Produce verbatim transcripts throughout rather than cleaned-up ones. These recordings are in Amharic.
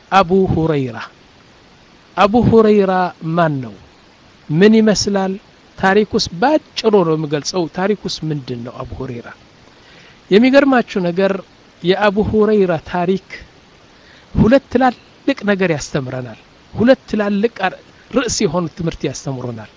አቡ ሁረይራ አቡ ሁረይራ ማን ነው ምን ይመስላል ታሪኩስ ባጭሩ ነው የሚገልጸው ታሪኩስ ምንድነው አቡ ሁረይራ የሚገርማችሁ ነገር የአቡ ሁረይራ ታሪክ ሁለት ትላልቅ ነገር ያስተምረናል ሁለት ትላልቅ ርዕስ የሆኑ ትምህርት ያስተምሩናል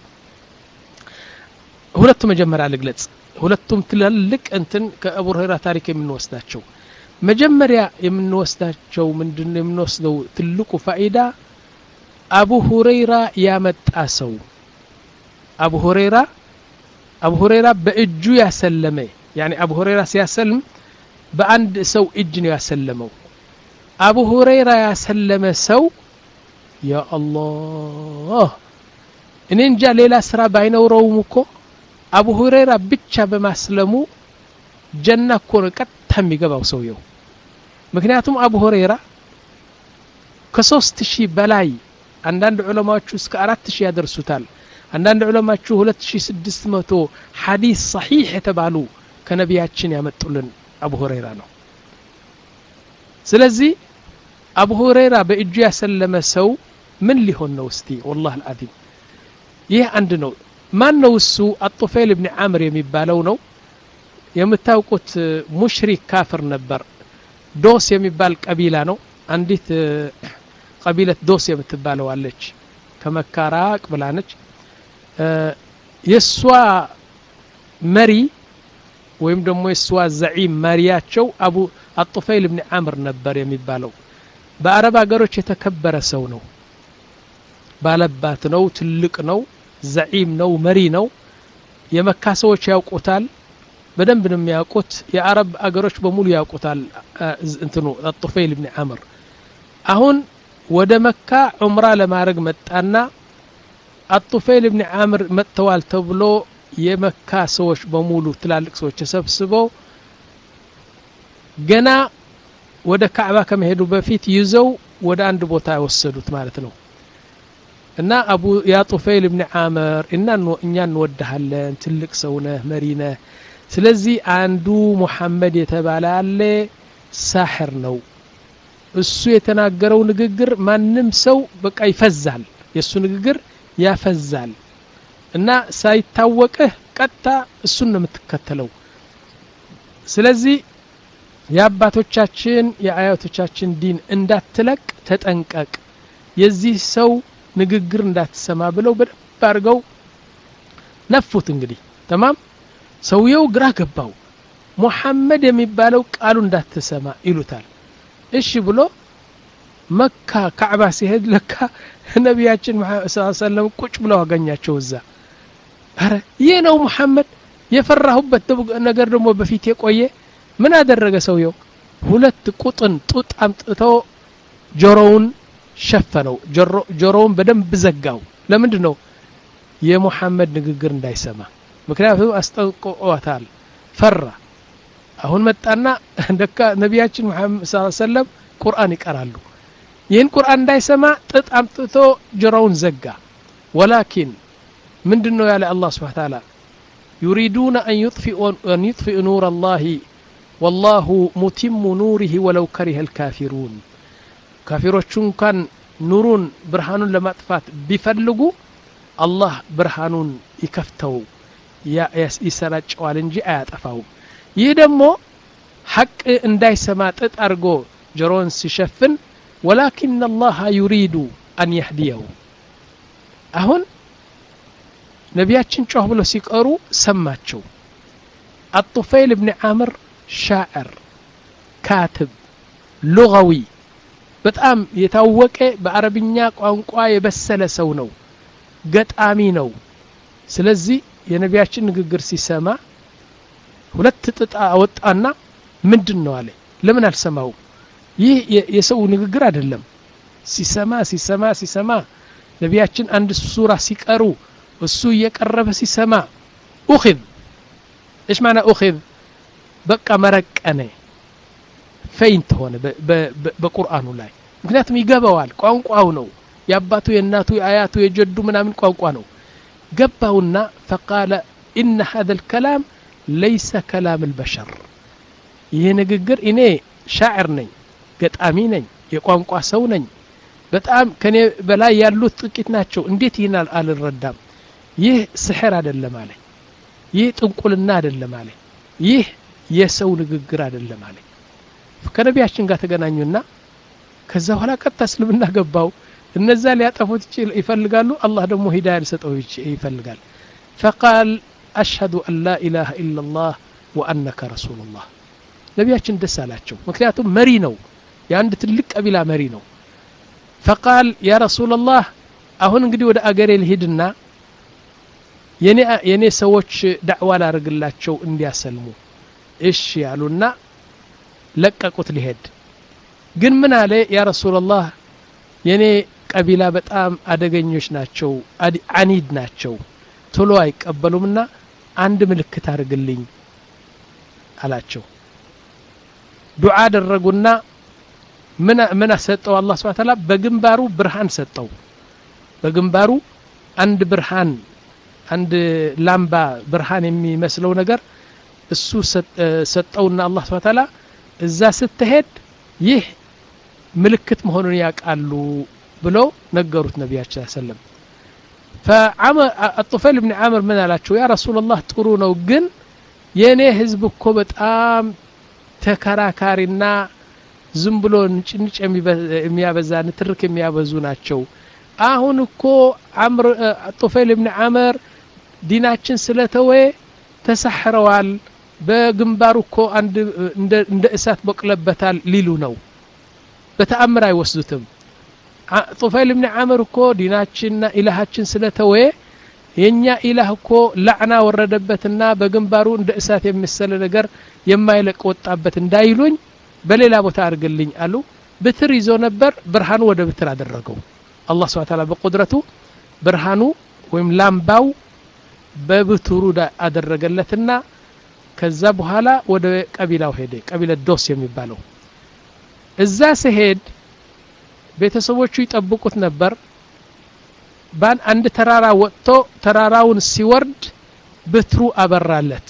ሁለቱ መጀመሪያ ልግለጽ ሁለቱም ትላልቅ እንትን ከአቡ ሁረይራ ታሪክ የምንወስዳቸው መጀመሪያ የምንወስዳቸው ምንድነው የምንወስደው ትልቁ ፋይዳ አቡ ሁረይራ ያመጣ ሰው አቡ ሁረይራ አቡ ሁረይራ በእጁ ያሰለመ يعني አቡ ሁረይራ ሲያሰልም በአንድ ሰው እጅ ነው ያሰለመው አቡ ሁረይራ ያሰለመ ሰው ያ አላህ እኔ እንጃ ሌላ ስራ ባይኖረውም እኮ አቡ ሁረይራ ብቻ በማስለሙ ጀና እኮ ነው ቀጥታ የሚገባው ሰውየው ምክንያቱም አቡ ሁረይራ ከሶስት ሺህ በላይ አንዳንድ ዑለማዎች እስከ አራት ሺህ ያደርሱታል አንዳንድ ዑለማዎች ሁለት ሺህ ስድስት መቶ ሐዲስ صحيح የተባሉ ከነቢያችን ያመጡልን አቡ ሁረይራ ነው ስለዚህ አቡ ሁረይራ በእጁ ያሰለመ ሰው ምን ሊሆን ነው እስቲ والله العظيم ይህ አንድ ነው ማን ነው እሱ አጥፈይል ኢብኑ አምር የሚባለው ነው የምታውቁት ሙሽሪክ ካፍር ነበር ዶስ የሚባል ቀቢላ ነው አንዲት ቀቢለት ዶስ የምትባለው አለች ከመካራ ቅብላነች የሷ መሪ ወይም ደግሞ የሷ ዘዒም መሪያቸው አቡ አጥፈይል ኢብኑ አምር ነበር የሚባለው በአረብ ሀገሮች የተከበረ ሰው ነው ባለባት ነው ትልቅ ነው ዘዒም ነው መሪ ነው የመካ ሰዎች ያውቁታል በደንብ ነው የሚያውቁት የአረብ አገሮች በሙሉ ያውቁታል እንትኑ አጥፈይል ኢብኑ አምር አሁን ወደ መካ ዑምራ ለማድረግ መጣና አጥፈይል ኢብኑ አምር መጥተዋል ተብሎ የመካ ሰዎች በሙሉ ትላልቅ ሰዎች ተሰብስበው ገና ወደ ካዕባ ከመሄዱ በፊት ይዘው ወደ አንድ ቦታ ወሰዱት ማለት ነው እና አቡ ያ ጡፈይል ኢብኑ አምር እና እኛ እንወድሃለን ትልቅ ሰው ነህ መሪ ነህ ስለዚህ አንዱ ሙሐመድ የተባለ አለ ሳህር ነው እሱ የተናገረው ንግግር ማንንም ሰው በቃ ይፈዛል የሱ ንግግር ያፈዛል እና ሳይታወቅህ ቀጣ እሱን ነው የምትከተለው ስለዚህ የአባቶቻችን የአያቶቻችን ዲን እንዳትለቅ ተጠንቀቅ የዚህ ሰው ንግግር እንዳትሰማ ብለው በአርገው ነፉት እንግዲህ ተማም ሰውየው ግራ ገባው ሙሐመድ የሚባለው ቃሉ እንዳትሰማ ይሉታል እሺ ብሎ መካ ካዕባ ሲሄድ ለካ ነብያችን መሐመድ ሰለላሁ ዐለይሂ ወሰለም ቁጭ ብለው አገኛቸው እዛ አረ ይሄ ነው ሙሐመድ የፈራሁበት ነገር ደግሞ በፊት የቆየ ምን አደረገ ሰውየው ሁለት ቁጥን ጡጥ አምጥቶ ጆሮውን ሸፈነው ጆሮውን በደንብ ዘጋው ለምንድነው የሙሐመድ ንግግር እንዳይሰማ ምክንያቱም አስጠንቅቆታል ፈራ አሁን መጣና እንደካ ነብያችን መሐመድ ሰለላሁ ዐለይሂ ወሰለም ቁርአን ይቀራሉ ይህን ቁርአን እንዳይሰማ ጥጥ አምጥቶ ጆሮውን ዘጋ ولكن ምንድነው ያለ አላህ Subhanahu Wa Ta'ala يريدون أن يطفئوا أن يطفئوا نور الله والله متم نوره ولو كره الكافرون كافروቹን እንኳን ኑሩን ብርሃኑን ለማጥፋት ቢፈልጉ አላህ ብርሃኑን ይከፍተው ይሰራጨዋል እንጂ አያጠፋው ይህ ደግሞ ሐቅ እንዳይሰማ ጥጥ አርጎ ጆሮን ሲሸፍን ولكن الله يريد أن يهديه አሁን ነቢያችን ጮህ ብሎ ሲቀሩ ሰማቸው الطفيل ابن عامر شاعر كاتب لغوي በጣም የታወቀ በአረብኛ ቋንቋ የበሰለ ሰው ነው ገጣሚ ነው ስለዚህ የነቢያችን ንግግር ሲሰማ ሁለት ጥጣ አወጣና ምንድነው አለ ለምን አልሰማው ይህ የሰው ንግግር አይደለም ሲሰማ ሲሰማ ሲሰማ ነቢያችን አንድ ሱራ ሲቀሩ እሱ እየቀረበ ሲሰማ اخذ ايش معنى اخذ በቃ መረቀነ ፈይንት ሆነ በቁርአኑ ላይ ምክንያቱም ይገባዋል ቋንቋው ነው ያባቱ የናቱ የአያቱ የጀዱ ምናምን ቋንቋ ነው ገባውና فقال ان هذا الكلام ليس كلام البشر ይሄ ንግግር እኔ ሻዕር ነኝ ገጣሚ ነኝ የቋንቋ ሰው ነኝ በጣም ከኔ በላይ ያሉት ጥቂት ናቸው እንዴት ይናል አልረዳም ይህ ስሕር አይደለም አለ ይህ ጥንቁልና አይደለም አለ ይህ የሰው ንግግር አይደለም አለ ከነቢያችን ጋር ተገናኙና ከዛ በኋላ ቀጥታ እስልምና ገባው እነዛ ሊያጠፉት ይፈልጋሉ አላህ ደግሞ ሂዳያ ሊሰጠው ይፈልጋል فقال أشهد أن لا إله إلا الله وأنك رسول الله ነቢያችን ደስ አላቸው ምክንያቱም መሪ ነው ያንድ ትልቅ ቀቢላ መሪ ነው فقال يا رسول الله አሁን እንግዲህ ወደ አገሬ ልሂድና የኔ የኔ ሰዎች ዳዕዋ ላርግላቸው እንዲያሰልሙ እሺ ያሉና ለቀቁት ሊሄድ ግን ምን አለ ያ رسول الله የኔ ቀቢላ በጣም አደገኞች ናቸው አኒድ ናቸው ቶሎ አይቀበሉምና አንድ ምልክት አርግልኝ አላቸው ዱዓ አደረጉና ምን ምን ሰጠው አላህ Subhanahu Wa Ta'ala በግንባሩ ብርሃን ሰጠው በግንባሩ አንድ ብርሃን አንድ ላምባ ብርሃን የሚመስለው ነገር እሱ ሰጠውና አላህ Subhanahu Wa Ta'ala እዛ ስትሄድ ይህ ምልክት መሆኑን ያቃሉ ብሎ ነገሩት ነብያችን ሰለላሁ ዐለይሂ ወሰለም فعمر الطفيل بن عامر من አላቸው ያ رسول الله ጥሩ ነው ግን የኔ ህዝብ እኮ በጣም ተከራካሪና ዝም ብሎ ንጭንጭ የሚያበዛ ንትርክ የሚያበዙ ናቸው አሁን እኮ አምር الطفيل بن عامر ዲናችን ስለተወ ተሰሕረዋል በግንባሩ እኮ አንድ እንደ እሳት በቅለበታል ሊሉ ነው በተአምር አይወስዱትም طفيل بن عامر እኮ ዲናችንና ኢላሃችን ስለተወ የኛ ኢላህ እኮ ለዕና ወረደበትና በግንባሩ እንደ እሳት የሚሰለ ነገር የማይለቅ ወጣበት እንዳይሉኝ በሌላ ቦታ አርግልኝ አሉ በትር ይዞ ነበር ብርሃኑ ወደ በትር አደረገው አላህ Subhanahu Wa Ta'ala በቁድረቱ ብርሃኑ ወይም ላምባው በበትሩ አደረገለትና ከዛ በኋላ ወደ ቀቢላው ሄደ ቀቢላ ዶስ የሚባለው እዛ ሲሄድ ቤተሰቦቹ ይጠብቁት ነበር ባን አንድ ተራራ ወጥቶ ተራራውን ሲወርድ በትሩ አበራለት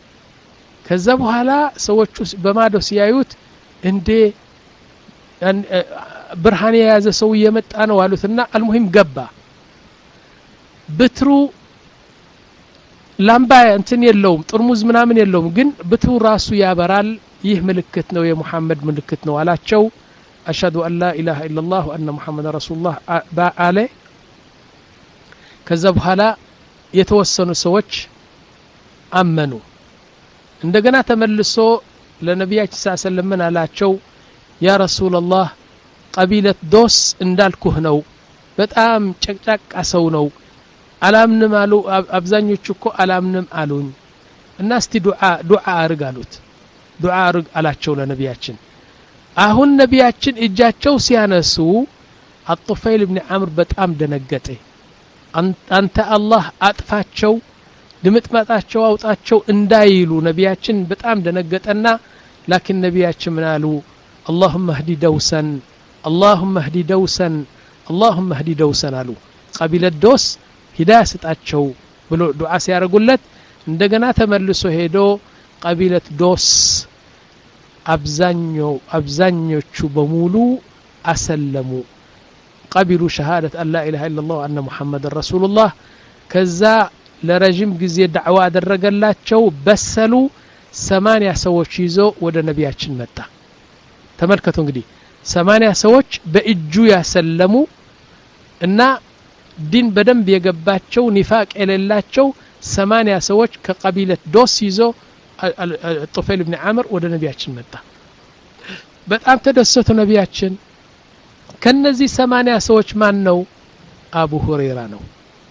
ከዛ በኋላ ሰዎቹ በማዶ ሲያዩት እንዴ ብርሃን የያዘ ሰው እየመጣ ነው አሉትና አልሙሂም ገባ በትሩ ላምባ እንትን የለውም ጥርሙዝ ምናምን የለውም ግን በትሩ ራሱ ያበራል ይህ ምልክት ነው የሙሐመድ ምልክት ነው አላቸው أشهد أن لا إله إلا الله وأن محمد رسول الله بآله كذا بحالا يتوسنوا سوچ أمنوا እንደገና ተመልሶ ለነብያችን ሰለላሁ ዐለይሂ ወሰለም ምን አላቸው ያ رسول الله ቀቢለት ዶስ እንዳልኩህ ነው በጣም ጨቅጫቃ ሰው ነው አላምንም አሉ አብዛኞቹ እኮ አላምንም አሉኝ እና እስቲ ዱዓ ዱዓ አርግ አሉት ዱዓ አርግ አላቸው ለነብያችን አሁን ነብያችን እጃቸው ሲያነሱ الطفيل بن عامر በጣም ደነገጠ አንተ አላህ አጥፋቸው ድምጥማጣቸው አውጣቸው እንዳይሉ ነብያችን በጣም ደነገጠና لكن ነብያችን ምን አሉ اللهم اهدي دوسا اللهم اهدي دوسا اللهم اهدي دوسا አሉ ቀቢለት ዶስ ሂዳያ ስጣቸው ብሎ ዱዓ ሲያረጉለት እንደገና ተመልሶ ሄዶ ቀቢለት ዶስ አብዛኛው አብዛኞቹ በሙሉ አሰለሙ ቀቢሉ ሸሃደት አላ ኢላሃ ኢላላህ ወአነ ሙሐመድን ረሱሉላህ ከዛ ለረጅም ጊዜ ዳዕዋ አደረገላቸው በሰሉ ሰማንያ ሰዎች ይዞ ወደ ነብያችን መጣ ተመልከቱ እንግዲህ ሰማንያ ሰዎች በእጁ ያሰለሙ እና ዲን በደንብ የገባቸው ኒፋቅ የሌላቸው ሰማንያ ሰዎች ከቀቢለት ዶስ ይዞ الطفيل بن عامر ወደ ነብያችን መጣ በጣም ተደሰቱ ነብያችን ከነዚህ ሰማንያ ሰዎች ማን ነው አቡ ሁረይራ ነው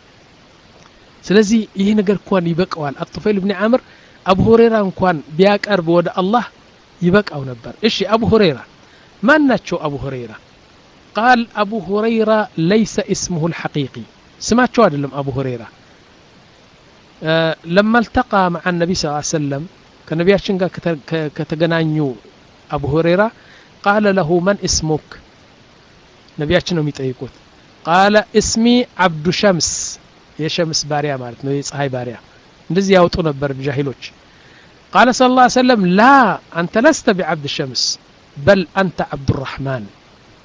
ስለዚህ ይሄ ነገር እንኳን ይበቃዋል الطفيل بن عامر አቡ ሁረይራ እንኳን ቢያቀርብ ወደ አላህ ይበቃው ነበር እሺ አቡ ሁረይራ ማን ናቸው አቡ ሁረይራ قال ابو هريره ليس اسمه الحقيقي سمعتوا አይደለም አቡ ሁረይራ لما التقى مع النبي صلى الله عليه وسلم كنبياتشن ጋር ከተገናኙ አቡ ሁረይራ قال له من اسمك ነብያችን ነው የሚጠይቁት قال اسمي عبد شمس የሸምስ ባሪያ ማለት ነው የፀሐይ ባሪያ እንደዚህ ያወጡ ነበር ጃሂሎች قال صلى الله عليه وسلم لا انت لست بعبد الشمس بل انت عبد الرحمن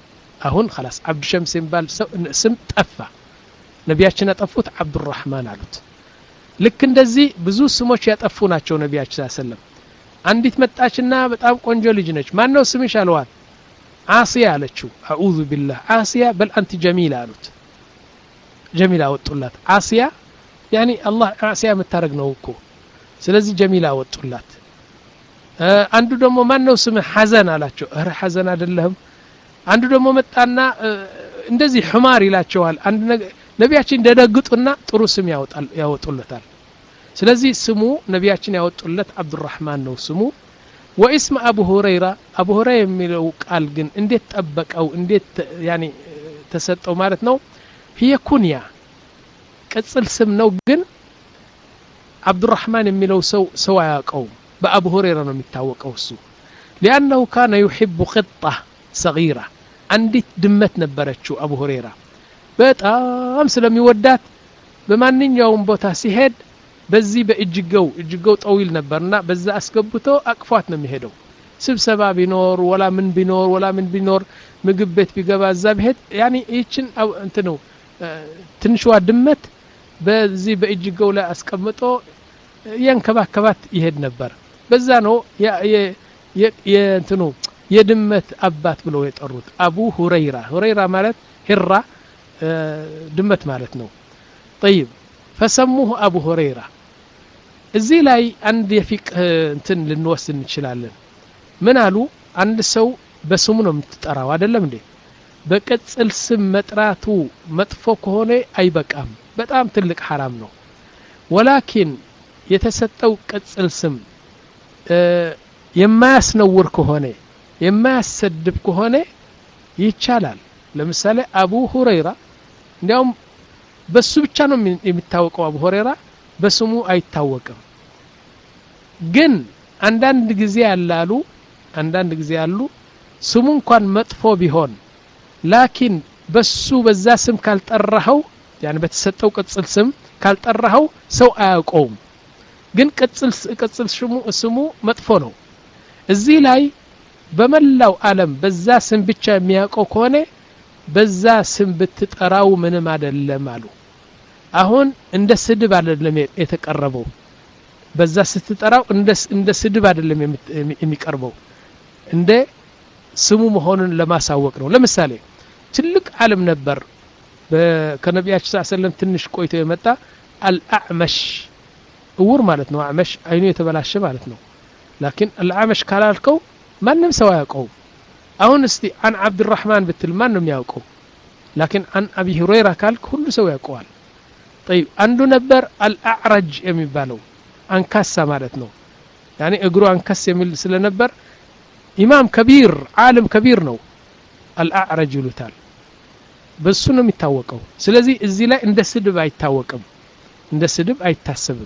አሁን خلاص عبد شمس የሚባል ስም ጠፋ ነቢያችን አጠፉት አብዱራህማን አሉት ልክ እንደዚህ ብዙ ስሞች ያጠፉ ናቸው ነቢያችን ሰለላሁ ዐለይሂ ወሰለም አንዲት መጣችና በጣም ቆንጆ ልጅ ነች ማን ነው ስምሽ አለዋት አሲያ አለችው አዑዙ ቢላህ አሲያ በል አንተ ጀሚላ አሉት ጀሚላ ወጡላት አሲያ يعني الله አሲያ መታረግ ነው እኮ ስለዚህ ጀሚላ ወጡላት አንዱ ደግሞ ማን ነው ስምህ ሐዘን አላቸው አረ ሐዘን አይደለም አንዱ ደግሞ መጣና እንደዚህ ሑማር ይላቸዋል አንድ ነቢያችን እንደደግጡና ጥሩ ስም ያወጣል ያወጡለታል ስለዚህ ስሙ ነቢያችን ያወጡለት አብዱራህማን ነው ስሙ ወእስም አቡ ሁረይራ አቡ ሁረይራ የሚለው ቃል ግን እንዴት ተጠበቀው እንዴት ያኒ ተሰጠው ማለት ነው هي ኩንያ ቅጽል ስም ነው ግን አብዱራህማን የሚለው ሰው ሰው ያውቀው በአቡ ሁረይራ ነው የሚታወቀው እሱ لانه كان يحب قطه صغيره አንዲት ድመት ነበረችው አቡ ሁረይራ በጣም ስለሚወዳት በማንኛውም ቦታ ሲሄድ በዚህ በእጅገው እጅገው ጠዊል ነበርና በዛ አስገብቶ አቅፏት ነው የሚሄደው ስብሰባ ቢኖር ወላ ምን ቢኖር ወላ ምን ቢኖር ምግብ ቤት ቢገባ እዛ ቢሄድ ያኒ እቺን እንትኑ ትንሽዋ ድመት በዚህ በእጅገው ላይ አስቀምጦ ያንከባከባት ይሄድ ነበር በዛ ነው የእንትኑ የድመት አባት ብለው የጠሩት አቡ ሁረይራ ሁረይራ ማለት ሂራ ድመት ማለት ነው طيب فسموه ابو هريره እዚህ ላይ አንድ የፊቅህ እንትን ልንወስድ እንችላለን ምን አሉ አንድ ሰው በስሙ ነው የምትጠራው አይደለም እንዴ በቅጽል ስም መጥራቱ መጥፎ ከሆነ አይበቃም በጣም ትልቅ حرام ነው ولكن የተሰጠው ቅጽል ስም የማያስነውር ከሆነ የማያሰድብ ከሆነ ይቻላል ለምሳሌ አቡ ሁረይራ እንዲያውም በሱ ብቻ ነው የሚታወቀው አቡ ሁረይራ በስሙ አይታወቅም ግን አንዳንድ ጊዜ ያላሉ አንዳንድ ጊዜ ያሉ ስሙ እንኳን መጥፎ ቢሆን ላኪን በሱ በዛ ስም ካልጠራኸው يعني በተሰጠው ቅጽል ስም ካልጠራኸው ሰው አያውቀውም ግን ቅጽል ቅጽል ስሙ ስሙ መጥፎ ነው እዚህ ላይ በመላው ዓለም በዛ ስም ብቻ የሚያውቀው ከሆነ በዛ ስም ብትጠራው ምንም አይደለም አሉ አሁን እንደ ስድብ አይደለም የተቀረበው በዛ ስትጠራው እንደ እንደ ስድብ አይደለም የሚቀርበው እንደ ስሙ መሆኑን ለማሳወቅ ነው ለምሳሌ ትልቅ ዓለም ነበር ከነቢያችን ሰለላሁ ዐለይሂ ወሰለም ትንሽ ቆይቶ የመጣ አልአዕመሽ እውር ማለት ነው አዕመሽ አይኑ የተበላሸ ማለት ነው لكن الأعمش ካላልከው ማንም ሰው ያውቀው አሁን እስቲ አን አብዱራህማን ብትል ማንም ያውቀው لكن عن ابي هريره ካልክ ሁሉ ሰው ያውቀዋል طيب አንዱ ነበር አልአዕረጅ የሚባለው አንካሳ ማለት ነው يعني እግሩ አንካስ የሚል ስለነበር ኢማም ከቢር ዓለም ከቢር ነው አልአዕረጅ ይሉታል በሱ ነው የሚታወቀው ስለዚህ እዚህ ላይ እንደ ስድብ አይታወቅም እንደ ስድብ አይታሰብም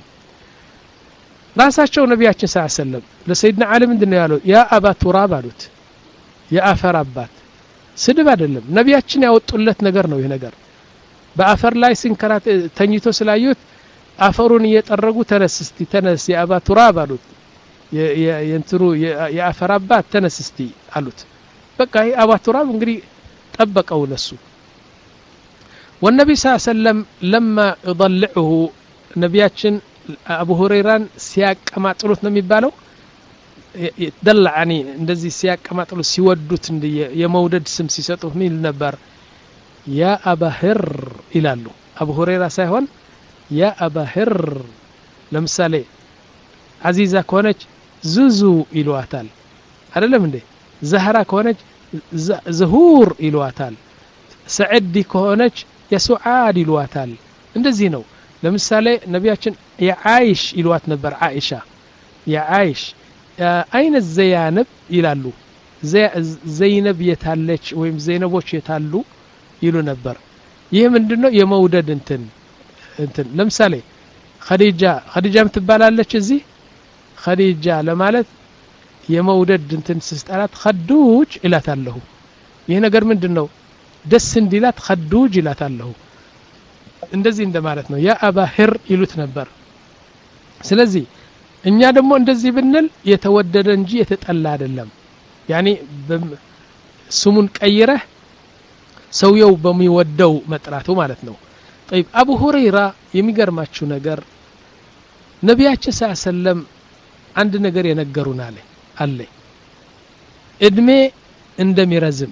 ራሳቸው ነቢያችን ሰለላሁ ዐለይሂ ወሰለም ለሰይድና ዓሊ ምንድነው ያለው ያ አባ ቱራብ አሉት የአፈር አባት ስድብ አይደለም ነቢያችን ያወጡለት ነገር ነው ይሄ ነገር በአፈር ላይ ሲንከራት ተኝቶ ስላዩት አፈሩን እየጠረጉ ተነስስቲ ተነስ የአባ ቱራብ አሉት የእንትሩ የአፈር አባት ተነስስቲ አሉት በቃ ይሄ አባ ቱራብ እንግዲህ ጠበቀው ለሱ والنبي صلى الله عليه وسلم لما يضلعه ነቢያችን አቡ ሁረይራን ሲያቀማጥሉት ነው የሚባለው ይደልع يعني እንደዚህ ሲያቀማጥሉ ሲወዱት እንደ የመውደድ ስም ሲሰጡት ምን ነበር ያ አባህር ይላሉ አቡ ሁረይራ ሳይሆን ያ አባህር ለምሳሌ አዚዛ ከሆነች ዙዙ ይሏታል አይደለም እንዴ ዘህራ ከሆነች ዘሁር ይሏታል ሰዕዲ ከሆነች የሱዓድ ይሏታል እንደዚህ ነው ለምሳሌ ነቢያችን የአይሽ ይሏት ነበር አይሻ የአይሽ አይነ ዘያነብ ይላሉ ዘይነብ የታለች ወይም ዘይነቦች የታሉ ይሉ ነበር ይሄ ምንድነው የመውደድ እንትን እንትን ለምሳሌ ኸዲጃ ኸዲጃም ትባላለች እዚህ ኸዲጃ ለማለት የመውደድ እንትን ስስጣላት ኸዱጅ ይላታለሁ ይሄ ነገር ምንድነው ደስ እንዲላት ኸዱጅ ይላታለሁ እንደዚህ እንደማለት ነው ያ አባህር ይሉት ነበር ስለዚህ እኛ ደግሞ እንደዚህ ብንል የተወደደ እንጂ የተጠላ አይደለም يعني ስሙን ቀይረህ ሰውየው በሚወደው መጥራቱ ማለት ነው طيب አቡ ሁረይራ የሚገርማችሁ ነገር ነብያችን ሰለላሁ ዐለይሂ ወሰለም አንድ ነገር የነገሩን አለ አለ እድሜ እንደሚረዝም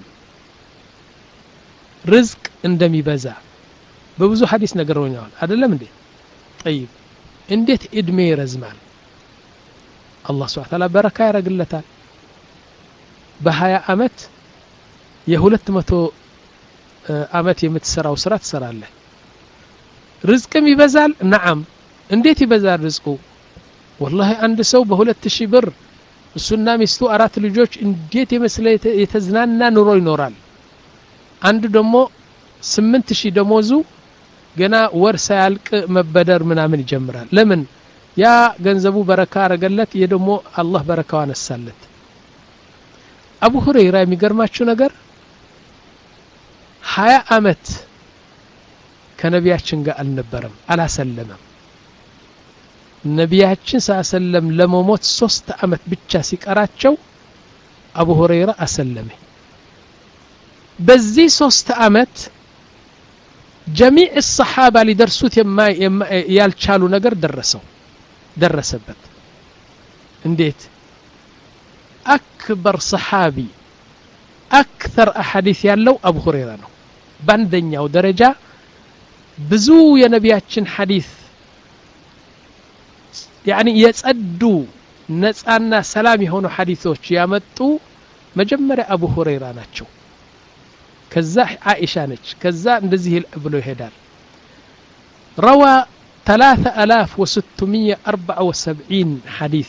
ርዝቅ እንደሚበዛ በብዙ ሐዲስ ነገሩኛል አይደለም እንዴ طيب እንዴት እድሜ ይረዝማል አላህ Subhanahu Wa Ta'ala በረካ ያረግለታል በ20 አመት የ200 አመት የምትሰራው ስራ ትሰራለህ ርዝቅም ይበዛል نعم እንዴት ይበዛል ርዝቁ والله አንድ ሰው በ2000 ብር እሱና ሚስቱ አራት ልጆች እንዴት የመስለ የተዝናና ኑሮ ይኖራል አንድ ደግሞ ስምንት ሺህ ደሞዙ ገና ወር ሳያልቅ መበደር ምናምን ይጀምራል ለምን ያ ገንዘቡ በረካ አረገለት የደሞ አላህ በረካው አነሳለት አቡ ሁረይራ የሚገርማችሁ ነገር ሀያ አመት ከነቢያችን ጋር አልነበረም አላሰለመም ነቢያችን ሰለላም ለመሞት ሶስት አመት ብቻ ሲቀራቸው አቡ ሁረይራ አሰለመ በዚህ ሶስት አመት جميع الصحابه لدرسوت يما ያልቻሉ ነገር ደረሰው ደረሰበት እንዴት اكبر صحابي اكثر احاديث ያለው አቡ ሁረይራ ነው ባንደኛው ደረጃ ብዙ የነቢያችን ሐዲስ يعني የጸዱ ነፃና ሰላም የሆኑ ሐዲሶች ያመጡ መጀመሪያ አቡ ሁረይራ ናቸው ከዛ አይሻ ነች ከዛ እንደዚህ ብሎ ይሄዳል روى ثلاثة آلاف وستمائة وأربعة وسبعين حديث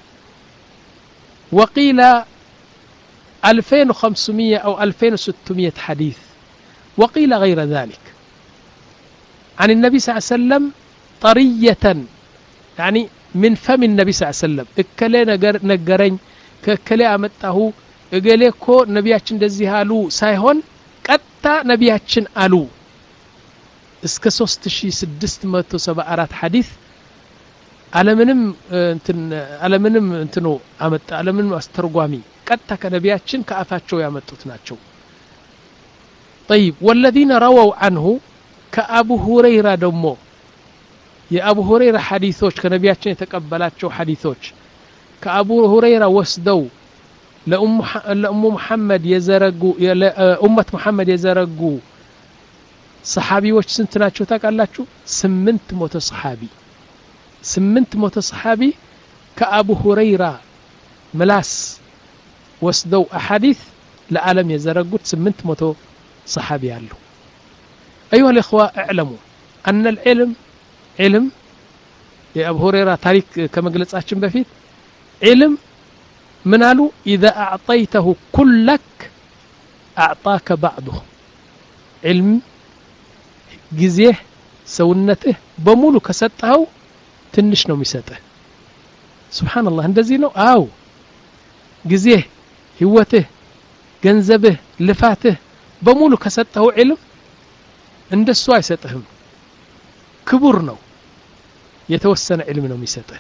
وقيل ألفين وخمسمائة أو ألفين وستمائة حديث وقيل غير ذلك عن النبي صلى الله عليه وسلم طرية يعني من فم النبي صلى الله عليه وسلم እከለ ነገር ነገረኝ ከከለ አመጣሁ እገሌኮ ነቢያችን እንደዚህ አሉ ሳይሆን ቀጣ ነቢያችን አሉ እስከ ሶስት ሺህ ስድስት መቶ ሰባ አራት ሐዲስ ዓለምንም እንትን ዓለምንም እንትኑ አመጣ ዓለምንም አስተርጓሚ ቀጣ ከነቢያችን ከአፋቸው ያመጡት ናቸው طيب والذين رووا عنه كأبو هريرة دمو يا أبو هريرة حديثوش كنبياتنا يتقبلاتشو حديثوش كأبو هريرة وسدو لأم لأم محمد يزرقو أمة محمد يزرقو صحابي وش سنتناتشو تاقالاتشو سمنت موت صحابي سمنت موت صحابي كأبو هريرة ملاس وسدو أحاديث لعالم يزرقو سمنت موت صحابي قالوا أيها الإخوة اعلموا أن العلم علم يا أبو هريرة تاريخ كما قلت أشم بفيت علم من قالوا إذا أعطيته كلك أعطاك بعضه علم جزيه سونته بمولو كسته تنش نو ميسته سبحان الله እንደዚህ ነው አው جزيه ህይወته ገንዘብህ ልፋትህ በሙሉ ከሰጠው علم እንደሱ አይሰጥህም ክቡር ነው የተወሰነ علم ነው የሚሰጥህ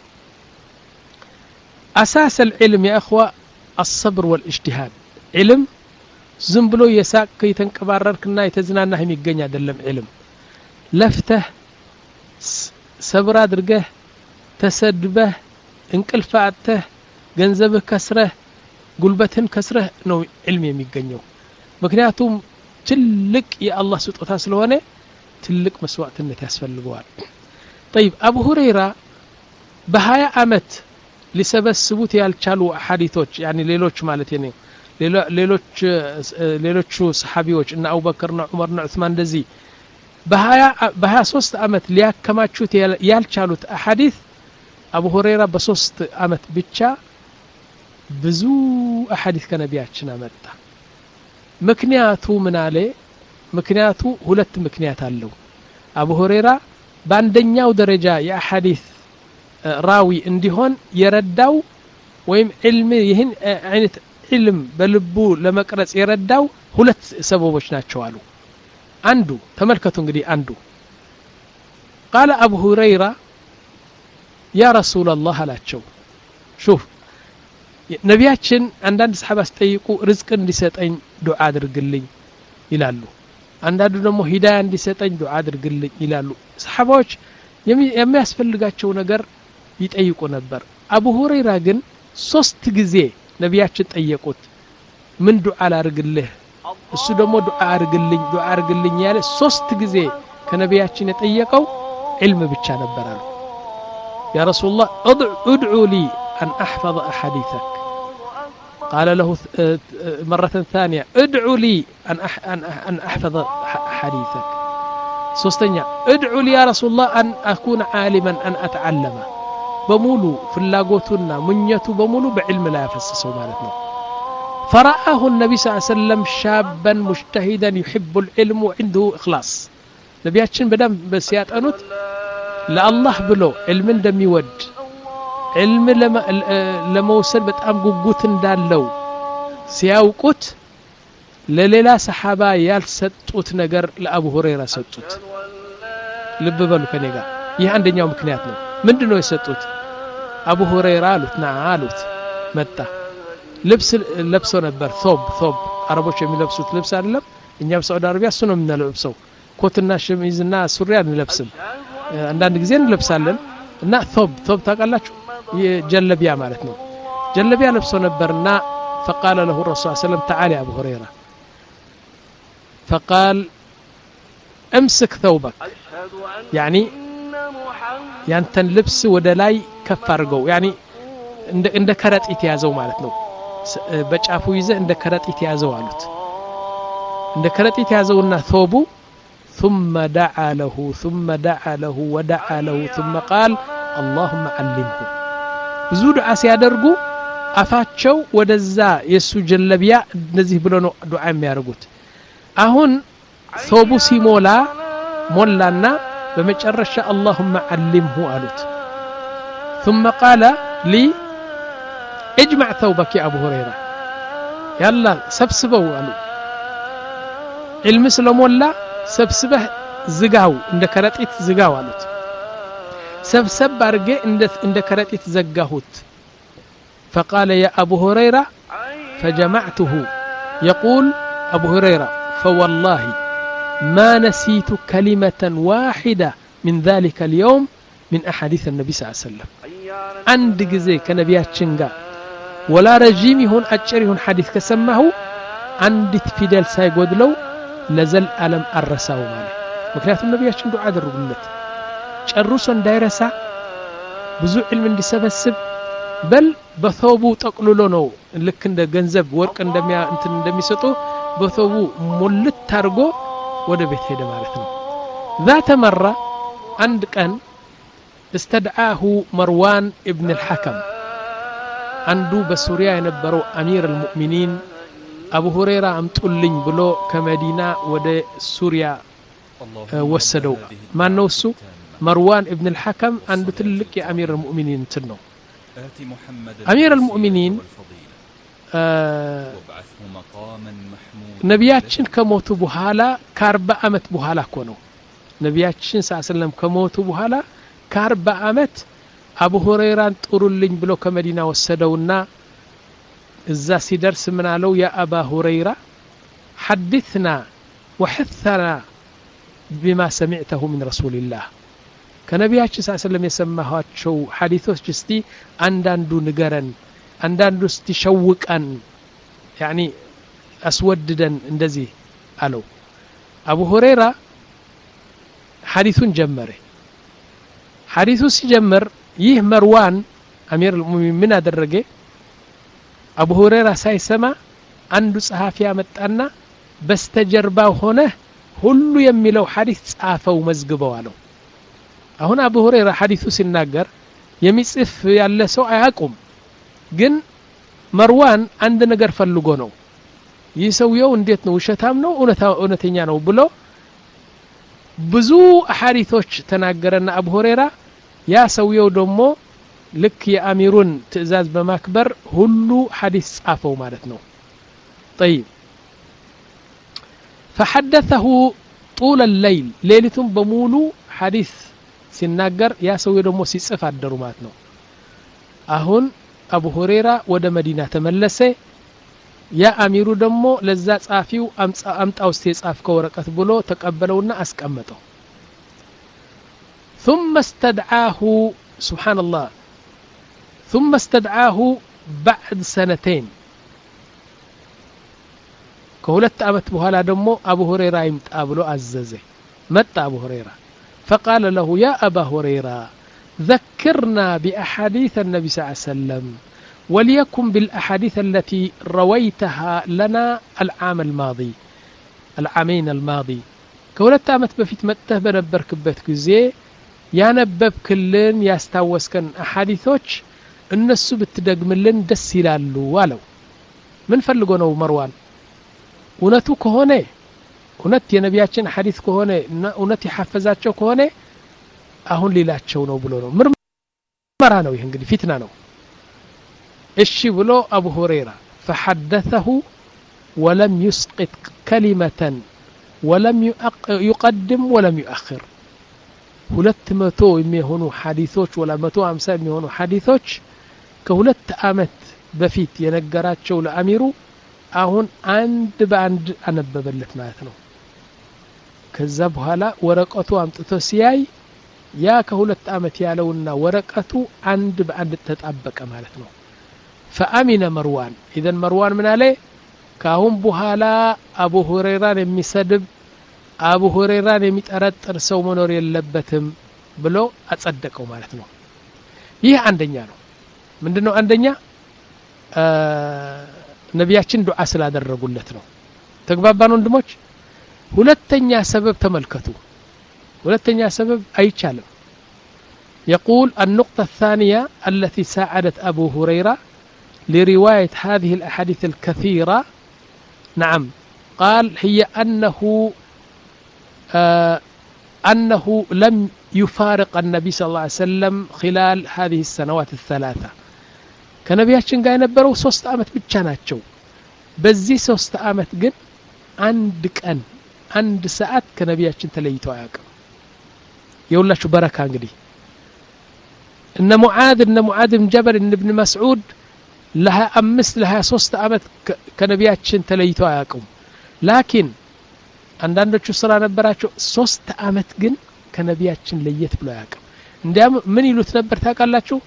أساس العلم يا أخوة الصبر والاجتهاد علم ዝም ብሎ የሳቅ የተንቀባረርክና የተዝናና የሚገኝ አይደለም علم ለፍተህ ሰብር አድርገህ ተሰድበህ እንቅልፋተህ ገንዘብህ ከስረህ ጉልበትህን ከስረህ ነው علم የሚገኘው ምክንያቱም ትልቅ የአላህ ስጦታ ስለሆነ ትልቅ መስዋዕትነት ያስፈልገዋል طيب أبو هريرة በ20 አመት ሊሰበስቡት ያልቻሉ ሐዲሶች يعني ሌሎች ማለት ነው ሌሎች ሌሎቹ ሰሃቢዎች እና አቡበከር እና ዑመር እና ዑስማን እንደዚህ በ23 አመት ሊያከማቹት ያልቻሉት ሐዲስ አቡ ሁረይራ በ3 አመት ብቻ ብዙ ሐዲስ ከነቢያችን አመጣ ምክንያቱ ምን አለ ምክንያቱ ሁለት ምክንያት አለው አቡ ሁረይራ በአንደኛው ደረጃ የሐዲስ ራዊ እንዲሆን የረዳው ወይም علم ይህን አይነት علم በልቡ ለመቅረጽ የረዳው ሁለት ሰበቦች ናቸው አሉ አንዱ ተመልከቱ እንግዲህ አንዱ قال ابو هريره يا رسول الله አላቸው شوف ነቢያችን አንዳንድ ሰሃባ አስጠይቁ ርዝቅ እንዲሰጠኝ ዱዓ አድርግልኝ ይላሉ አንዳንዱ ደግሞ ሂዳያ እንዲሰጠኝ ዱዓ አድርግልኝ ይላሉ ሰሃባዎች የሚያስፈልጋቸው ነገር ይጠይቁ ነበር አቡ ሁረይራ ግን ሶስት ጊዜ ነብያችን ጠየቁት ምን ዱዓ ላርግልህ እሱ ደግሞ ዱዓ አርግልኝ ዱዓ አርግልኝ ያለ ሶስት ጊዜ ከነብያችን የጠየቀው علم ብቻ ነበር አሉ يا رسول الله ادعو لي أن أحفظ أحاديثك قال له مرة ثانية ادعو لي أن أن أحفظ حديثك سوستنيا ادعو لي يا رسول الله أن أكون عالما أن أتعلم بمولو فلاغوتنا منيتو بمولو بعلم لا يفسسوا مالتنا فرآه النبي صلى الله عليه وسلم شابا مجتهدا يحب العلم وعنده إخلاص نبياتشن بدم بسيات أنوت لا الله بلو علم دم يود علم لما لما وصل بتأم جوجوت دالو سياوكوت لليلا صحابة يالسطوت نجر لأبو هريرة سطوت لب بالو كنيجا يه عندنا يوم كنياتنا من دنو يسطوت أبو هريرة لوت نعالوت متى لبس لبسه نبر ثوب ثوب عربوش يلبسوت لبس علم إنجام سعود عربية سنو من لبسه كوتنا شميزنا سوريان لبسم عندنا جزين لبسالن نا ثوب ثوب تاقلاتشو جلبيا مالتنا جلبيا لبسه نبرنا فقال له الرسول صلى الله عليه وسلم تعالى يا أبو هريرة فقال امسك ثوبك يعني يعني تنلبس ودلاي كفارقو يعني عند كرات اتيازو مالتنا بچافو يزه عند كرات اتيازو قالوت عند كرات اتيازونا ثوبو ثم دعا له ثم دعا له ودعا له ثم قال اللهم علمه ብዙ ዱዓ ሲያደርጉ አፋቸው ወደዛ የሱ ጀለቢያ እንደዚህ ብሎ ነው ዱዓ የሚያደርጉት አሁን ሶቡ ሲሞላ ሞላና በመጨረሻ اللهم علمه አሉት ثم قال لي اجمع ثوبك يا ابو هريره يلا سبسبوا قالوا علم ስለሞላ ሰብስበህ ዝጋው እንደ ከረጢት ዝጋው አሉት سبسب أرجع عند عند كرتة زجهوت فقال يا أبو هريرة فجمعته يقول أبو هريرة فوالله ما نسيت كلمة واحدة من ذلك اليوم من أحاديث النبي صلى الله عليه وسلم عند جزء كنبيات شنجا ولا رجيم هون أشري هون حديث كسمه عند فيدل سايقود لو لزل ألم الرساو ماله وكانت النبيات شنجا عذر رجلت ጨርሶ እንዳይረሳ ብዙ ዒልም እንዲሰበስብ በል በثوቡ ጠቅልሎ ነው ልክ እንደ ገንዘብ ወርቅ እንደሚያ እንትን እንደሚሰጡ በثوቡ ሙልት ታርጎ ወደ ቤት ሄደ ማለት ነው ذات مرة عند كان استدعاه مروان ابن الحكم عنده بسوريا የነበረው أمير المؤمنين أبو هريرة አምጡልኝ ብሎ ከመዲና ወደ ሱሪያ ወሰደው ማን ነው እሱ مروان ابن الحكم عنده تلك يا أمير المؤمنين تنو أمير المؤمنين نبياتشن كموتو بحالا كاربا أمت بحالا كونو نبياتشن صلى الله عليه وسلم كموتو بحالا كاربا أمت أبو هريرة تقرلين بلو كمدينة والسدونا إذا سيدرس من علو يا أبا هريرة حدثنا وحثنا بما سمعته من رسول الله ከነቢያችን ሰለላሁ ዐለይሂ ወሰለም የሰማኋቸው ሐዲሶች እስቲ አንዳንዱ ንገረን አንዳንዱ እስቲ ሸውቀን يعني አስወድደን እንደዚህ አለው አቡ ሁረይራ ሐዲሱን ጀመረ ሐዲሱ ሲጀምር ይህ መርዋን አሚር አልሙእሚኒን ምን አደረገ አቡ ሁረይራ ሳይሰማ አንዱ ጸሐፊያ መጣና በስተጀርባው ሆነ ሁሉ የሚለው ሐዲስ ጻፈው መዝግበው አለው አሁን አቡ ሁረይራ ሐዲሱ ሲናገር የሚጽፍ ያለ ሰው አያቁም ግን መርዋን አንድ ነገር ፈልጎ ነው ይህ ሰውየው እንዴት ነው ውሸታም ነው እውነተኛ ነው ብሎ ብዙ ሐዲሶች ተናገረና አቡ ሁረይራ ያ ሰውየው ደግሞ ልክ የአሚሩን ትዕዛዝ በማክበር ሁሉ ሐዲስ ጻፈው ማለት ነው طيب فحدثه طول الليل ليلتهم بمولو حديث ሲናገር ያ ሰውየው ደግሞ ሲጽፍ አደሩ ማለት ነው አሁን አቡ ሁረይራ ወደ መዲና ተመለሰ ያ አሚሩ ደግሞ ለዛ ጻፊው አምጣው እስቲ ጻፍከው ወረቀት ብሎ ተቀበለውና አስቀመጠው ثم استدعاه سبحان الله ثم استدعاه بعد سنتين كሁለት አመት በኋላ ደግሞ አቡ ሁረይራ ይምጣ ብሎ አዘዘ መጣ አቡ ሁረይራ فقال له يا أبا هريرة ذكرنا بأحاديث النبي صلى الله عليه وسلم وليكن بالأحاديث التي رويتها لنا العام الماضي العامين الماضي كولت عامت بفيت مته بنبركبت ጊዜ ያነበብክልን ያስታወስከን አሐዲሶች እነሱ ብትደግምልን ደስ ይላሉ አለው ምን ፈልጎ ነው መርዋን እውነቱ ከሆነ እውነት የነቢያችን ሐዲስ ከሆነ እውነት ይሐፈዛቸው ከሆነ አሁን ሊላቸው ነው ብሎ ነው ምርመራ ነው ይሄ እንግዲህ ፊትና ነው እሺ ብሎ አቡ ሁረይራ فحدثه ولم يسقط كلمة ولم يقدم ولم يؤخر ሁለት መቶ የሚሆኑ ሐዲሶች ወላ መቶ ሃምሳ የሚሆኑ ሐዲሶች ከሁለት አመት በፊት የነገራቸው ለአሚሩ አሁን አንድ በአንድ አነበበለት ማለት ነው ከዛ በኋላ ወረቀቱ አምጥቶ ሲያይ ያ ከሁለት አመት ያለውና ወረቀቱ አንድ በአንድ ተጣበቀ ማለት ነው فأمن مروان إذا مروان من عليه كاهم بحالا أبو هريرة የሚሰድብ አቡ ሁረይራን የሚጠረጥር ሰው መኖር የለበትም ብሎ አጸደቀው ማለት ነው ይህ አንደኛ ነው ምንድነው አንደኛ ነብያችን ዱዓ ስላደረጉለት ነው ተግባባን ወንድሞች ሁለተኛ ሰበብ ተመልከቱ ሁለተኛ ሰበብ አይቻልም يقول النقطة الثانية التي ساعدت أبو هريرة لرواية هذه الأحاديث الكثيرة نعم قال هي أنه آه أنه لم يفارق النبي صلى الله عليه وسلم خلال هذه السنوات الثلاثة كنبياتشن قاي نبرو ሶስት አመት ብቻ ናቸው በዚህ ሶስት አመት ግን አንድ ቀን አንድ ሰዓት ከነቢያችን ተለይተው አያውቅም የሁላችሁ በረካ እንግዲህ እነ ሙዓዝ እነ ሙዓዝ ብን ጀበል እነ ኢብኑ መስዑድ ለ25 ለ23 አመት ከነቢያችን ተለይተው አያውቁም ላኪን አንዳንዶቹ ስራ ነበራቸው ሶስት አመት ግን ከነቢያችን ለየት ብሎ ያውቃል እንዲያም ምን ይሉት ነበር ታውቃላችሁ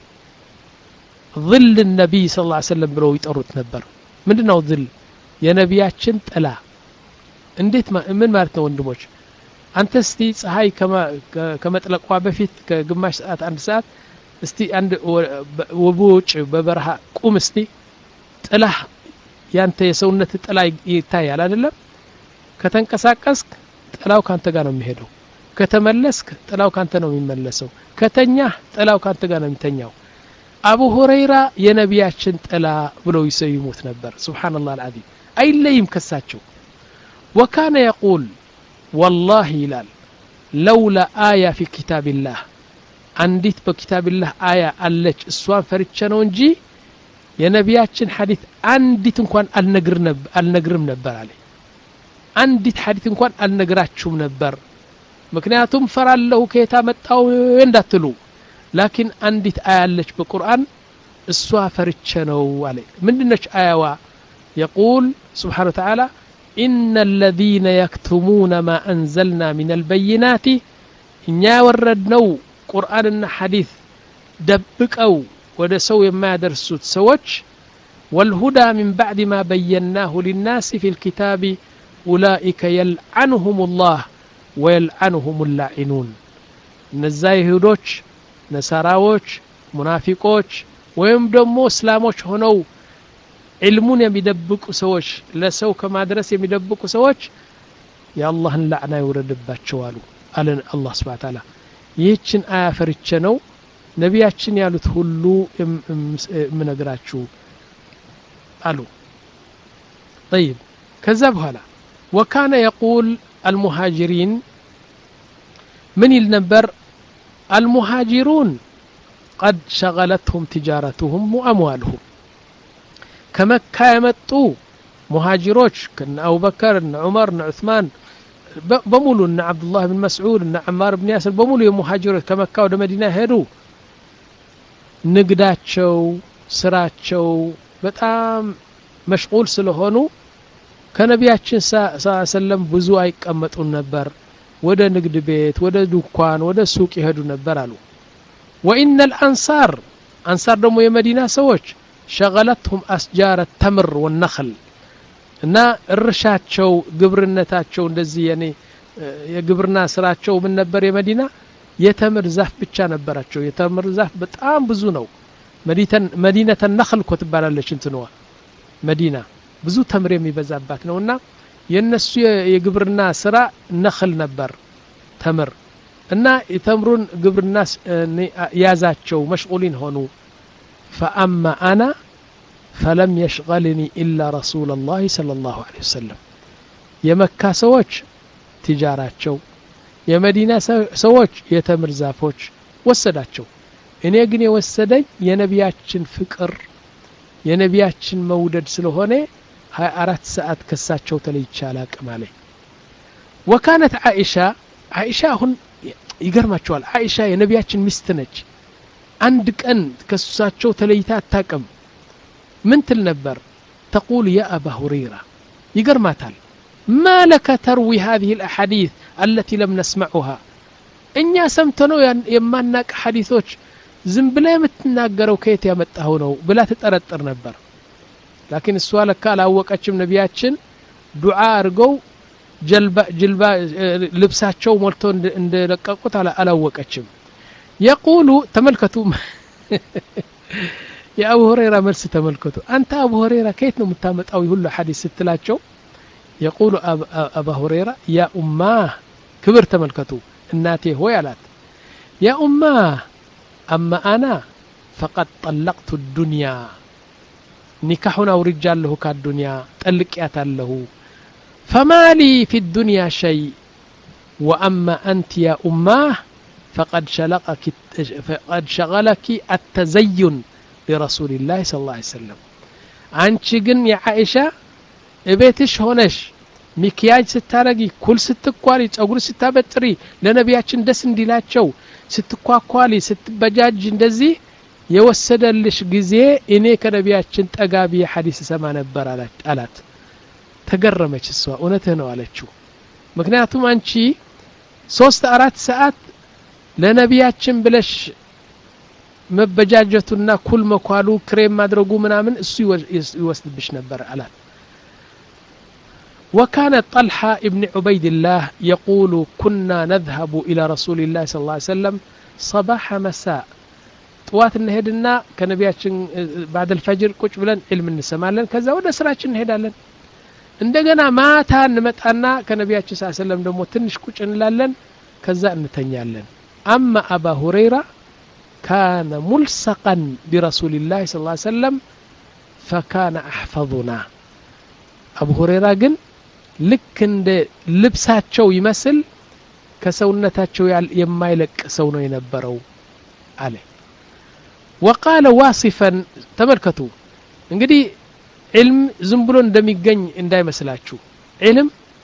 ظل النبي صلى الله عليه وسلم ብለው ይጠሩት ነበር ምንድነው ظل የነቢያችን ጥላ እንዴት ምን ማለት ነው ወንድሞች አንተ እስቲ ፀሐይ ከመጥለቋ በፊት ከግማሽ ሰዓት አንድ ሰዓት እስቲ አንድ ወቦጭ በበረሃ ቁም እስቲ ጥላ ያንተ የሰውነት ጥላ ይታያል አይደለም ከተንቀሳቀስክ ጥላው ካንተ ጋር ነው የሚሄደው ከተመለስክ ጥላው ካንተ ነው የሚመለሰው ከተኛ ጥላው ካንተ ጋር ነው የሚተኛው አቡ ሁረይራ የነቢያችን ጥላ ብለው ይሰይሙት ነበር ሱብሃንአላህ አልዓዚም አይለይም ከሳቸው وكان يقول والله ይላል لولا آية في كتاب الله አንዲት በኪታብ الله آية አለች እሷን ፈርቼ ነው እንጂ የነቢያችን ሐዲስ አንዲት እንኳን አልነግርም ነበር አለ አንዲት ሐዲስ እንኳን አልነግራችሁም ነበር ምክንያቱም ፈራለሁ ከየታ መጣው እንዳትሉ ላኪን አንዲት አያለች በቁርአን እሷ ፈርቼ ነው አለ ምንድነች አያዋ يقول سبحانه وتعالى إن الذين يكتمون ما أنزلنا من البينات إن وردنو قرآن حديث دبكوا ودسوا ما درسوا سوج والهدى من بعد ما بيناه للناس في الكتاب أولئك يلعنهم الله ويلعنهم اللاعنون نزاي هدوش نصاراوش منافقوش ويم دمو اسلاموش هنو علمون يمدبكوا سوش لسو كما درس يمدبكوا سوش يا الله اللعنة يوردباتشو አሉ አለ አላህ Subhanahu Wa Ta'ala ይህችን አያ ፈርቼ ነው ነቢያችን ያሉት ሁሉ ምነግራችሁ አሉ طيب ከዛ በኋላ وكان يقول المهاجرين من النبر المهاجرون قد شغلتهم تجارتهم وأموالهم كمكة يمطوا مهاجروች كن أبو بكر عمر عثمان بمولو ان عبد الله بن مسعود ان عمار بن ياسر بمولو የሙሃጅሮች ከመካ ወደ መዲና ሄዱ ንግዳቸው ስራቸው በጣም መሽغول ስለሆኑ ከነቢያችን ሰለም ብዙ አይቀመጡን ነበር ወደ ንግድ ቤት ወደ ዱካን ወደ ሱቅ ይሄዱ ነበር አሉ وان الانصار انصار ደግሞ የመዲና ሰዎች شغلتهم أشجار التمر والنخل እና እርሻቸው ግብርነታቸው እንደዚህ ያኔ የግብርና ስራቸው ምን ነበር የመዲና የተምር ዛፍ ብቻ ነበራቸው የተምር ዛፍ በጣም ብዙ ነው መዲና መዲና النخل ከተባላለች እንትነዋ መዲና ብዙ ተምር የሚበዛባት ነውና የነሱ የግብርና ስራ ነخل ነበር ተምር እና የተምሩን ግብርና ያዛቸው مشغولين ሆኑ فأما أنا فلم يشغلني إلا رسول الله صلى الله عليه وسلم የመካ ሰዎች ትጃራቸው የመዲና ሰዎች የተምር ዛፎች ወሰዳቸው እኔ ግን የወሰደኝ የነቢያችን ፍቅር የነቢያችን መውደድ ስለሆነ ሃያ አራት ሰዓት ከሳቸው ተለይቻላ ቀማለ وكانت عائشة عائشة هون ይገርማቸዋል عائشة የነቢያችን ሚስት ነች አንድ ቀን ከሳቸው ተለይታ አታቀም من تل نبر تقول يا أبا هريرة يقرماتال ما لك تروي هذه الأحاديث التي لم نسمعها إني سمتنو يمانك حديثوش زنبلا متناقروا كيت يمتهونو بلا تتأرتر نبر لكن السؤال قال أوك أتشم نبياتشن دعاء رقو جلبا جلبا لبساتشو مولتون اند لقاقوت على أوك أتشم يقولوا تملكتوا يا أبو هريرة مرس تملكته أنت أبو هريرة كيف نمتامت أو يقول له حديث ستلاتشو يقول أب أبا هريرة يا أماه كبر تملكته الناتي هو يالات يا أماه أما أنا فقد طلقت الدنيا نكاحنا ورجال له كالدنيا تلقيات له فما لي في الدنيا شيء وأما أنت يا أماه فقد شلقك فقد شغلك التزين لرسول الله صلى الله عليه وسلم አንቺ ግን የዓኢሻ እቤትሽ ሆነሽ ሚክያጅ ስታረጊ ኩል ስትቋሪ ጸጉር ስታበጥሪ ለነቢያችን ደስ እንዲላቸው ስትቋቋሊ ስትበጃጅ እንደዚህ የወሰደልሽ ጊዜ እኔ ከነቢያችን ጠጋቢ ሐዲስ ሰማ ነበር አላት ተገረመች እሷ እውነትህ ነው አለችው ምክንያቱም አንቺ ሶስት አራት ሰዓት ለነቢያችን ብለሽ መበጃጀቱና ኩል መኳሉ ክሬም ማድረጉ ምናምን እሱ ይወስድብሽ ነበር አላት وكان طلحة ابن عبيد الله يقول كنا نذهب إلى رسول الله صلى الله عليه وسلم صباح مساء طوات نهدنا كنبياتشن بعد الفجر كوش بلن علم النسمالن كذا ودا سراچن نهدالن እንደገና ማታ እንመጣና ከነቢያችን ሰለላሁ ዐለይሂ ወሰለም ደግሞ ትንሽ ቁጭ እንላለን ከዛ እንተኛለን أما أبا هريرة كان ملصقا برسول الله صلى الله عليه وسلم فكان أحفظنا أبو هريرة ግን ልክ እንደ ልብሳቸው ይመስል ከሰውነታቸው የማይለቅ ሰው ነው የነበረው አለ وقال واصفا ተመልከቱ እንግዲህ علم ዝም ብሎ እንደሚገኝ እንዳይመስላችሁ علم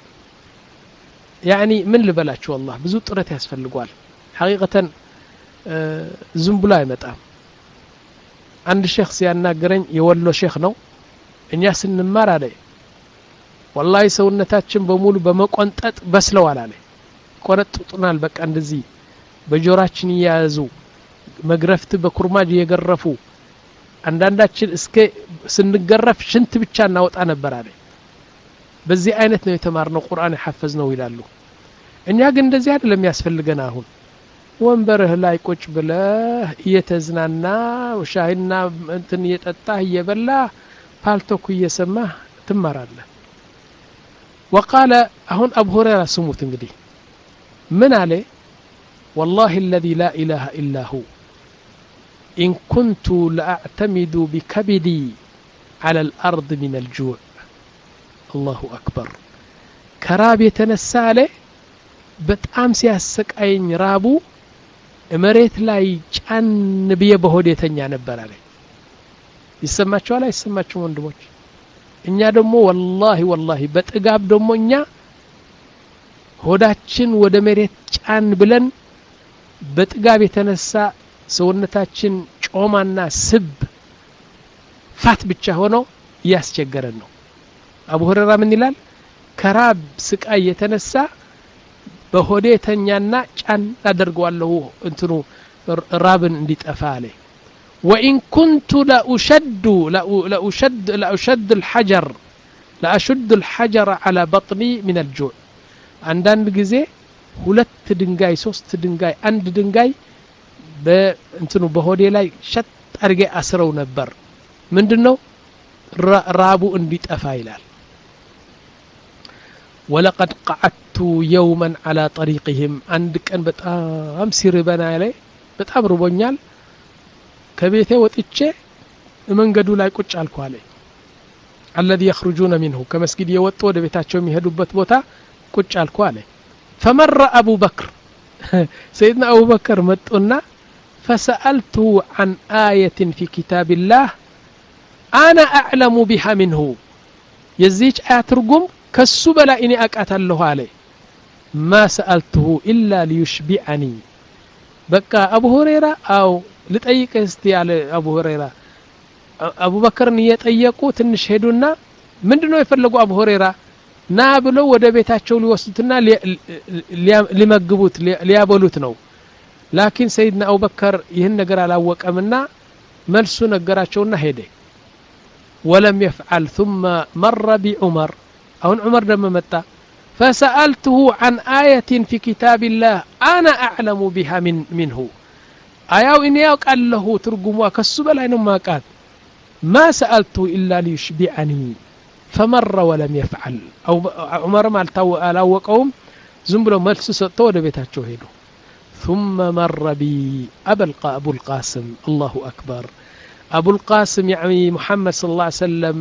يعني ምን ልበላችሁ والله ብዙ ጥረት ያስፈልጋል حقيقة ዝም ብሎ አይመጣም አንድ ሼክ ሲያናገረኝ የወሎ ሼክ ነው እኛ ስንማር አለ والله ሰውነታችን በሙሉ በመቆንጠጥ በስለዋል አለ ቆረጥጡናል በቃ እንደዚህ በጆራችን ያያዙ መግረፍት በኩርማጅ የገረፉ አንዳንዳችን እስከ ስንገረፍ ሽንት ብቻ እናወጣ ነበር አለ በዚህ አይነት ነው የተማርነው ቁርአን ያፈዝነው ይላሉ እኛ ግን እንደዚህ አይደለም ያስፈልገና አሁን ወንበርህ ላይ ቁጭ ብለህ እየተዝናና ወሻይና እንትን እየጠጣህ እየበላ ፓልቶክ እየሰማህ ትማራለህ وقال هون أبو هريرة سموت انقدي من عليه والله الذي لا إله إلا هو إن كنت لأعتمد بكبدي على الأرض من الجوع الله أكبر كراب يتنسى عليه بتأمس ياسك أين رابو مريت لا يجعن بيه بهوديتن يعنبر عليه يسمى شو على يسمى شو مندموش እኛ ደግሞ والله والله በጥጋብ ደግሞ እኛ ሆዳችን ወደ መሬት ጫን ብለን በጥጋብ የተነሳ ሰውነታችን ጮማና ስብ ፋት ብቻ ሆኖ ያስቸገረን ነው አቡ ሁረይራ ምን ይላል ከራብ ስቃይ የተነሳ በሆዴ ተኛና ጫን አደርገዋለሁ እንትኑ ራብን እንዲጠፋ አለ وإن كنت لا أشد لا أشد لا أشد الحجر لا أشد الحجر على بطني من الجوع عندنا ጊዜ ሁለት ድንጋይ ሶስት ድንጋይ አንድ ድንጋይ በእንትኑ በሆዴ ላይ ሸት አርጌ አስረው ነበር ምንድነው ራቡ እንዲጠፋ ይላል ولقد قعدت يوما على طريقهم عند ቀን በጣም ሲርበና ላይ በጣም ርቦኛል ከቤቴ ወጥቼ መንገዱ ላይ ቁጭ አልኩ አለ الذي يخرجون منه ከመስጊድ የወጡ ወደ ቤታቸው የሚሄዱበት ቦታ ቁጭ አልኩ አለ فمر ابو بكر سيدنا ابو بكر መጡና فسألته عن آية في كتاب الله أنا أعلم بها منه يزيج آيات رقم كسو بلا إني أكأتله عليه ما سألته إلا ليشبعني بقى أبو هريرة أو لتأيك استي على أبو هريرة أبو بكر نيت أيكو تنشهدنا من دونه يفلقوا أبو هريرة نابلو ودبيتاتشو ليوسطنا لمقبوت ليابولوتنو لكن سيدنا أبو بكر يهن نقر على وكأمنا ملسو نقراتشونا هيدي ولم يفعل ثم مر بعمر أو عمر لما متى فسألته عن آية في كتاب الله أنا أعلم بها من منه آية إني قال له ترجموا كسب لأنه ما قال ما سألته إلا ليشبعني فمر ولم يفعل أو عمر ما التو قوم زنبلو ملسو ستو دبيتاتشو هيدو ثم مر بي أبو القاسم الله أكبر أبو القاسم يعني محمد صلى الله عليه وسلم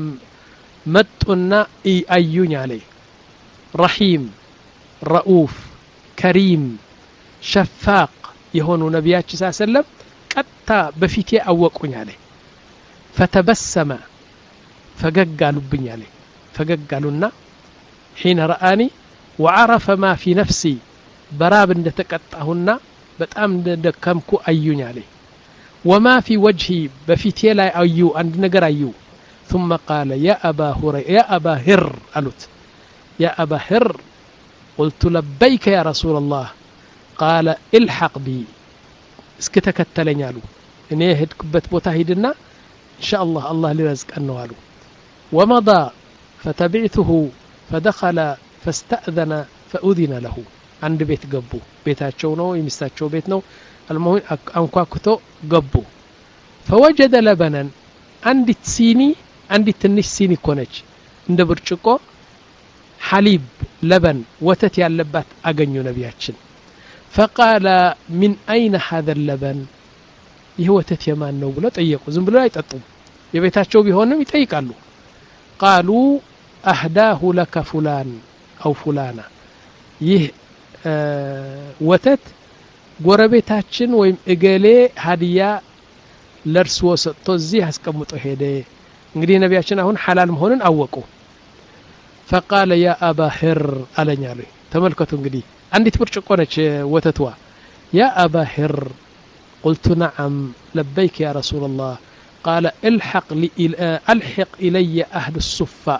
متنا أيون عليه رحيم رؤوف كريم شفاق يهون نبيات صلى الله عليه وسلم قطع بفيتي أوقون عليه فتبسم فققالوا بني عليه فققالونا حين رآني وعرف ما في نفسي براب اندتقطعهن بتام دكمكو أيون عليه وما في وجهي بفيتي لا أيو عند نجر أيو ثم قال يا أبا هريرة يا أبا هر قالت يا أبا هر قلت لبيك يا رسول الله قال الحق بي اسكتك التلنيالو إني هد كبت بوتا هيدنا إن شاء الله الله لرزق أنوالو ومضى فتبعته فدخل فاستأذن فأذن له عند بيت قبو بيتاتشو نو يمستاتشو بيت نو المهم أنكواكتو قبو فوجد لبنا عند تسيني عند تنش سيني كونج عند برشقو حليب لبن وتت ياللبات أغنيو نبياتشن فقال من أين هذا اللبن يهو تت يمان نو بلو تأيقو زن بلو يتأطو يبيتاتشو بيهونم يتأيقالو قالوا أهداه لك فلان أو فلانة يه آه وتت ጎረቤታችን ወይም እገሌ ሀዲያ ለርስ ወሰጥቶ እዚህ አስቀምጦ ሄደ እንግዲህ ነብያችን አሁን ሐላል መሆኑን አወቁ فقال يا ابا هر አለኛሉ ተመልከቱ እንግዲህ አንዲት ብርጭቆ ነች ወተትዋ يا ابا هر قلت نعم لبيك يا رسول الله قال الحق لي الحق الي اهل الصفه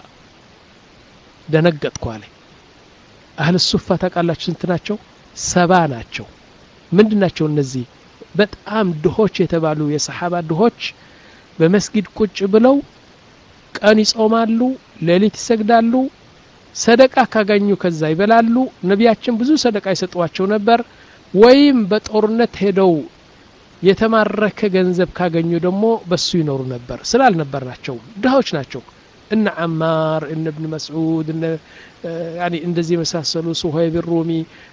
ደነገጥኩ አለ اهل الصفه ተቃላችሁ ስንት ናቸው ሰባ ናቸው ምንድናቸው እነዚህ በጣም ድሆች የተባሉ የሰሃባ ድሆች በመስጊድ ቁጭ ብለው ቀን ይጾማሉ ሌሊት ይሰግዳሉ ሰደቃ ካገኙ ከዛ ይበላሉ ነብያችን ብዙ ሰደቃ ይሰጧቸው ነበር ወይም በጦርነት ሄደው የተማረከ ገንዘብ ካገኙ ደግሞ በሱ ይኖሩ ነበር ስላልነበርናቸው ድሆች ናቸው ان عمار ان ابن مسعود ان يعني እንደዚህ መሳሰሉ ሱሀይብ ሩሚ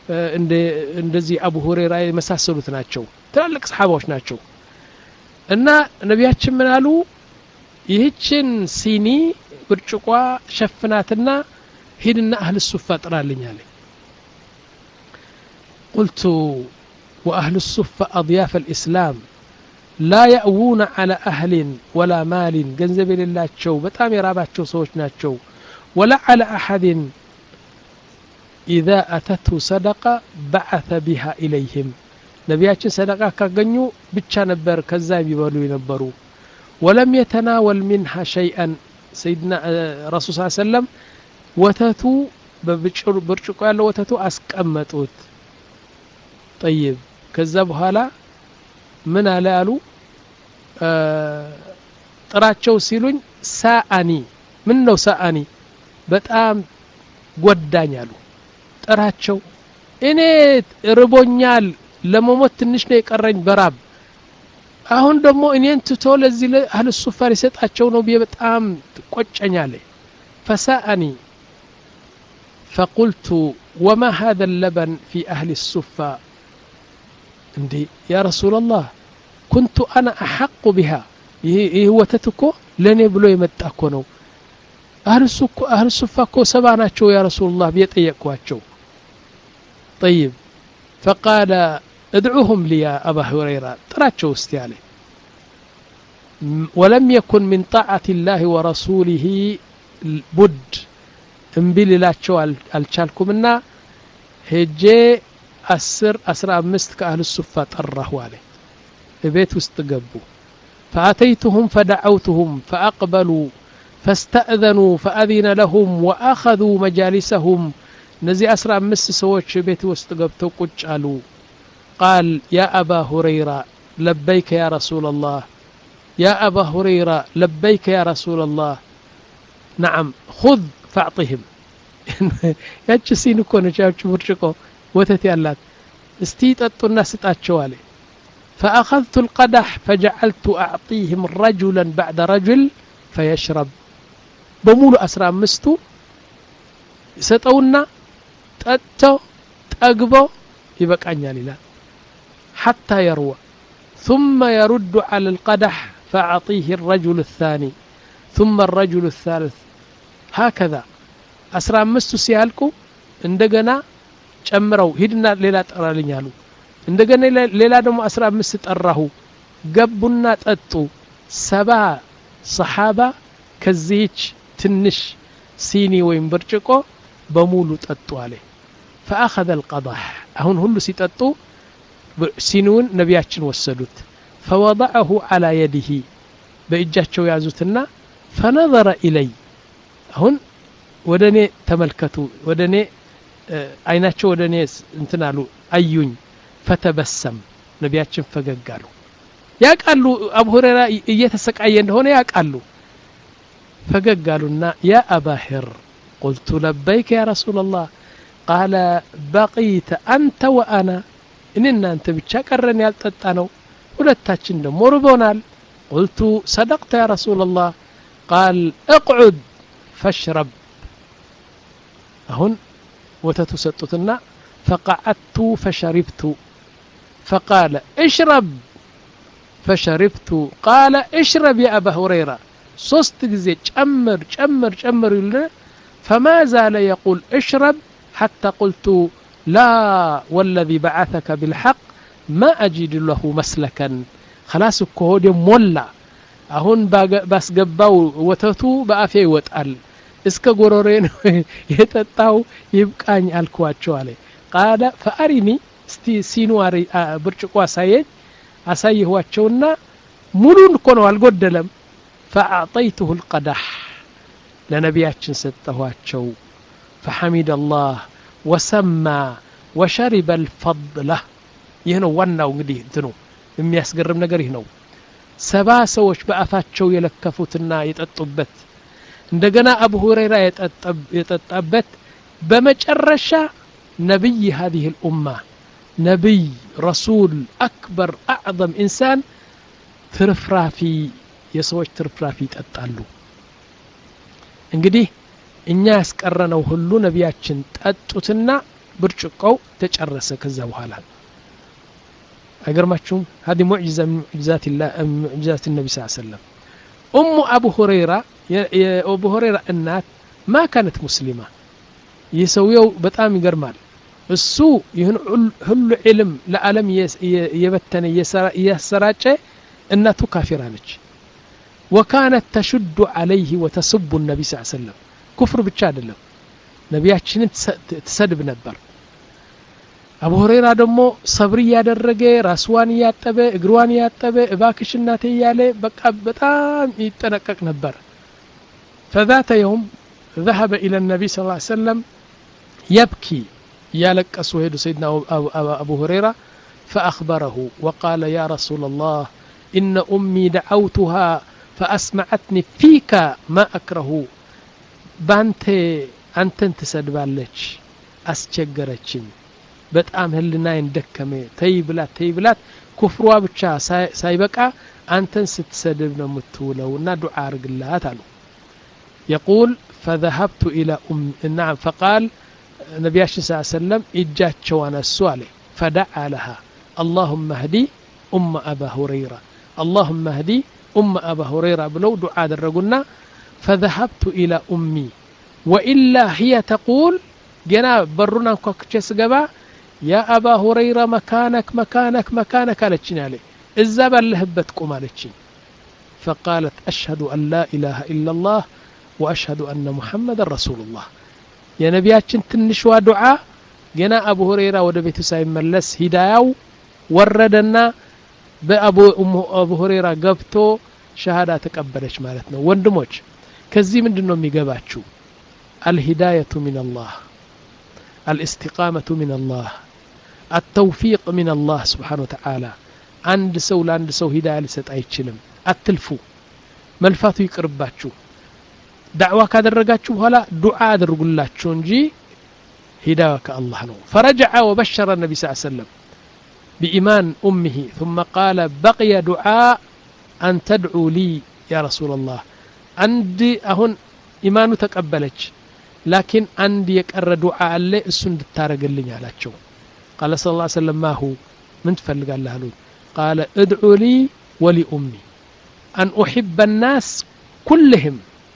እንደዚህ አቡ ሁረይራ መሳሰሉት ናቸው ትላልቅ ሰሃባዎች ናቸው እና ነብያችን ምን አሉ ይህችን ሲኒ ብርጭቋ ሸፍናትና ሂድና اهل الصفه ጥራልኝ አለ قلت واهل الصفه اضياف الاسلام لا يأوون على أهل ولا مال ገንዘብ የሌላቸው በጣም የራባቸው ሰዎች ናቸው ولا على أحد إذا أتته صدقة بعث بها إليهم ነብያችን ሰደቃ ካገኙ ብቻ ነበር ከዛ ይበሉ የነበሩ ولم يتناول منها شيئا سيدنا رسول صلى الله عليه وسلم ወተቱ በብርጭቆ ያለው ወተቱ አስቀመጡት طيب ከዛ በኋላ ምን አለ አሉ ጥራቸው ሲሉኝ ሳአኒ ምን ነው ሳአኒ በጣም ጎዳኝ አሉ ጥራቸው እኔ ርቦኛል ለመሞት ትንሽ ነው የቀረኝ በራብ አሁን ደግሞ እኔን ትቶ ለዚህ ለአህለ ሱፋር ይሰጣቸው ነው በጣም ቆጨኛለ فسأني فقلت وما هذا اللبن في أهل الصفة عندي يا رسول الله كنت أنا أحق بها هو تتكو لني بلو يمتأكو نو أهل السفة أهل الصفة كو سباناتشو يا رسول الله بيتأيكواتشو طيب فقال ادعوهم لي يا أبا هريرة تراتشو استيالي ولم يكن من طاعة الله ورسوله بد انبيل لاتشو الشالكمنا هجي أسر أسرع مست كأهل الصفة طره عليه بيت واستقبوا فأتيتهم فدعوتهم فأقبلوا فاستأذنوا فأذن لهم وأخذوا مجالسهم نزي أسرع مست سوتش بيت واستقبتوا قجالوا قال يا أبا هريرة لبيك يا رسول الله يا أبا هريرة لبيك يا رسول الله نعم خذ فاعطهم ياتشسين كون جاوچ برچقو وتت يالات استي ططو الناس تاچوالي فاخذت القدح فجعلت اعطيهم رجلا بعد رجل فيشرب بمولو أسرع مستو يسطونا ططو طغبو يبقاኛል ይላል حتى يروى ثم يرد على القدح فاعطيه الرجل الثاني ثم الرجل الثالث هكذا أسرع مستو سيالكو እንደገና ጨምረው ሂድና ሌላ ጠራልኝ አሉ እንደገና ሌላ ደግሞ አስራ አምስት ጠራሁ ገቡና ጠጡ ሰባ ሰሃባ ከዚህች ትንሽ ሲኒ ወይም ብርጭቆ በሙሉ ጠጡ አለ فأخذ القضاح አሁን ሁሉ ሲጠጡ ሲኒውን ነቢያችን ወሰዱት فوضعه على يده በእጃቸው ያዙትና فنظر إلي አሁን ወደኔ ተመልከቱ ወደኔ አይናቸው ወደኔ እንትናሉ አዩኝ فتبسم ነቢያችን ፈገጋሉ ያቃሉ አቡ ሁረይራ እየተሰቃየ እንደሆነ ያቃሉ ፈገጋሉና يا أبا هر قلت لبيك يا رسول الله قال بقيت أنت وأنا إننا أنت ብቻ ቀረን ያልጠጣ ነው ሁለታችን ደሞ ርቦናል قلت صدقت يا رسول الله قال اقعد فاشرب هون وتتسطتنا فقعدت فشربت فقال اشرب فشربت قال اشرب يا أبا هريرة صوست جزي جمر جمر جمر فما زال يقول اشرب حتى قلت لا والذي بعثك بالحق ما أجد له مسلكا خلاص كهود مولا አሁን ባስገባው ወተቱ በአፌ ይወጣል እስከ ጎሮሬን የጠጣው ይብቃኝ አልኳቸው አለ قال فأرني እስቲ ሲኑዋሪ ብርጭቆ አሳየኝ አሳየኋቸውና ሙሉን እኮ ነው አልጎደለም فأعطيته القدح ለነቢያችን ሰጠኋቸው فحمد الله وسمى وشرب الفضل ይህ ነው ዋናው እንግዲህ እንትኑ የሚያስገርም ነገር ይህ ነው ሰባ ሰዎች በአፋቸው የለከፉትና የጠጡበት እንደገና አቡ ሁረይራ የጠጣበት በመጨረሻ ነብይ هذه الامه نبي رسول اكبر اعظم انسان ትርፍራፊ የሰዎች ትርፍራፊ ይጠጣሉ እንግዲህ እኛ ያስቀረነው ሁሉ ነቢያችን ጠጡትና ብርጭቆው ተጨረሰ ከዛ በኋላ أجرمتشون هذه معجزة من معجزات الله معجزات النبي صلى الله عليه وسلم أم أبو هريرة يا أبو هريرة النات ما كانت مسلمة يسويوا بتأمي جرمال السوء يهن هل علم لعلم يبتني يسر يسرعه الناتو كافرانج وكانت تشد عليه وتسب النبي صلى الله عليه وسلم كفر بالشاد الله نبياتشين تسدب نبر አቡ ሁረይራ ደግሞ ሰብር ያደረገ ራስዋን ያጠበ እግሯን ያጠበ እባክሽ እናቴ ያለ በቃ በጣም ይጠነቀቅ ነበር فذات يوم ذهب إلى النبي صلى الله عليه وسلم يبكي يالك أسوهد سيدنا أبو هريرة فأخبره وقال يا رسول الله إن أمي دعوتها فأسمعتني فيك ما أكره بانت أنت تسدبالك أسجرتشن በጣም ህልናይን ደከመ ተይብላት ተይብላት ኩፍሯ ብቻ ሳይበቃ አንተን ስትሰድብ ነው የምትውለውና ዱዓ አርግላት አሉ يقول فذهبت الى ام نعم فقال النبي صلى الله عليه وسلم اجاچው አነሱ አለ فدعا لها اللهم اهدي ام ابا هريره اللهم اهدي ام ابا هريره ብለው ዱዓ አደረጉና فذهبت الى امي والا هي تقول جنا برونا ኮክቸ ስገባ يا أبا هريرة مكانك مكانك مكانك على عليه الزبا لهبت قم على فقالت أشهد أن لا إله إلا الله وأشهد أن محمد رسول الله يا نبياتشن تنشوا دعاء جنا أبو هريرة ودبيت سايم ملس هدايو وردنا بأبو أم أبو هريرة قبتو شهادة تقبلش مالتنا وندموش كزي من دنو ميقباتشو الهداية من الله الاستقامة من الله التوفيق من الله سبحانه وتعالى عند سو لاند سو هداية لسط አይችልም አትልፉ መልፋቱ ይቅርባችሁ ዳዕዋ ካደረጋችሁ በኋላ ዱዓ አድርጉላችሁ እንጂ ሂዳያ ከአላህ ነው فرجع وبشر النبي صلى الله عليه وسلم بإيمان أمه ثم قال بقي دعاء أن تدعو لي يا رسول الله عندي أهون إيمانه تقبلች لكن عندي يقر دعاء الله እሱ እንድታረግልኝ አላቸው قال صلى الله عليه وسلم ما هو من تفلق الله له قال ادعوا لي ولأمي أن أحب الناس كلهم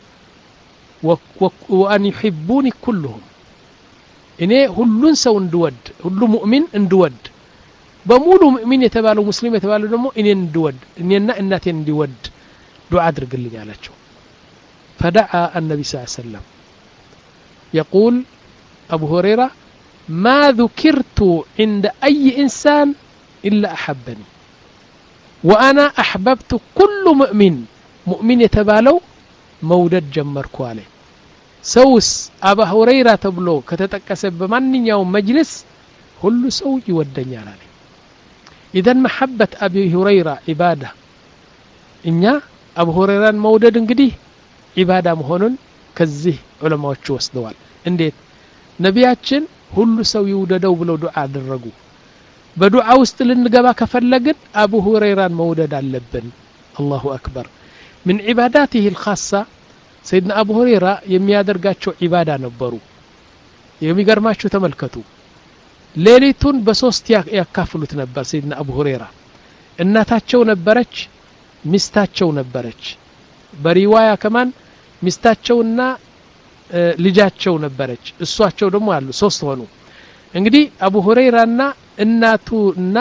وأن يحبوني كلهم إني هلون سو اندود هلو مؤمن اندود بمولو مؤمن يتبالو مسلم يتبالو دمو إني اندود إني الناتي اندود دعاء درقل لي على فدعا النبي صلى الله عليه وسلم يقول أبو هريرة ما ذكرت عند أي إنسان إلا أحبني وأنا أحببت كل مؤمن مؤمن يتبالو مودد جمركو عليه سوس أبا هريرة تبلو كتتكسب بمن يوم مجلس كل سو يودني عليه إذن محبة أبي هريرة عبادة إنيا أبو هريرة مودد انقديه عبادة مهونن كزيه علماء وشوس دوال انديت نبياتشن ሁሉ ሰው ይውደደው ብለው ዱዓ አደረጉ በዱዓ ውስጥ ልንገባ ከፈለግን አቡ ሁረይራን መውደድ አለብን الله أكبر من عباداته الخاصة سيدنا أبو هريرة የሚያደርጋቸው ዒባዳ ነበሩ የሚገርማችሁ ተመልከቱ ሌሊቱን በሶስት ያካፍሉት ነበር سيدنا أبو هريرة እናታቸው ነበረች ሚስታቸው ነበረች በሪዋያ ከማን ሚስታቸውና ልጃቸው ነበረች እሷቸው ደግሞ አሉ ሶስት ሆኑ እንግዲህ አቡ ሁረይራና እናቱና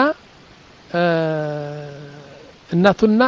እናቱና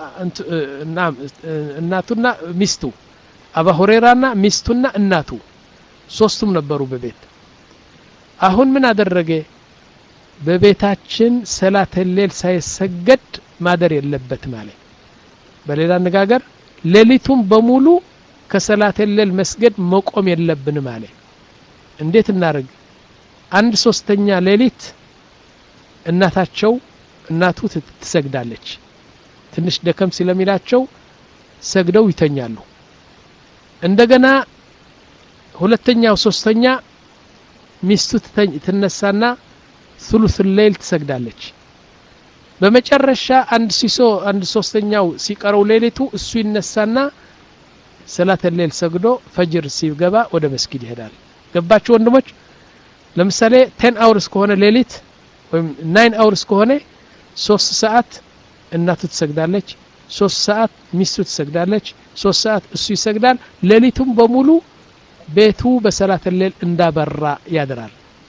እናቱና ሚስቱ አቡ ሁረይራና ሚስቱና እናቱ ሶስቱም ነበሩ በቤት አሁን ምን አደረገ በቤታችን ሰላተ ሌል ሳይሰገድ ማደር የለበት ማለት በሌላ አነጋገር ሌሊቱን በሙሉ ከሰላተ ሌል መስገድ መቆም የለብን ማለት እንዴት እናርግ አንድ ሶስተኛ ሌሊት እናታቸው እናቱ ትሰግዳለች ትንሽ ደከም ስለሚላቸው ሰግደው ይተኛሉ እንደገና ሁለተኛው ሶስተኛ ሚስቱ ትነሳና ثلث الليل ትሰግዳለች በመጨረሻ አንድ ሲሶ አንድ ሶስተኛው ሲቀረው ሌሊቱ እሱ ይነሳና ሰላተ ሌል ሰግዶ ፈጅር ሲገባ ወደ መስጊድ ይሄዳል ገባችሁ ወንድሞች ለምሳሌ ten hours ከሆነ ሌሊት ወይም nine hours ከሆነ ሶስት ሰዓት እናቱ ትሰግዳለች ሶስት ሰዓት ሚስቱ ትሰግዳለች ሶስት ሰዓት እሱ ይሰግዳል ሌሊቱም በሙሉ ቤቱ በሰላተ ሌል እንዳበራ ያድራል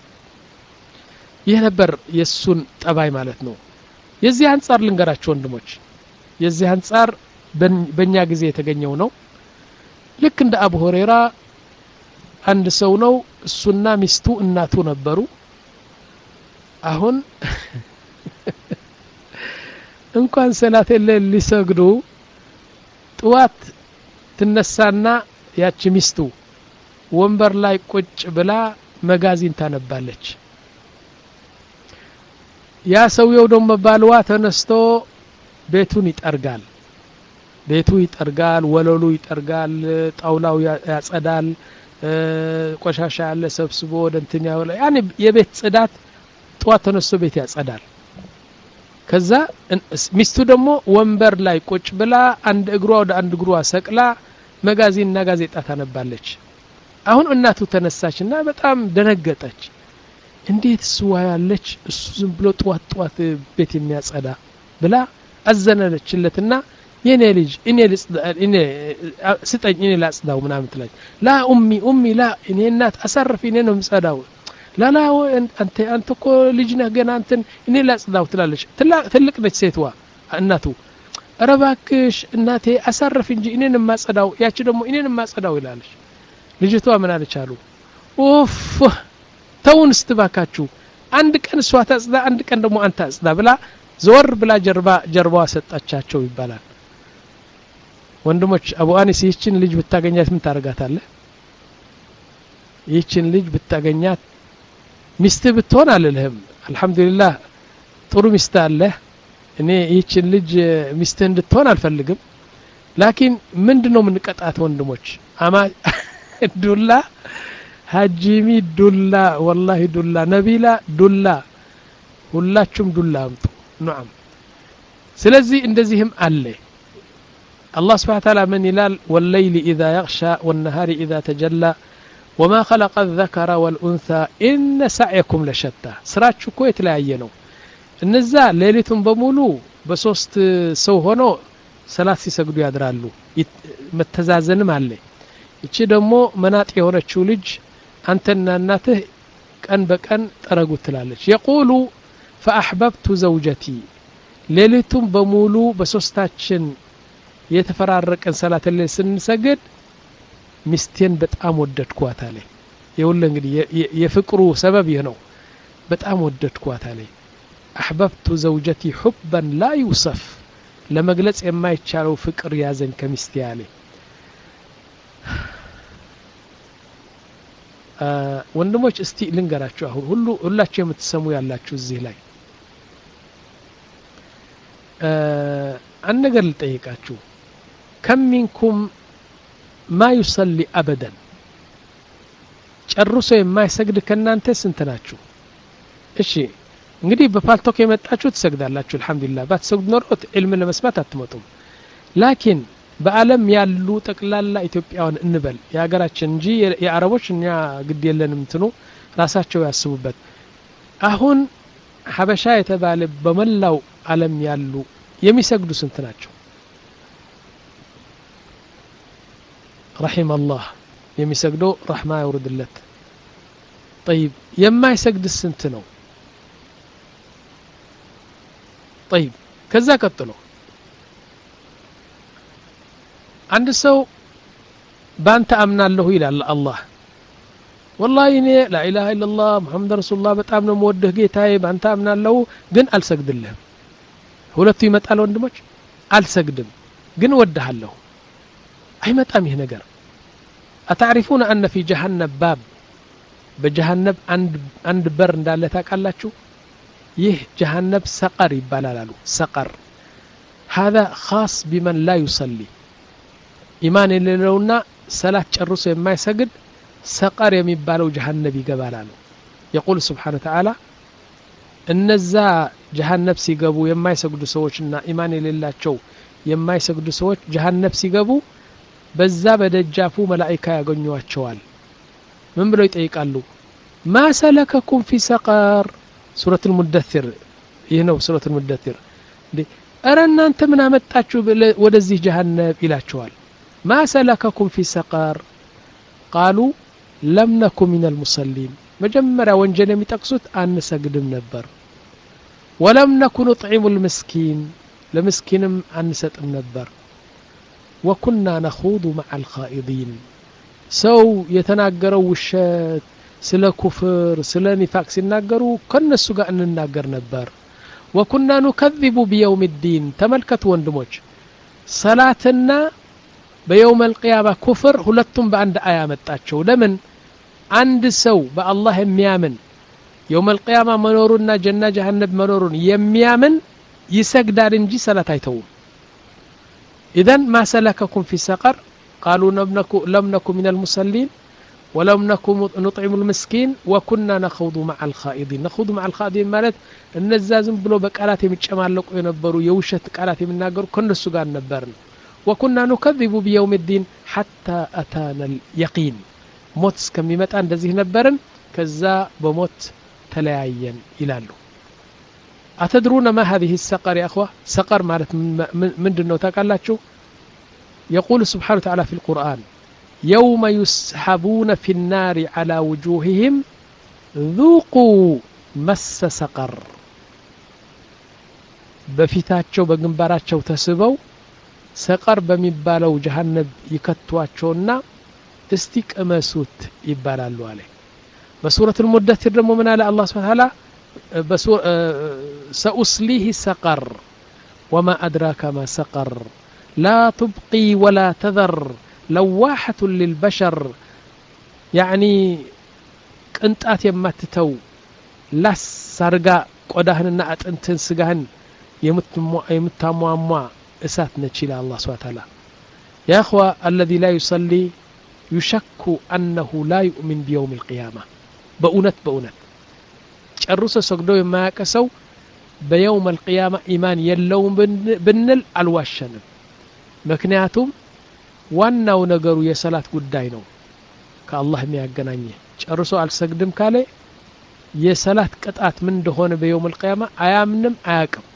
ይህ ነበር የሱን ጠባይ ማለት ነው የዚህ አንፃር ልንገራችሁ ወንድሞች የዚህ አንፃር በእኛ ጊዜ የተገኘው ነው ልክ እንደ አቡ ሁረይራ አንድ ሰው ነው እሱና ሚስቱ እናቱ ነበሩ አሁን እንኳን ሰላተ ሌል ሊሰግዱ ጧት ትነሳና ያቺ ሚስቱ ወንበር ላይ ቁጭ ብላ መጋዚን ታነባለች ያ ሰውየው ደግሞ ባልዋ ተነስቶ ቤቱን ይጠርጋል ቤቱ ይጠርጋል ወለሉ ይጠርጋል ጣውላው ያጸዳል ቆሻሻ ያለ ሰብስቦ ወደንተኛ ወላ ያኔ የቤት ጽዳት ጧት ተነስቶ ቤት ያጸዳል ከዛ ሚስቱ ደግሞ ወንበር ላይ ቁጭ ብላ አንድ እግሯ ወደ አንድ እግሯ ሰቅላ መጋዚንና ጋዜጣ ታነባለች አሁን እናቱ ተነሳችና በጣም ደነገጠች እንዴት ስዋ ያለች እሱ ዝም ብሎ ጧት ጧት ቤት የሚያጸዳ ብላ አዘነለችለትና የኔ ልጅ እኔ እኔ ስጠኝ እኔ ላጽዳው ምናምን ትላለች ላ ኡሚ ኡሚ ላ እኔ እናት አሳርፊ እኔ ነው ምጸዳው ላ ላ አንተ አንተ እኮ ልጅ ነህ ገና አንተን እኔ ላጽዳው ትላለች ትልቅ ነች ሴትዋ እናቱ ረባክሽ እናቴ አሳርፊ እንጂ እኔን ማጸዳው ያቺ ደግሞ እኔን ማጸዳው ይላለች ልጅቷ ምን አለች አሉ ኡፍ ተውን ስትባካችሁ አንድ ቀን እሷ ታጽዳ አንድ ቀን ደግሞ አንተ አጽዳ ብላ ዞር ብላ ጀርባ ጀርባዋ ሰጣቻቸው ይባላል ወንድሞች አቡ አኒስ ይህችን ልጅ ብታገኛት ምን ታረጋታለህ ይህችን ልጅ ብታገኛት ሚስት ብትሆን አለልህም አልহামዱሊላህ ጥሩ ሚስት አለ እኔ ይህችን ልጅ ሚስት እንድትሆን አልፈልግም ላኪን ምንድነው ምን ቀጣት ወንድሞች አማ ዱላ ሀጂሚ ዱላ والله ዱላ ነቢላ ዱላ ሁላችሁም ዱላ አምጡ نعم ስለዚህ እንደዚህም አለ الله سبحانه وتعالى من يلال والليل إذا يغشى والنهار إذا تجلى وما خلق الذكر والأنثى إن سعيكم لشتى سراتشو كويت لا ينو النزا ليلتهم بمولو بسوست سو هونو ثلاث يسجدوا يدرالو متزازنم عليه እቺ ደግሞ መናጥ የሆነችው ልጅ አንተና እናትህ ቀን በቀን ጠረጉት ትላለች يقول فاحببت زوجتي ሌሊቱም በሙሉ በሶስታችን የተፈራረቀን ሰላት ላይ ስንሰግድ ሚስቴን በጣም ወደድኳት አለ ይሁን እንግዲህ የፍቅሩ ሰበብ ይሄ ነው በጣም ወደድኳት አለ احببت زوجتي حبا لا يوصف ለመግለጽ የማይቻለው ፍቅር ያዘኝ ከሚስቴ አለ ወንድሞች እስቲ ልንገራችሁ አሁን ሁሉ ሁላችሁ የምትሰሙ ያላችሁ እዚህ ላይ አንድ ነገር ልጠይቃችሁ كم منكم ما يصلي ابدا ጨርሶ የማይሰግድ ከናንተ ስንት ናችሁ እሺ እንግዲህ በፓልቶክ የመጣችሁ ትሰግዳላችሁ አልহামዱሊላህ ባትሰግዱ ኖሮ ኢልም ለመስማት አትመጡም ላኪን በአለም ያሉ ጠቅላላ ኢትዮጵያውን እንበል የሀገራችን እንጂ የአረቦች እኛ ግድ የለንም እንትኑ ራሳቸው ያስቡበት አሁን ሐበሻ የተባለ በመላው ዓለም ያሉ የሚሰግዱ ስንት ናቸው رحم الله የሚሰግደው ረህማ ይወርድለት طيب የማይሰግድ ስንት ነው طيب ከዛ ቀጥሎ አንድ ሰው ባንተ አምናለሁ ይላል አላህ والله እኔ لا اله الا الله محمد رسول الله በጣም ነው ወደህ ጌታዬ ባንተ አምናለሁ ግን አልሰግድልህም ሁለቱ ይመጣል ወንድሞች አልሰግድም ግን ወደሃለሁ አይመጣም ይሄ ነገር አታሪፉና ان في جهنم باب በጀሃነም አንድ አንድ በር እንዳለ ታውቃላችሁ ይህ ጀሃነም ሰቀር ይባላል አሉ ሰቀር هذا خاص بمن لا يصلي ኢማን የሌለውና ሰላት ጨርሶ የማይሰግድ ሰቀር የሚባለው ጀሃነም ይገባል አሉ يقول سبحانه وتعالى እነዛ ጀሃነም ሲገቡ የማይሰግዱ ሰዎችና ኢማን የሌላቸው የማይሰግዱ ሰዎች ጀሃነም ሲገቡ በዛ በደጃፉ መላእክት ያገኙዋቸዋል ምን ብለው ይጠይቃሉ ما سلككم في سقر سورة المدثر ይህ ነው سورة المدثر አረ እናንተ ምን አመጣችሁ ወደዚህ ጀሃነም ይላቸዋል ما سلككم في سقر قالوا لم نكن من المصلين መጀመሪያ ወንጀል የሚጠቅሱት አንሰግድም ነበር ولم نكن نطعم المسكين ለምስኪንም አንሰጥም ነበር وكنا نخوض مع الخائضين ሰው የተናገረው ውሸት ስለ ኩፍር ስለ ኒፋቅ ሲናገሩ ከነሱ ጋር እንናገር ነበር وكنا نكذب بيوم الدين ተመልከቱ ወንድሞች ሰላትና በየውም القيامة ኩፍር ሁለቱም በአንድ አያ መጣቸው ለምን አንድ ሰው በአላህ የሚያምን يوم القيامة መኖሩና ጀና ጀሃነም መኖሩን የሚያምን ይሰግዳል እንጂ ሰላት አይተውም إذن ما سلككم في سقر قالوا لم نكن من المصلين ولم نكن نطعم المسكين وكنا نخوض مع الخائضين نخوض مع الخائضين ማለት እነዛ ዝም ብሎ በቃላት የሚጨማለቁ የነበሩ የውሸት ቃላት የሚናገሩ ከነሱ ጋር ነበርን وكنا نكذب بيوم الدين حتى أتانا اليقين موت እስከሚመጣ እንደዚህ ነበርን ከዛ በሞት ተለያየን ይላሉ أتدرون ما هذه السقر يا أخوة سقر ማለት ምንድነው ታውቃላችሁ يقول سبحانه وتعالى في القرآن يوم يسحبون في النار على وجوههم ذوقوا مس سقر በፊታቸው በግንባራቸው ተስበው ሰቀር በሚባለው ጀሃነም ይከቷቸውና እስቲ ቀመሱት ይባላሉ አለ በሱረቱ المدثر ደግሞ ምን አለ አላህ Subhanahu Wa Ta'ala سأصليه سقر وما أدراك ما سقر لا تبقي ولا تذر لواحة للبشر يعني ቅንጣት የማትተው ላስ ሳርጋ ቆዳህንና አጥንትን ስጋህን የምታሟሟ እሳት ነች ይላል አላህ Subhanahu Wa Ta'ala يا اخوة الذي لا يصلي يشك أنه لا يؤمن بيوم القيامة بأونت بأونت ጨርሶ ሰግዶ የማያቀሰው በየውም القيامة ኢማን የለውም ብንል አልዋሸንም ምክንያቱም ዋናው ነገሩ የሰላት ጉዳይ ነው ከአላህ የሚያገናኝ ጨርሶ አልሰግድም ካለ የሰላት ቅጣት ምን እንደሆነ በየውም القيامة አያምንም አያቅም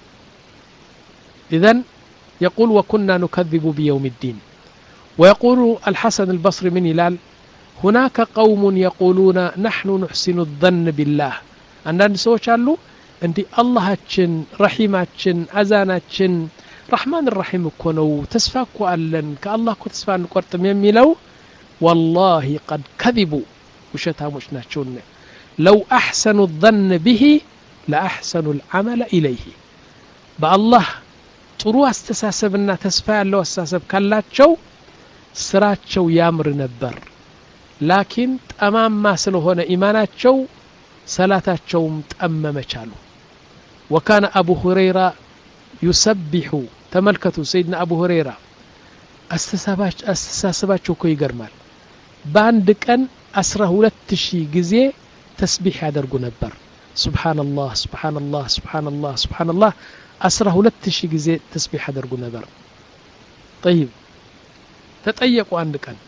إذن يقول وكنا نكذب بيوم الدين ويقول الحسن البصري من هلال هناك قوم يقولون نحن نحسن الظن بالله عندنا سوچ አሉ እንዲ አላህችን ረሂማችን አዛናችን رحمن الرحيم እኮ ነው ተስፋ እኮ አለን ከአላህ እኮ ተስፋ እንቆርጥም የሚለው والله قد كذبوا ውሸታሞች ናቸው لو احسنوا الظن به لاحسنوا العمل اليه بالله ጥሩ አስተሳሰብና ተስፋ ያለው አስተሳሰብ ካላቸው ስራቸው ያምር ነበር ላኪን ጠማማ ስለሆነ ኢማናቸው ሰላታቸውም ጠመመቻሉ وكان ابو هريره يسبح ተመልከቱ ሰይድና አቡ ሁረይራ አስተሳባች አስተሳሰባቸው እኮ ይገርማል በአንድ ቀን አስራ ሁለት ሺህ ጊዜ ተስቢህ ያደርጉ ነበር ሱብሃንአላህ ሱብሃንአላህ ሱብሃንአላህ ሱብሃንአላህ አስራ ሁለት ሺህ ጊዜ ተስቢህ ያደርጉ ነበር طيب ተጠየቁ አንድ ቀን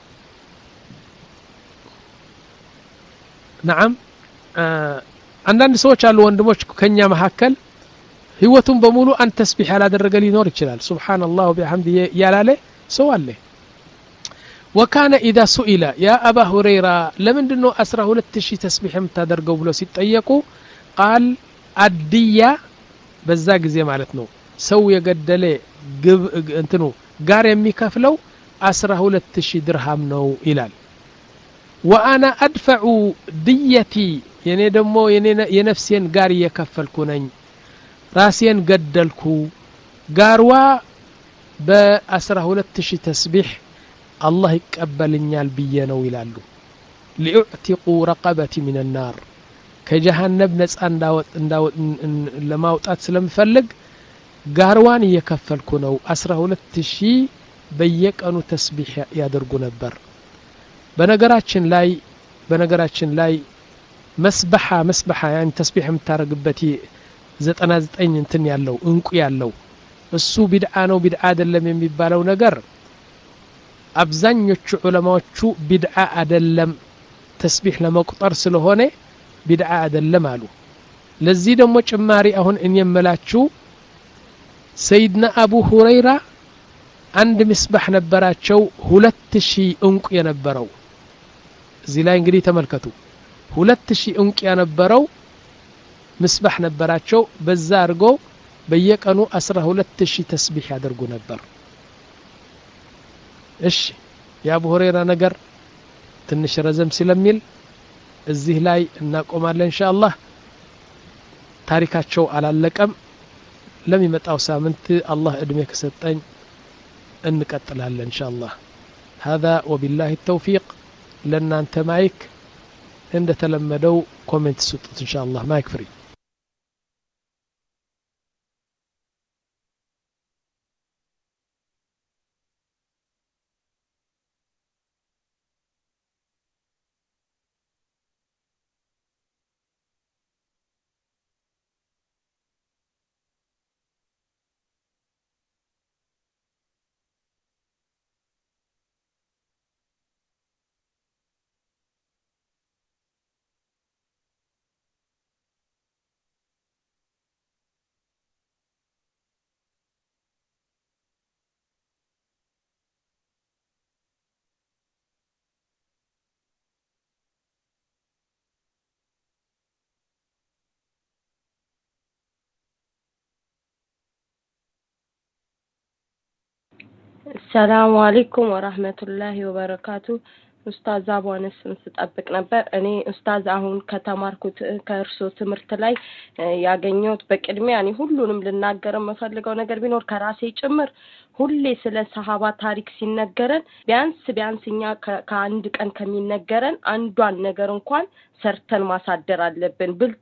نعم አንዳንድ ሰዎች አሉ ወንድሞች ከኛ መሐከል ህይወቱን በሙሉ አንተ ተስቢህ ያላደረገ ሊኖር ይችላል ሱብሃንአላህ ወቢሐምዲ ያላለ ሰው አለ وكان اذا سئل يا ابا هريره ለምንድነው አስራ ሁለት ሺህ ተስቢህ የምታደርገው ብሎ ሲጠየቁ قال الدية በዛ ጊዜ ማለት ነው ሰው የገደለ ግብ እንትኑ ጋር የሚከፍለው አስራ ሁለት ሺህ ድርሃም ነው ይላል وانا ادفع ديتي የኔ ደሞ የነፍሴን ጋር እየከፈልኩ ነኝ ራሴን ገደልኩ ጋርዋ በአስራ ሁለት ሺህ ተስቢህ አላህ ይቀበልኛል ብዬ ነው ይላሉ ليعتقوا رقبتي من النار ከጀሃነም ነፃ እንዳወጥ እንዳወጥ ለማውጣት ስለምፈልግ ጋርዋን እየከፈልኩ ነው አስራ ሁለት ሺህ በየቀኑ ተስቢህ ያደርጉ ነበር በነገራችን ላይ በነገራችን ላይ መስበሃ መስበሃ ያን ተስቢህ የምታረግበት ዘጠና ዘጠኝ እንትን ያለው እንቁ ያለው እሱ ቢድዓ ነው ቢድዓ አይደለም የሚባለው ነገር አብዛኞቹ ዑለማዎቹ ቢድዓ አይደለም ተስቢህ ለመቁጠር ስለሆነ ቢድዓ አይደለም አሉ ለዚህ ደግሞ ጭማሪ አሁን እንየመላችሁ ሰይድና አቡ ሁረይራ አንድ ምስባህ ነበራቸው ሁለት ሺህ እንቁ የነበረው እዚህ ላይ እንግዲህ ተመልከቱ ሁለት ሺህ እንቁ የነበረው ምስባህ ነበራቸው በዛ አርጎ በየቀኑ አስራ ሁለት ሺህ ተስቢህ ያደርጉ ነበር እሺ የአቡ ሁረይራ ነገር ትንሽ ረዘም ስለሚል እዚህ ላይ እናቆማለን ኢንሻአላህ ታሪካቸው አላለቀም ለሚመጣው ሳምንት አላህ እድሜ ከሰጠኝ እንቀጥላለን ኢንሻአላህ هذا وبالله التوفيق لنا انت مايك عند تلمدوا كومنت سطت ان شاء الله مايك فري السلام عليكم ورحمة الله وبركاته ኡስታዝ አቧንስ እንስጠብቅ ነበር እኔ ኡስታዝ አሁን ከተማርኩት ከእርሶ ትምርት ላይ ያገኘሁት በቅድሚያ እኔ ሁሉንም ልናገር መፈልገው ነገር ቢኖር ከራሴ ጭምር ሁሌ ስለ ሰሃባ ታሪክ ሲነገረን ቢያንስ ቢያንስኛ ከአንድ ቀን ከሚነገረን አንዷን ነገር እንኳን ሰርተን ማሳደር አለብን ብልጥ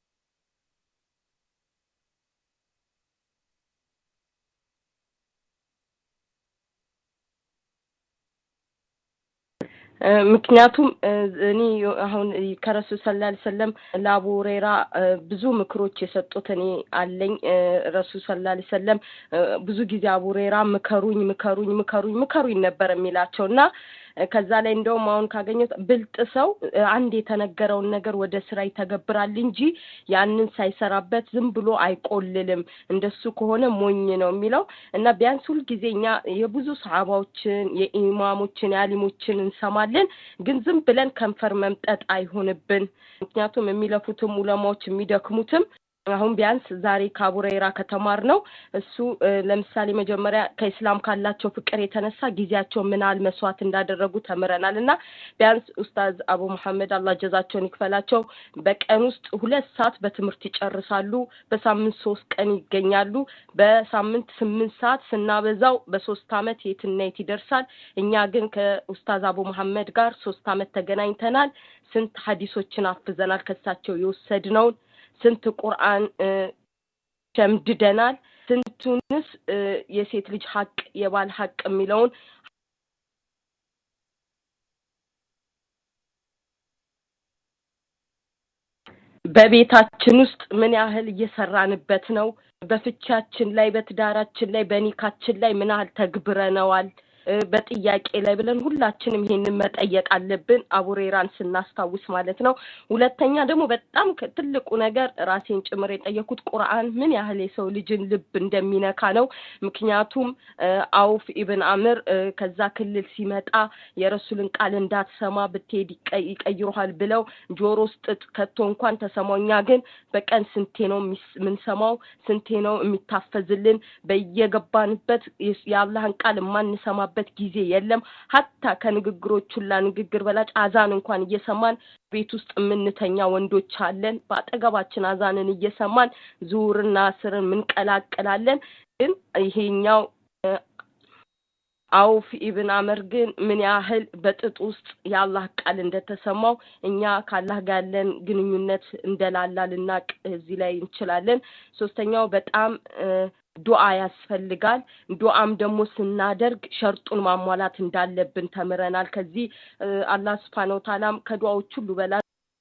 ምክንያቱም እኔ አሁን ከረሱል ሰለላሁ ዐለይሂ ወሰለም ለአቡ ሁረይራ ብዙ ምክሮች የሰጡት እኔ አለኝ ረሱል ሰለላሁ ዐለይሂ ወሰለም ብዙ ጊዜ አቡ ሁረይራ ምከሩኝ ምከሩኝ ምከሩኝ ምከሩኝ ነበር የሚላቸውና ከዛ ላይ እንደውም አሁን ካገኘው ብልጥ ሰው አንድ የተነገረውን ነገር ወደ ስራ ይተገብራል እንጂ ያንን ሳይሰራበት ዝም ብሎ አይቆልልም እንደሱ ከሆነ ሞኝ ነው የሚለው እና ቢያንስ ሁሉ ጊዜኛ የብዙ ሰሃባዎችን የኢማሞችን ያሊሞችን እንሰማለን ግን ዝም ብለን ከንፈር መምጠጥ አይሆንብን ምክንያቱም የሚለፉትም ዑለማዎች የሚደክሙትም አሁን ቢያንስ ዛሬ ከአቡ ሁረይራ ከተማር ነው እሱ ለምሳሌ መጀመሪያ ከእስላም ካላቸው ፍቅር የተነሳ ጊዜያቸው ምን አል መስዋዕት እንዳደረጉ ተምረናልና ቢያንስ ኡስታዝ አቡ መሐመድ አላህ ጀዛቸውን ይክፈላቸው በቀን ውስጥ ሁለት ሰዓት በትምህርት ይጨርሳሉ በሳምንት ሶስት ቀን ይገኛሉ በሳምንት ስምንት ሰዓት ስናበዛው በሶስት አመት የትና የት ይደርሳል እኛ ግን ከኡስታዝ አቡ መሐመድ ጋር ሶስት አመት ተገናኝተናል ስንት ሐዲሶችን አፍዘናል ከሳቸው የወሰድነው ስንት ቁርአን ሸምድደናል ስንቱንስ የሴት ልጅ ሐቅ የባል ሐቅ የሚለውን በቤታችን ውስጥ ምን ያህል እየሰራንበት ነው በፍቻችን ላይ በትዳራችን ላይ በኒካችን ላይ ምን ያህል ተግብረናል በጥያቄ ላይ ብለን ሁላችንም ይሄንን መጠየቅ አለብን አቡ ሁረይራን ስናስታውስ ማለት ነው ሁለተኛ ደግሞ በጣም ትልቁ ነገር ራሴን ጭምር የጠየቁት ቁርአን ምን ያህል የሰው ልጅን ልብ እንደሚነካ ነው ምክንያቱም አውፍ ኢብን አምር ከዛ ክልል ሲመጣ የረሱልን ቃል እንዳትሰማ ብትሄድ ይቀይሩሃል ብለው ጆሮ ውስጥ ከቶ እንኳን ተሰማኛ ግን በቀን ስንቴ ነው ምን ሰማው ስንቴ ነው የሚታፈዝልን በየገባንበት የአላህን ቃል ማንሰማ በት ጊዜ የለም hatta ከንግግሮቹላ ንግግር በላጭ አዛን እንኳን እየሰማን ቤት ውስጥ ምንተኛ ወንዶች አለን በአጠገባችን አዛንን እየሰማን ዙርና ስርን ምን ቀላቀላለን ግን ይሄኛው አውፍ ኢብን አመር ግን ምን ያህል በጥጥ ውስጥ ያላህ ቃል እንደተሰማው እኛ ካላህ ጋር ያለን ግንኙነት እንደላላልና እዚህ ላይ እንችላለን ሶስተኛው በጣም ዱዓ ያስፈልጋል ዱዓም ደግሞ ስናደርግ ሸርጡን ማሟላት እንዳለብን ተምረናል ከዚህ አላህ Subhanahu Wa Ta'ala ከዱዓዎች ሁሉ በላ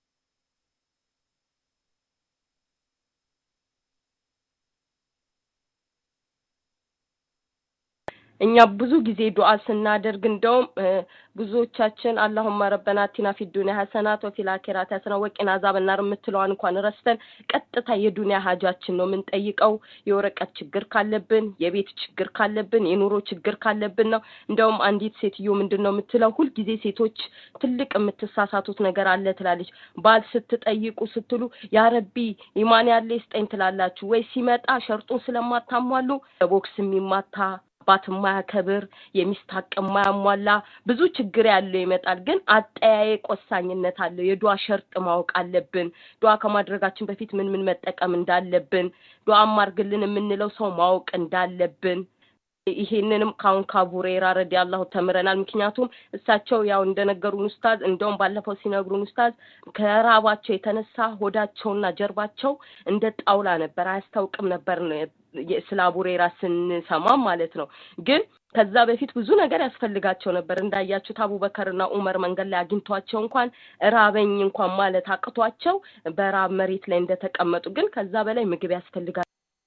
እኛ ብዙ ጊዜ ዱዓ ስናደርግ እንደውም ብዙዎቻችን አላሁመ ረበና አቲና ፊ ዱንያ ሐሰናት ወፊል አኺራቲ ሐሰና ወቂና አዛበን ናር የምትለዋን እንኳን ረስተን ቀጥታ የዱንያ ሀጃችን ነው ምን ጠይቀው የወረቀት ችግር ካለብን የቤት ችግር ካለብን የኑሮ ችግር ካለብን ነው እንደውም አንዲት ሴትዮ ምንድነው የምትለው ሁሉ ጊዜ ሴቶች ትልቅ የምትሳሳቱት ነገር አለ ትላለች ባል ስትጠይቁ ስትሉ ያ ረቢ ኢማን ያለ ይስጠኝ ትላላችሁ ወይ ሲመጣ ሸርጡን ስለማታሟሉ በቦክስ የሚማታ ባትማ ያከብር የሚስታቀማ ያሟላ ብዙ ችግር ያለው ይመጣል ግን አጠያየቅ ወሳኝነት አለው የዱዓ ሸርጥ ማወቅ አለብን ዱዓ ከማድረጋችን በፊት ምን ምን መጠቀም እንዳለብን ዱዓ ማርግልን የምንለው ሰው ማወቅ እንዳለብን ይሄንንም ካውን ካቡሬራ ረዲያላሁ ተምረናል ምክንያቱም እሳቸው ያው እንደነገሩን ኡስታዝ እንደውም ባለፈው ሲነግሩን ኡስታዝ ከራባቸው የተነሳ ሆዳቸውና ጀርባቸው እንደ ጣውላ ነበር አያስታውቅም ነበር ስለ አቡሬራ ስንሰማ ማለት ነው ግን ከዛ በፊት ብዙ ነገር ያስፈልጋቸው ነበር እንዳያችሁት አቡበከርና ዑመር መንገድ ላይ አግኝቷቸው እንኳን ራበኝ እንኳን ማለት አቅቷቸው በራብ መሬት ላይ እንደተቀመጡ ግን ከዛ በላይ ምግብ ያስፈልጋቸው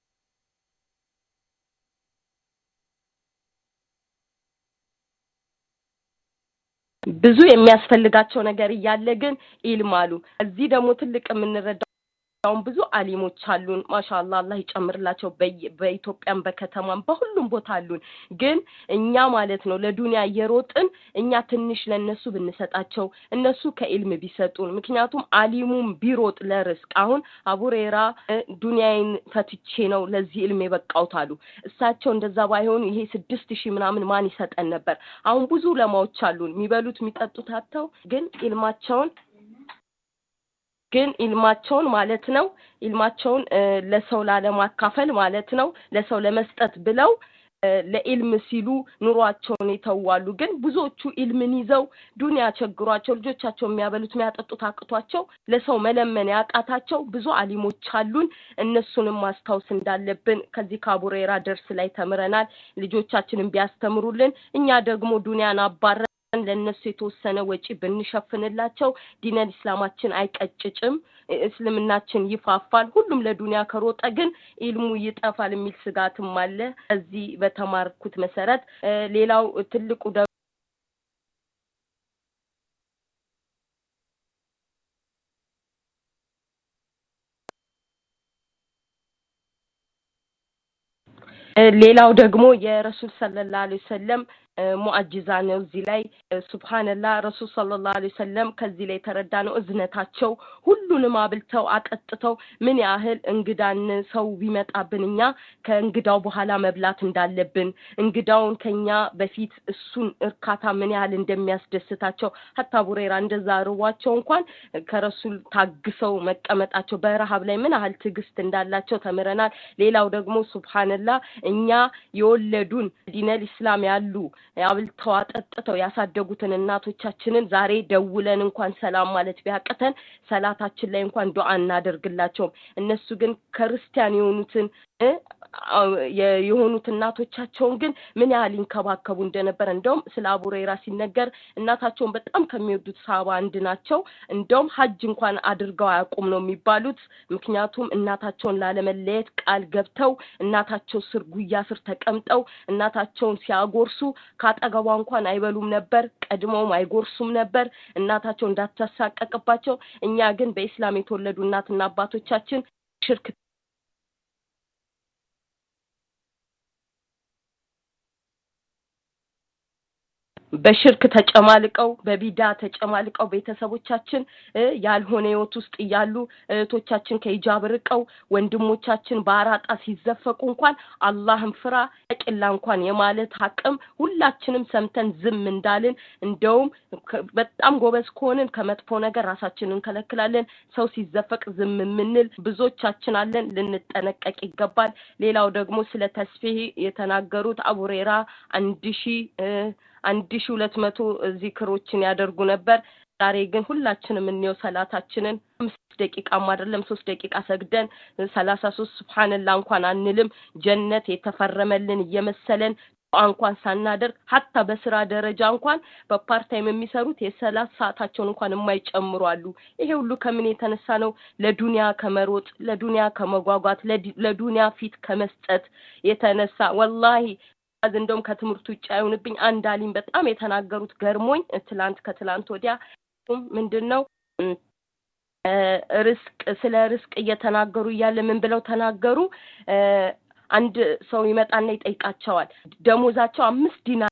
ብዙ የሚያስፈልጋቸው ነገር ይያለ ግን ኢልማሉ እዚህ ደግሞ ትልቅ የምንረዳው ብዙ አሊሞች አሉን ማሻአላህ አላህ ይጨምርላቸው በኢትዮጵያም በከተማም በሁሉም ቦታ አሉን ግን እኛ ማለት ነው ለዱንያ የሮጥን እኛ ትንሽ ለነሱ ብንሰጣቸው እነሱ ከኢልም ቢሰጡን ምክንያቱም አሊሙም ቢሮጥ ለርስቅ አሁን አቡሬራ ዱንያን ፈትቼ ነው ለዚህ ኢልም የበቃውታሉ እሳቸው እንደዛ ባይሆኑ ይሄ ስድስት ሺህ ምናምን ማን ይሰጠን ነበር አሁን ብዙ ለማዎች አሉን የሚበሉት የሚጠጡት አጥተው ግን ኢልማቸውን ግን ኢልማቸውን ማለት ነው ኢልማቸውን ለሰው ላለማካፈል ማለት ነው ለሰው ለመስጠት ብለው ለኢልም ሲሉ ኑሯቸውን ይተዋሉ ግን ብዙዎቹ ኢልምን ይዘው ዱንያ ቸግሯቸው ልጆቻቸው የሚያበሉት የሚያጠጡት አቅቷቸው ለሰው መለመን ያቃታቸው ብዙ አሊሞች አሉን እነሱንም ማስተዋወስ እንዳለብን ከዚህ ካቡሬራ ደርስ ላይ ተምረናል ልጆቻችንን ቢያስተምሩልን እኛ ደግሞ ዱንያን አባረ ለነሱ የተወሰነ ወጪ ብንሸፍንላቸው ዲነል እስላማችን አይቀጭጭም እስልምናችን ይፋፋል ሁሉም ለዱንያ ከሮጠ ግን ኢልሙ ይጠፋል የሚል ስጋትም አለ እዚህ በተማርኩት መሰረት ሌላው ትልቁ ሌላው ደግሞ የረሱል ሰለላሁ ዐለይሂ ወሰለም ሙአጂዛ ነው እዚህ ላይ ሱብሃንአላህ ረሱል ሰለላሁ ዐለይሂ ወሰለም ከዚህ ላይ ተረዳነው እዝነታቸው ሁሉንም አብልተው አጠጥተው ምን ያህል እንግዳን ሰው ቢመጣብንኛ ከእንግዳው በኋላ መብላት እንዳለብን እንግዳውን ከኛ በፊት እሱን እርካታ ምን ያህል እንደሚያስደስታቸው ሐታ ቡሬራ እንደዛ ርዋቸው እንኳን ከረሱል ታግሰው መቀመጣቸው በረሃብ ላይ ምን ያህል ትግስት እንዳላቸው ተምረናል ሌላው ደግሞ ሱብሃንአላህ እኛ የወለዱን ዲነል እስላም ያሉ ያብልተው አጠጥተው ያሳደጉትን እናቶቻችንን ዛሬ ደውለን እንኳን ሰላም ማለት ቢያቀተን ሰላታችን ላይ እንኳን ዱዓ እናደርግላቸው እነሱ ግን ክርስቲያን የሆኑትን የሆኑት እናቶቻቸውን ግን ምን ያህል እንከባከቡ እንደነበር እንደውም ስለ አቡሬራ ሲነገር እናታቸውን በጣም ከሚወዱት ሰሃባ አንድ ናቸው እንደውም ሐጅ እንኳን አድርገው አያውቁም ነው የሚባሉት ምክንያቱም እናታቸውን ላለመለየት ቃል ገብተው እናታቸው ስር ጉያ ስር ተቀምጠው እናታቸውን ሲያጎርሱ ካጠገቧ እንኳን አይበሉም ነበር ቀድሞም አይጎርሱም ነበር እናታቸው እንዳታሳቀቅባቸው እኛ ግን በእስላም የተወለዱ እናትና አባቶቻችን ሽርክ በሽርክ ተጨማልቀው በቢዳ ተጨማልቀው ቤተሰቦቻችን ያልሆነ ህይወት ውስጥ ይያሉ እህቶቻችን ከሂጃብ ርቀው ወንድሞቻችን ባራጣ ሲዘፈቁ እንኳን አላህን ፍራ አቅላ እንኳን የማለት አቅም ሁላችንም ሰምተን ዝም እንዳልን እንደውም በጣም ጎበዝ ከሆነን ከመጥፎ ነገር ራሳችንን ከለክላለን ሰው ሲዘፈቅ ዝም ምንል ብዙዎቻችን አለን ልንጠነቀቅ ይገባል ሌላው ደግሞ ስለ ተስፊህ የተናገሩት አቡሬራ አንድ ሺህ አንድ ሺህ ሁለት መቶ ዚክሮችን ያደርጉ ነበር ዛሬ ግን ሁላችንም እንየው ሰላታችንን አምስት ደቂቃ አይደለም ሶስት ደቂቃ ሰግደን ሰላሳ ሶስት ሱብሃንአላህ እንኳን አንልም ጀነት የተፈረመልን እየመሰለን እንኳን ሳናደርግ ሐታ በስራ ደረጃ እንኳን በፓርት ታይም የሚሰሩት የሰላት ሰዓታቸውን እንኳን የማይጨምሩ አሉ ይሄ ሁሉ ከምን የተነሳ ነው ለዱንያ ከመሮጥ ለዱንያ ከመጓጓት ለዱንያ ፊት ከመስጠት የተነሳ ወላሂ እንደውም ከትምርቱ ውጭ አይሆንብኝ አንድ አሊም በጣም የተናገሩት ገርሞኝ ትላንት ከትላንት ወዲያ ምንድነው ርስቅ ስለ ርስቅ እየተናገሩ ይያለ ምን ብለው ተናገሩ አንድ ሰው ይመጣና ይጠይቃቸዋል ደሞዛቸው አምስት ዲናር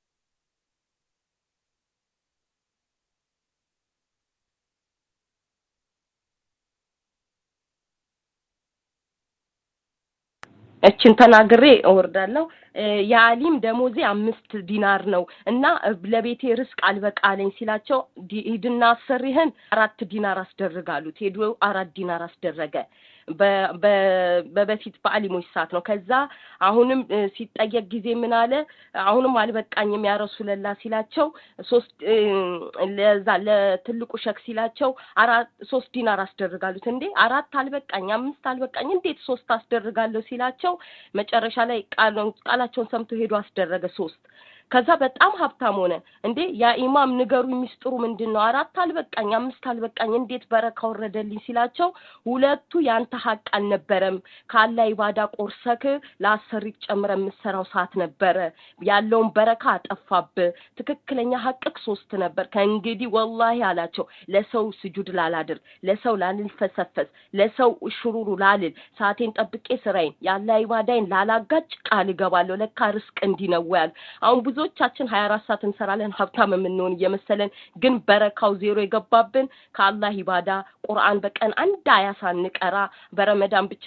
እችን ተናግሬ እወርዳለሁ ያሊም ደሞዜ አምስት ዲናር ነው እና ለቤቴ ርስቅ አልበቃለኝ ሲላቸው ሂድና አሰሪህን አራት ዲናር አስደርጋሉት ሄዶ አራት ዲናር አስደረገ በበፊት በአሊሞች ሰዓት ነው ከዛ አሁንም ሲጠየቅ ጊዜ ምን አለ አሁንም አልበቃኝም ያ ረሱላህ ሲላቸው ሶስት ለዛ ለትልቁ ሸክ ሲላቸው አራት ሶስት ዲናር አስደርጋሉት እንዴ አራት አልበቃኝ አምስት አልበቃኝ እንዴት ሶስት አስደርጋለሁ ሲላቸው መጨረሻ ላይ ቃላቸውን ሰምቶ ሄዶ አስደረገ ሶስት ከዛ በጣም ሀብታም ሆነ እንዴ ያ ኢማም ንገሩ ሚስጥሩ ምንድነው አራት አልበቃኝ አምስት አልበቃኝ እንዴት በረካ ወረደልኝ ሲላቸው ሁለቱ ያንተ ሐቅ አልነበረም ካላ ኢባዳ ቆርሰክ ለአሰሪ ጨምረ መስራው ሰዓት ነበር ያለውን በረካ አጠፋብ ትክክለኛ ሐቅክ ሶስት ነበር ከእንግዲህ ወላሂ አላቸው ለሰው ስጁድ ላላድር ለሰው ላልፈሰፈስ ለሰው ሽሩሩ ላልል ሰዓቴን ጠብቄ ስራዬን ያላ ኢባዳዬን ላላጋጭ ቃል ገባለሁ ለካ ርስቅ እንዲነዋል አሁን ብዙዎቻችን ሃያ አራት ሰዓት እንሰራለን ሀብታም ምንሆን እየመሰለን ግን በረካው ዜሮ የገባብን ከአላህ ኢባዳ ቁርአን በቀን አንድ አያ ሳንቀራ በረመዳን ብቻ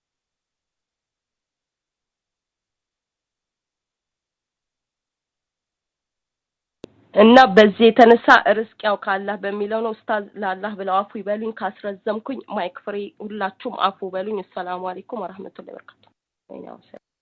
እና በዚህ የተነሳ ርስቅ ያው ካላህ በሚለው ነው ኡስታዝ ለአላህ ብለው አፉ ይበሉኝ ካስረዘምኩኝ ማይክ ፍሪ ሁላችሁም አፉ በሉኝ ሰላም አለይኩም ወራህመቱላሂ ወበረካቱ ወይናው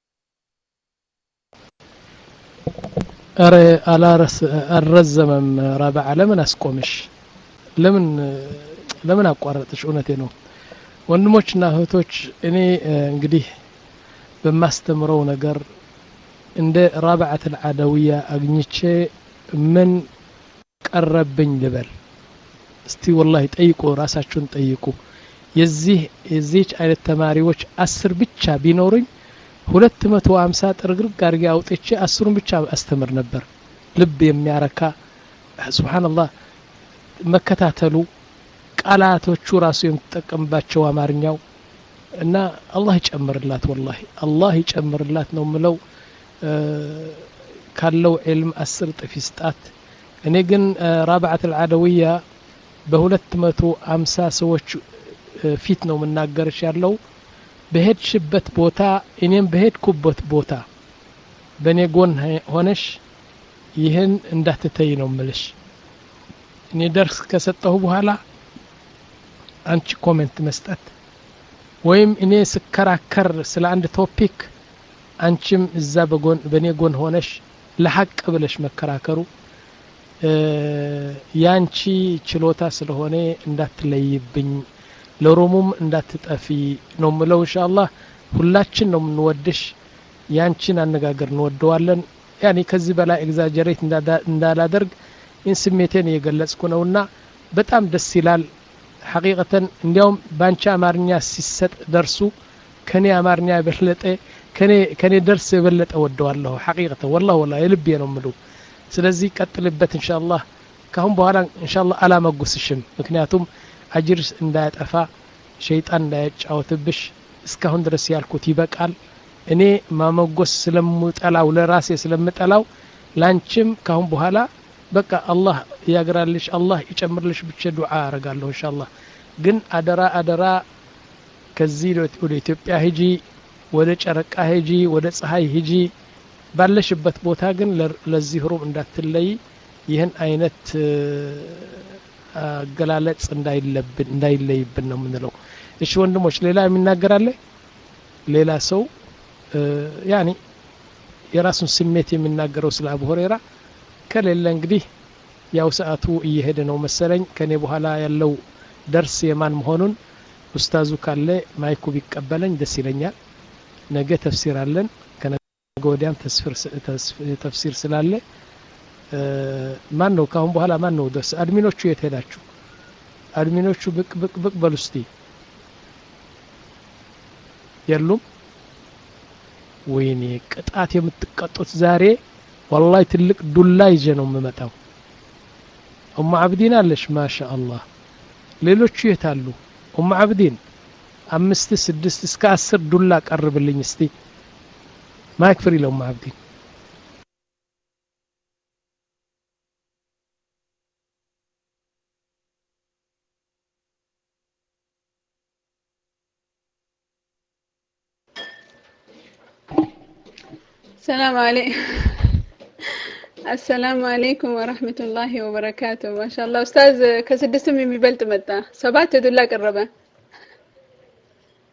አረ አላረስ አረዘመም ረባ ለምን አስቆምሽ ለምን ለምን አቋረጥሽ እውነቴ ነው ወንድሞችና እህቶች እኔ እንግዲህ በማስተምረው ነገር እንደ ረባዓት العدوية አግኝቼ ምን ቀረብኝ ልበል እስቲ والله ጠይቁ ራሳችሁን ጠይቁ የዚህ የዚህች አይነት ተማሪዎች አስር ብቻ ቢኖርኝ ሁለት መቶ ሃምሳ ጥርግርግ አርጌ አውጥቼ አስሩን ብቻ አስተምር ነበር ልብ የሚያረካ ሱብሃንአላህ መከታተሉ ቃላቶቹ ራሱ የምትጠቀምባቸው አማርኛው እና አላህ ይጨምርላት والله አላህ ይጨምርላት ነው ምለው ካለው علم አስር ጥፍ ይስጣት እኔ ግን ረባዓት العدوية በሁለት መቶ ሃምሳ ሰዎች ፊት ነው መናገርሽ ያለው በሄድሽበት ቦታ እኔም በሄድኩበት ቦታ በኔ ጎን ሆነሽ ይሄን እንዳትተይ ነው ምልሽ እኔ ደርስ ከሰጠሁ በኋላ አንቺ ኮሜንት መስጠት ወይም እኔ ስከራከር ስለ አንድ ቶፒክ አንቺም እዛ በጎን በኔ ጎን ሆነሽ ለሐቅ ብለሽ መከራከሩ ያንቺ ችሎታ ስለሆነ እንዳትለይብኝ ለሮሙም እንዳትጠፊ ነው ምለው ኢንሻአላህ ሁላችን ነው ምንወድሽ ያንቺን አነጋገር እንወደዋለን ያኒ ከዚህ በላይ ኤግዛጀሬት እንዳላደርግ እንስሜቴን የገለጽኩ ነውና በጣም ደስ ይላል ሐቂቀተን እንዲያውም ባንቺ አማርኛ ሲሰጥ ደርሱ ከኔ አማርኛ በለጠ ከኔ ከኔ ደርስ የበለጠ ወደዋለሁ ሐቂቀተን والله والله የልቤ ነው ምለው ስለዚህ ቀጥልበት ኢንሻአላህ ካሁን በኋላ ኢንሻአላህ አላመጉስሽም ምክንያቱም አጅር እንዳያጠፋ ሸይጣን እንዳያጫውትብሽ እስካሁን ድረስ ያልኩት ይበቃል እኔ ማመጎስ ስለምጠላው ለራሴ ስለምጠላው ላንቺም ካሁን በኋላ በቃ አላህ ያግራልሽ አላህ ይጨምርልሽ ብቻ ዱዓ አረጋለሁ ኢንሻአላህ ግን አደራ አደራ ከዚህ ወደ ኢትዮጵያ ሂጂ ወደ ጨረቃ ሂጂ ወደ ፀሐይ ሂጂ ባለሽበት ቦታ ግን ለዚህ ሩም እንዳትለይ ይህን አይነት አገላለጽ እንዳይለብን እንዳይለይብን ነው ምንለው እሺ ወንድሞች ሌላ የሚናገር አለ ሌላ ሰው ያኒ የራሱን ስሜት የሚናገረው ስለ አቡ ሁረይራ ከሌለ እንግዲህ ያው ሰዓቱ እየሄደ ነው መሰለኝ ከኔ በኋላ ያለው ደርስ የማን መሆኑን ኡስታዙ ካለ ማይኩ ቢቀበለኝ ደስ ይለኛል ነገ ተፍሲር አለን ከነገ ወዲያም ተፍሲር ተፍሲር ስላለ ማን ነው ካሁን በኋላ ማን ነው ደስ አድሚኖቹ የት ሄዳችሁ አድሚኖቹ ብቅ ብቅ ብቅ በሉስቲ የሉም ወይኔ ቅጣት የምትቀጡት ዛሬ والله ትልቅ ዱላ ይዤ ነው የምመጣው ኡም አብዲን አለሽ ማሻአላህ ሌሎቹ የታሉ ኡም አብዲን አምስት ስድስት እስከ አስር ዱላ ቀርብልኝ እስቲ ማክፍሪ ለው ኡም አብዲን السلام عليكم السلام عليكم ورحمة الله وبركاته ما شاء الله أستاذ كسدستم የሚበልጥ መጣ ሰባት ዱላ ቀረበ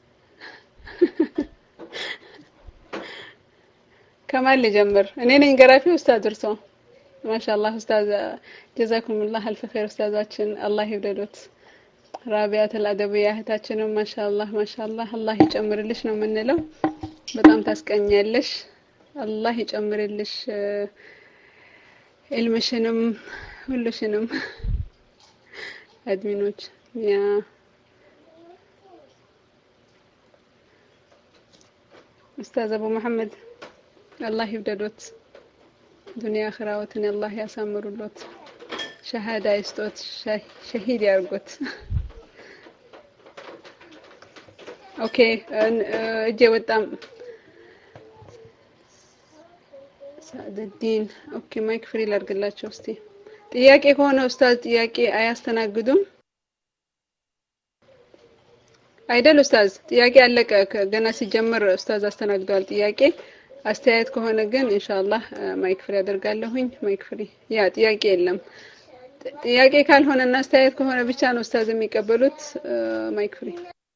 ከማል ልጀምር እኔ ነኝ ገራፊ ኡስታዝ እርሶ ማሻአላህ ኡስታዝ ጀዛኩሙላህ አልፍ ኸይር ኡስታዛችን አላህ ይወደዶት ራቢያት አልአደብያ እህታችንም ማሻአላህ ማሻአላህ አላህ ይጨምርልሽ ነው የምንለው በጣም ታስቀኛለሽ አላህ ይጨምርልሽ ኢልምሽንም ሁሉሽንም አድሚኖች ያ ኡስታዝ አቡ መሐመድ አላህ ይወደዶት ዱንያ አኺራዎትን አላህ ያሳምሩሎት ሸሃዳ ይስጦት ሸሂድ ያርጉት ኦኬ እጄ ወጣም ሳደዲን ኦኬ ማይክ ፍሪ ላድርግላችሁ እስቲ ጥያቄ ከሆነ ኡስታዝ ጥያቄ አያስተናግዱም አይደል ኡስታዝ ጥያቄ አለቀ ገና ሲጀመር ኡስታዝ አስተናግዷል ጥያቄ አስተያየት ከሆነ ግን ኢንሻአላህ ማይክ ፍሪ አደርጋለሁኝ ማይክ ፍሪ ያ ጥያቄ የለም ጥያቄ ካልሆነና አስተያየት ከሆነ ብቻ ነው ኡስታዝ የሚቀበሉት ማይክ ፍሪ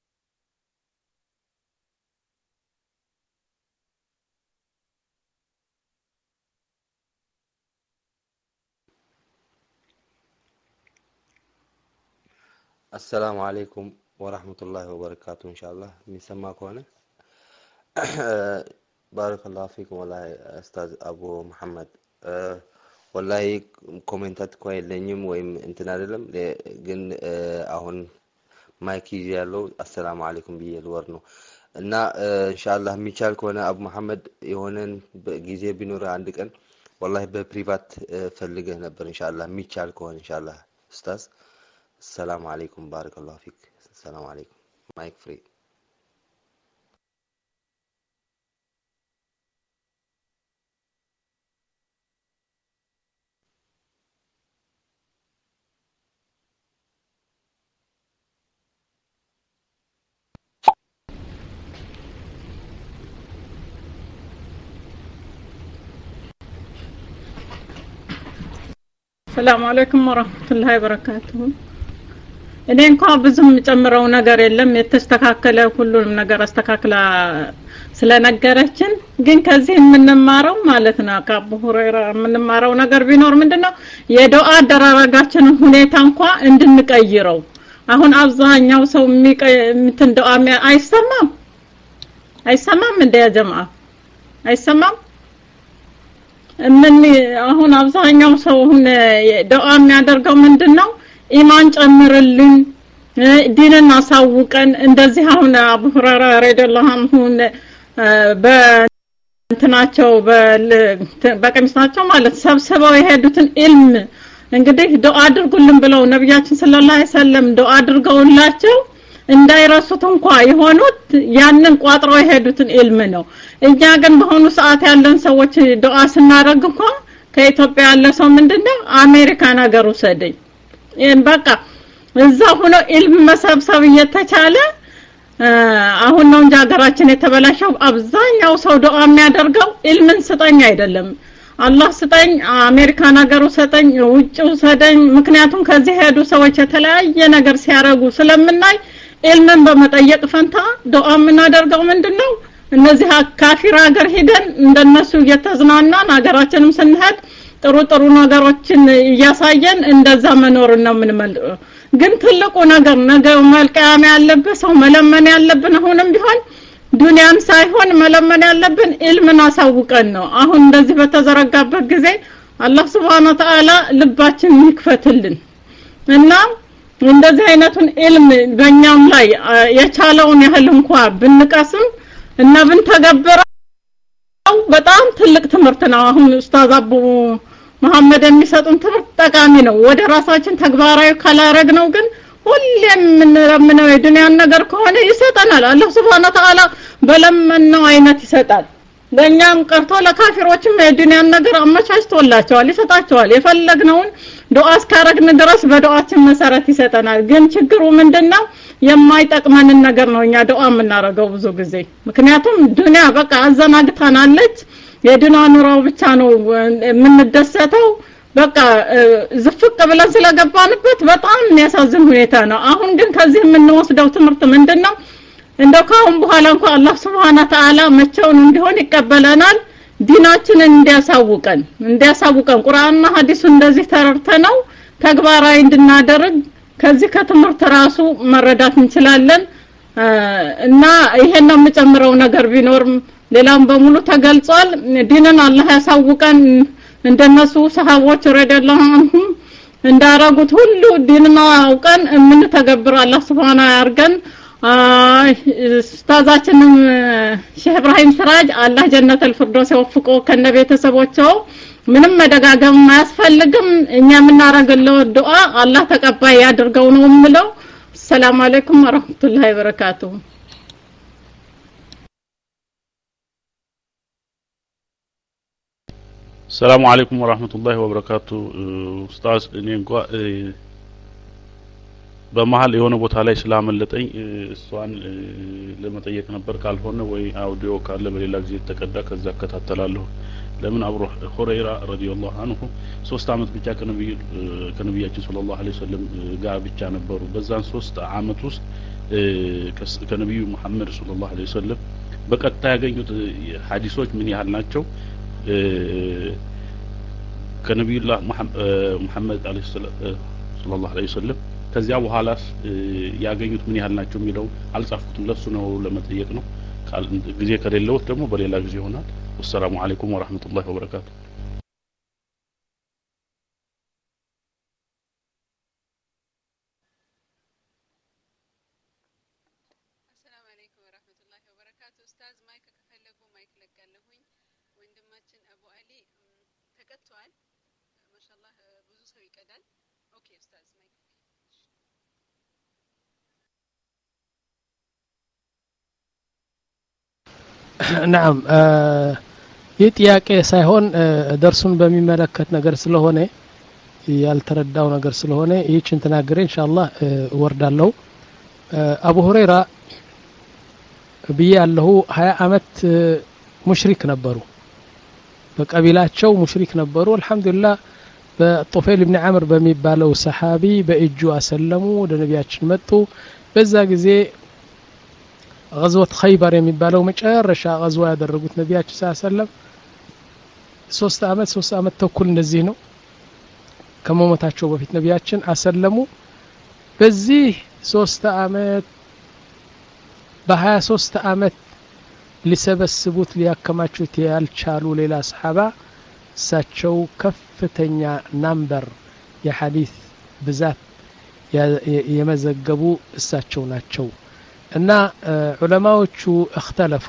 السلام عليكم ورحمة الله وبركاته إن شاء الله نسمعكم هنا بارك الله فيكم والله أستاذ أبو محمد أه والله كومنتات كويس لنيم ويم انتنا لهم لكن أهون مايكي جالو السلام عليكم بيه الورنو እና ኢንሻአላህ ሚቻል ከሆነ አቡ መሐመድ የሆነን ጊዜ ቢኖር አንድ ቀን والله በፕሪቫት ፈልገህ ነበር ኢንሻአላህ ሚቻል ከሆነ ኢንሻአላህ ኡስታዝ السلام عليكم بارك الله فيك السلام عليكم مايك فري السلام عليكم ورحمة الله وبركاته እኔ እንኳን ብዙም ጨምረው ነገር የለም የተስተካከለ ሁሉንም ነገር አስተካክላ ስለነገረችን ግን ከዚህ የምንማረው ማለት ነው ከአቡ ሁረይራ የምንማረው ነገር ቢኖር ምንድነው የዱዓ አደራረጋችን ሁኔታ እንኳን እንድንቀይረው አሁን አብዛኛው ሰው እንትን ዱዓ አይሰማም አይሰማም እንደ ያ ጀማዓ አይሰማም ምን አሁን አብዛኛው ሰው ዱዓ የሚያደርገው ምንድነው ኢማን ጨምርልን ዲንን አሳውቀን እንደዚህ አሁን አቡ ሁረይራ ረዲየላሁ ዐንሁ በእንትናቸው በቀሚሳቸው ማለት ሰብስበው የሄዱትን ኢልም እንግዲህ ዱዓ አድርጉልን ብለው ነብያችን ሰለላሁ ዐለይሂ ወሰለም ዱዓ አድርገውላቸው እንዳይረሱት እንኳን የሆኑት ያንን ቋጥረው የሄዱትን ኢልም ነው እኛ ግን በሆኑ ሰዓት ያለን ሰዎች ዱዓ ስናደርግ እንኳን ከኢትዮጵያ ያለ ሰው ምንድነው አሜሪካን ሀገር ወሰደኝ በቃ እዛ ሆኖ ኢልም መሰብሰብ እየተቻለ አሁን ነው እንጂ ሀገራችን የተበላሸው አብዛኛው ሰው ዱዓ የሚያደርገው ኢልምን ስጠኝ አይደለም አላህ ስጠኝ አሜሪካን ሀገር ወሰደኝ ውጭው ሰደኝ ምክንያቱም ከዚህ ሄዱ ሰዎች የተለያየ ነገር ሲያረጉ ስለምናይ ኢልምን በመጠየቅ ፈንታ ዱዓ የምናደርገው ምንድነው እነዚህ ካፊር ሀገር ሄደን እንደነሱ እየተዝናናን ሀገራችንም ስንሄድ ጥሩ ጥሩ ነገሮችን ያሳየን እንደዛ መኖር ነው ምንመል ግን ትልቁ ነገር ነገር መልቀያም ያለበት ሰው መለመን ያለብን አሁንም ቢሆን ዱንያም ሳይሆን መለመን ያለብን ኢልምን አሳውቀን ነው አሁን እንደዚህ በተዘረጋበት ጊዜ አላህ Subhanahu Wa Ta'ala ልባችን ይክፈትልን እና እንደዚህ አይነቱን ኢልም በእኛም ላይ የቻለውን ያህል እንኳን ብንቀስም እና ብንተገብረው በጣም ትልቅ ትምህርት ነው አሁን ኡስታዝ አቡ መሐመድ የሚሰጡን ትምህርት ጠቃሚ ነው ወደ ራሳችን ተግባራዊ ካላረግነው ግን ሁሌም ምንለምነው የዱንያን ነገር ከሆነ ይሰጠናል አላህ Subhanahu Wa Ta'ala በለመነው አይነት ይሰጣል ለኛም ቀርቶ ለካፊሮችም የዱንያን ነገር አመቻችቶላቸዋል ይሰጣቸዋል የፈለግነውን ዱዓ እስካረግን ድረስ በዱዓችን መሰረት ይሰጠናል ግን ችግሩ ምንድነው የማይጠቅመንን ነገር ነው እኛ ዱዓ የምናረገው ብዙ ጊዜ ምክንያቱም ዱንያ በቃ አዘናግታናለች የዱንያ ኑሮው ብቻ ነው የምንደሰተው በቃ ዝፍቅ ብለን ስለገባንበት በጣም የሚያሳዝን ሁኔታ ነው አሁን ግን ከዚህ የምንወስደው ትምህርት ምንድነው እንደው ካሁን በኋላ እንኳን አላህ Subhanahu Wa Ta'ala መቼውን እንዲሆን ይቀበለናል ዲናችንን እንዲያሳውቀን እንዲያሳውቀን ቁርአንና ሐዲሱ እንደዚህ ተረድተነው ተግባራዊ እንድናደርግ ከዚህ ከትምህርት ራሱ መረዳት እንችላለን እና ይሄን ነው የምጨምረው ነገር ቢኖርም ሌላም በሙሉ ተገልጿል ዲንን አላህ ያሳውቀን እንደነሱ ሰሃቦች ረዲየላሁ ዐንሁም እንዳረጉት ሁሉ ዲንን አውቀን ምን ተገብር አላህ Subhanahu ያርገን ኡስታዛችንም ሼህ ኢብራሂም ስራጅ አላህ ጀነተል ፊርደውስ ይወፍቆ ከነቤተሰቦቻቸው ምንም መደጋገም ማያስፈልግም እኛ የምናረግለው ዱዓ አላህ ተቀባይ ያድርገው ነው የምለው ሰላም አለይኩም ወራህመቱላሂ ወበረካቱሁ السلام عليكم ورحمة الله وبركاته أستاذ نينقوا በመሃል የሆነ ቦታ ላይ ስላመለጠኝ እሷን ለመጠየቅ ነበር ካልሆነ ወይ አውዲዮ ካለ በሌላ ጊዜ ተቀዳ ከዛ ከተተላለሁ ለምን አብሮ ሁረይራ ረዲየላሁ ዐንሁ ሶስት አመት ብቻ ከነብዩ ከነብያችን ሰለላሁ ዐለይሂ ወሰለም ጋር ብቻ ነበሩ በዛን ሶስት አመት ውስጥ ከነብዩ መሐመድ ሰለላሁ ዐለይሂ ወሰለም በቀጥታ ያገኙት ሐዲሶች ምን ያህል ናቸው ከነብዩላህ መሐመድ ሰለላሁ ዐለይሂ ወሰለም ከዚያ በኋላስ ያገኙት ምን ያህል ናቸው የሚለው አልጻፍኩትም ለሱ ነው ለመጠየቅ ነው ጊዜ ከሌለው ደግሞ በሌላ ጊዜ ይሆናል ወሰላሙ አለይኩም ወራህመቱላሂ ወበረካቱ السلام عليكم ورحمة الله وبركاته أستاذ مايك كفلقوا مايك لقالهوين وندماتشن أبو علي تقطعال ما شاء الله ብዙ ሰው ይቀዳል ኦኬ أستاذ مايك نعم የጥያቄ ሳይሆን ደርሱን በሚመለከት ነገር ስለሆነ ያልተረዳው ነገር ስለሆነ ይህችን ተናገረ ኢንሻአላህ ወርዳለው አቡ ሁረይራ በያለሁ ሀያ አመት ሙሽሪክ ነበሩ በቀቢላቸው ሙሽሪክ ነበሩ አልহামዱሊላህ በጦፌል ኢብኑ አምር በሚባለው ሰሃቢ በእጁ አሰለሙ ወደ ነቢያችን መጡ በዛ ጊዜ غزوة خيبر የሚባለው መጨረሻ غزوة ያደረጉት ነቢያችን ሰለላሁ ሶስት አመት ሶስት አመት ተኩል እንደዚህ ነው ከመሞታቸው በፊት ነቢያችን አሰለሙ በዚህ ሶስት አመት በ23 አመት ሊሰበስቡት ሊያከማቹት ያልቻሉ ሌላ ሰሃባ እሳቸው ከፍተኛ ናምበር የሐዲስ ብዛት የመዘገቡ እሳቸው ናቸው እና ዑለማዎቹ እختلፉ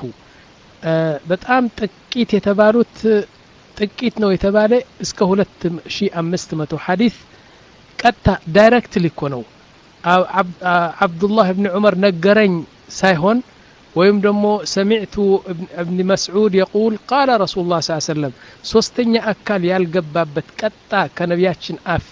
በጣም ጥቂት የተባሉት ጥቂት ነው የተባለ እስከ ሁለት ሺህ አምስት መቶ ሐዲስ ቀጥታ ዳይሬክትሊ ነው አብዱላህ ኢብኑ ዑመር ነገረኝ ሳይሆን ወይም ደግሞ ሰሚዕቱ ኢብኑ መስዑድ يقول قال رسول الله صلى الله عليه وسلم ሶስተኛ አካል ያልገባበት ቀጥታ ከነቢያችን አፍ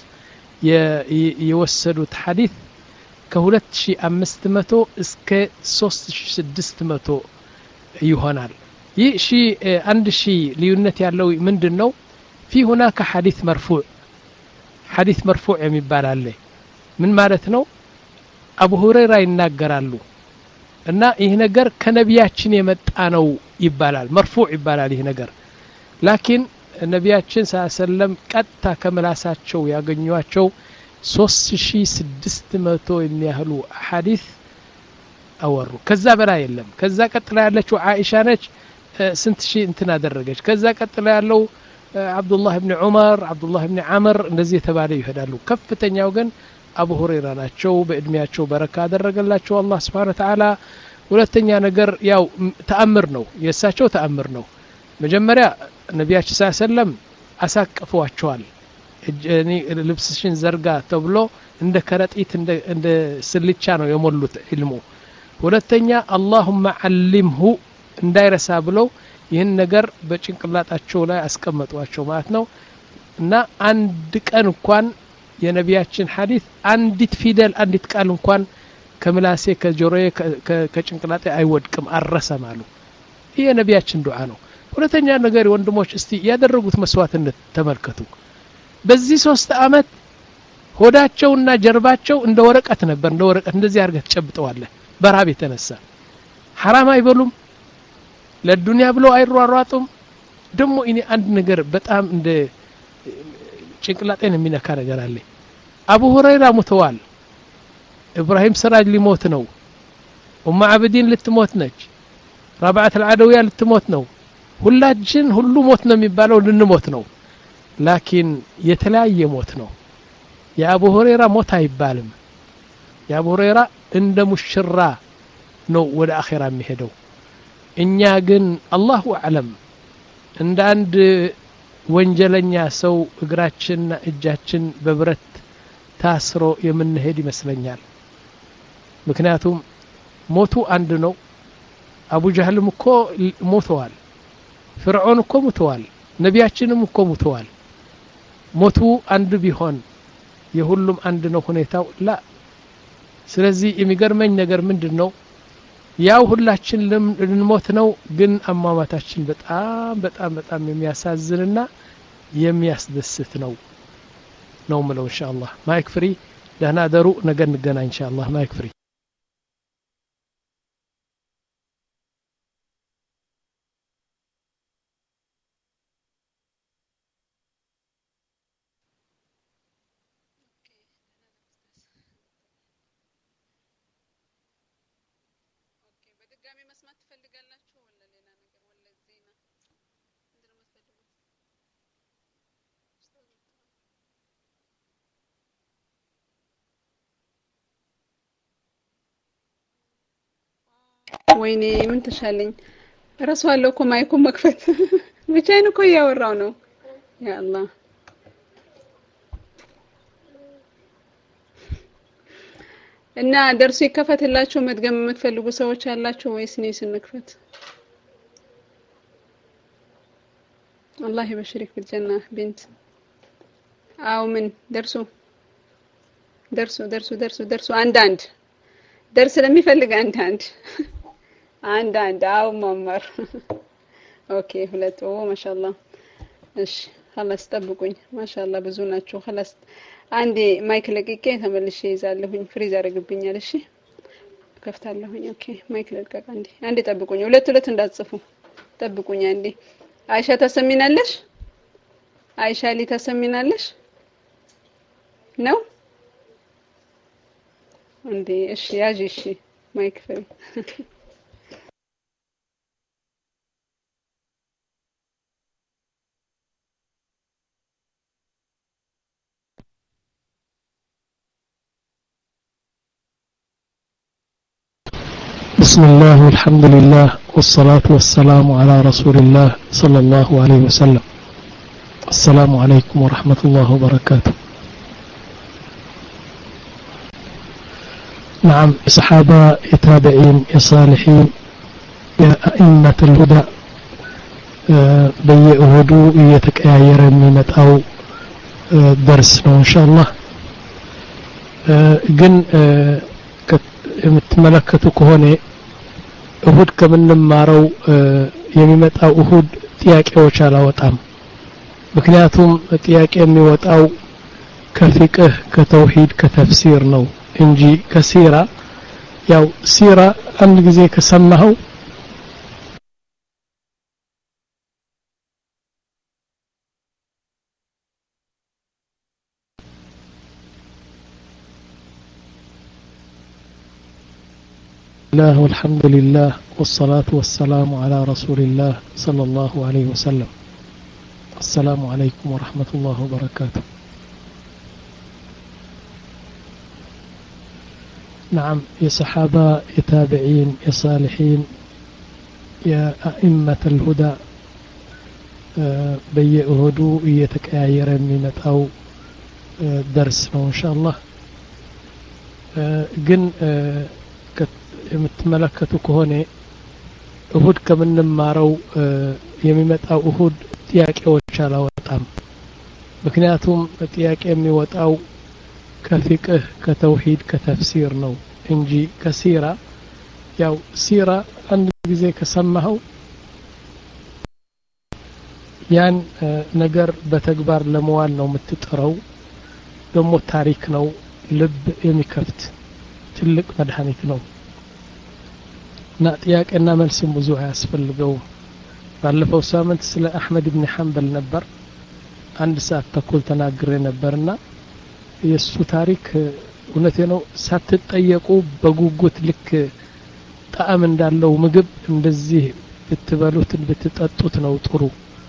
የወሰዱት ሐዲስ ከሁለት ሺህ አምስት መቶ እስከ ሶስት ሺህ ስድስት መቶ ይሆናል ይህ ሺ አንድ ሺ ልዩነት ያለው ምንድነው في هناك حديث مرفوع حديث مرفوع የሚባል አለ ምን ማለት ነው አቡ ሁረይራ ይናገራሉ እና ይህ ነገር ከነቢያችን የመጣ ነው ይባላል مرفوع ይባላል ይህ ነገር ላኪን ነቢያችን ሰለላሁ ዐለይሂ ወሰለም ቀጥታ ከመላሳቸው ያገኙዋቸው ሶስት ሺህ ስድስት መቶ የሚያህሉ ሐዲስ አወሩ ከዛ በላይ የለም ከዛ ቀጥላ ያለችው አይሻ ነች ስንት ሺህ እንትና አደረገች ከዛ ቀጥላ ያለው አብዱላህ ኢብኑ ዑመር አብዱላህ ኢብኑ አምር እንደዚህ ተባለ ይሄዳሉ ከፍተኛው ግን አቡ ሁረይራ ናቸው በእድሜያቸው በረካ አደረገላቸው አላህ Subhanahu Wa Ta'ala ሁለተኛ ነገር ያው ተአምር ነው የሳቸው ተአምር ነው መጀመሪያ ነቢያችን ሰለላሁ ዐለይሂ ወሰለም አሳቀፏቸዋል እኔ ልብስሽን ዘርጋ ተብሎ እንደ ከረጢት እንደ እንደ ስልቻ ነው የሞሉት ኢልሙ ሁለተኛ اللهم علمه እንዳይረሳ ብለው ይህን ነገር በጭንቅላታቸው ላይ አስቀመጧቸው ማለት ነው እና አንድ ቀን እንኳን የነቢያችን ሐዲስ አንዲት ፊደል አንዲት ቃል እንኳን ከምላሴ ከጆሮዬ ከጭንቅላቴ አይወድቅም አረሰም አሉ ይሄ ነቢያችን ዱዓ ነው ሁለተኛ ነገር ወንድሞች እስቲ ያደረጉት መስዋዕትነት ተመልከቱ በዚህ ሶስት አመት ሆዳቸውና ጀርባቸው እንደ ወረቀት ነበር እንደ ወረቀት እንደዚህ አርገት ጨብጠዋል በራብ የተነሳ حرام አይበሉም ለዱንያ ብለው አይሯሯጡም ደሞ እኔ አንድ ነገር በጣም እንደ ጭንቅላጤን የሚነካ ነገር አለ አቡ ሁረይራ ሞተዋል ኢብራሂም ሰራጅ ሊሞት ነው ኡማ አብዲን ልትሞት ነች ረብዓት العدوية ልትሞት ነው ሁላችን ሁሉ ሞት ነው የሚባለው ልንሞት ነው ላኪን የተለያየ ሞት ነው የአቡ ሁረይራ ሞት አይባልም የአቡ ሁረይራ እንደ ሙሽራ ነው ወደ አኺራ የሚሄደው እኛ ግን አላሁ አለም እንደ አንድ ወንጀለኛ ሰው እግራችንና እጃችን በብረት ታስሮ የምንሄድ ይመስለኛል ምክንያቱም ሞቱ አንድ ነው አቡ ጀህልም እኮ ሞተዋል ፍርዖን እኮ ሞተዋል ነቢያችንም እኮ ሞተዋል ሞቱ አንድ ቢሆን የሁሉም አንድ ነው ሁኔታው ላ ስለዚህ የሚገርመኝ ነገር ምንድነው ያው ሁላችን ልንሞት ነው ግን አማማታችን በጣም በጣም በጣም የሚያሳዝንና የሚያስደስት ነው ነው ማለት ኢንሻአላህ ማይክ ፍሪ ደህና ደሩ ነገ እንገናኝ ኢንሻአላህ ማይክ ፍሪ ወይኔ ምን ተሻለኝ ረሷለሁ እኮ ማይኩ መክፈት ብቻዬን እኮ ያወራው ነው ያ አላህ እና ደርሶ ይከፈትላችሁ መድገም የምትፈልጉ ሰዎች አላችሁ ወይስ ነው ስንክፈት الله يبشرك بالجنة بنت أو من درسو درسو درسو درسو درسو عند عند درس لم يفلق عند عند عند عند أو ممر أوكي هلتو ما شاء الله إيش خلاص طبقوني ما شاء الله بزوناتشو خلاص عندي مايك لقيكي تملي شيء زالهوني فريزر قبيني على شيء كفت علىهوني أوكي مايك لقيك عندي عندي طبقوني ولا تلا تندعسفو طبقوني عندي عائشة تسمينالش عائشة لي تسمينالش نو عندي ايش ياجي شي ما يكفي بسم الله والحمد لله والصلاة والسلام على رسول الله صلى الله عليه وسلم السلام عليكم ورحمة الله وبركاته نعم صحابة تابعين صالحين يا أئمة الهدى بيئهدوا يتكاير من أو درس إن شاء الله جن متملكتك هنا እሁድ ከምንማረው የሚመጣው እሁድ ጥያቄዎች አላወጣም ምክንያቱም ጥያቄ የሚወጣው ከፍቅህ ከተውሂድ ከተፍሲር ነው እንጂ ከሲራ ያው ሲራ አንድ ጊዜ ከሰማኸው الله والحمد لله والصلاة والسلام على رسول الله صلى الله عليه وسلم السلام عليكم ورحمة الله وبركاته نعم يا صحابة يا تابعين يا صالحين يا أئمة الهدى بيئهدوا يتكاير من أو درسنا إن شاء الله جن የምትመለከቱ ከሆነ እሁድ ከምንማረው የሚመጣው እሁድ ጥያቄዎች አላወጣም ምክንያቱም ጥያቄ የሚወጣው ከፍቅህ ከተውሂድ ከተፍሲር ነው እንጂ ከሲራ ያው ሲራ አንድ ጊዜ ከሰማኸው ያን ነገር በተግባር ለመዋል ነው የምትጥረው ደግሞ ታሪክ ነው ልብ የሚከፍት ትልቅ መድኃኒት ነው ና ጥያቄና መልስም ብዙ አያስፈልገው ባለፈው ሳምንት ስለ አህመድ ኢብኑ ሐንበል ነበር አንድ ሰዓት ተኩል ተናግሬ ነበርና የሱ ታሪክ እውነቴ ነው ሳትጠየቁ በጉጉት ልክ ጣዕም እንዳለው ምግብ እንደዚህ ብትበሉት ብትጠጡት ነው ጥሩ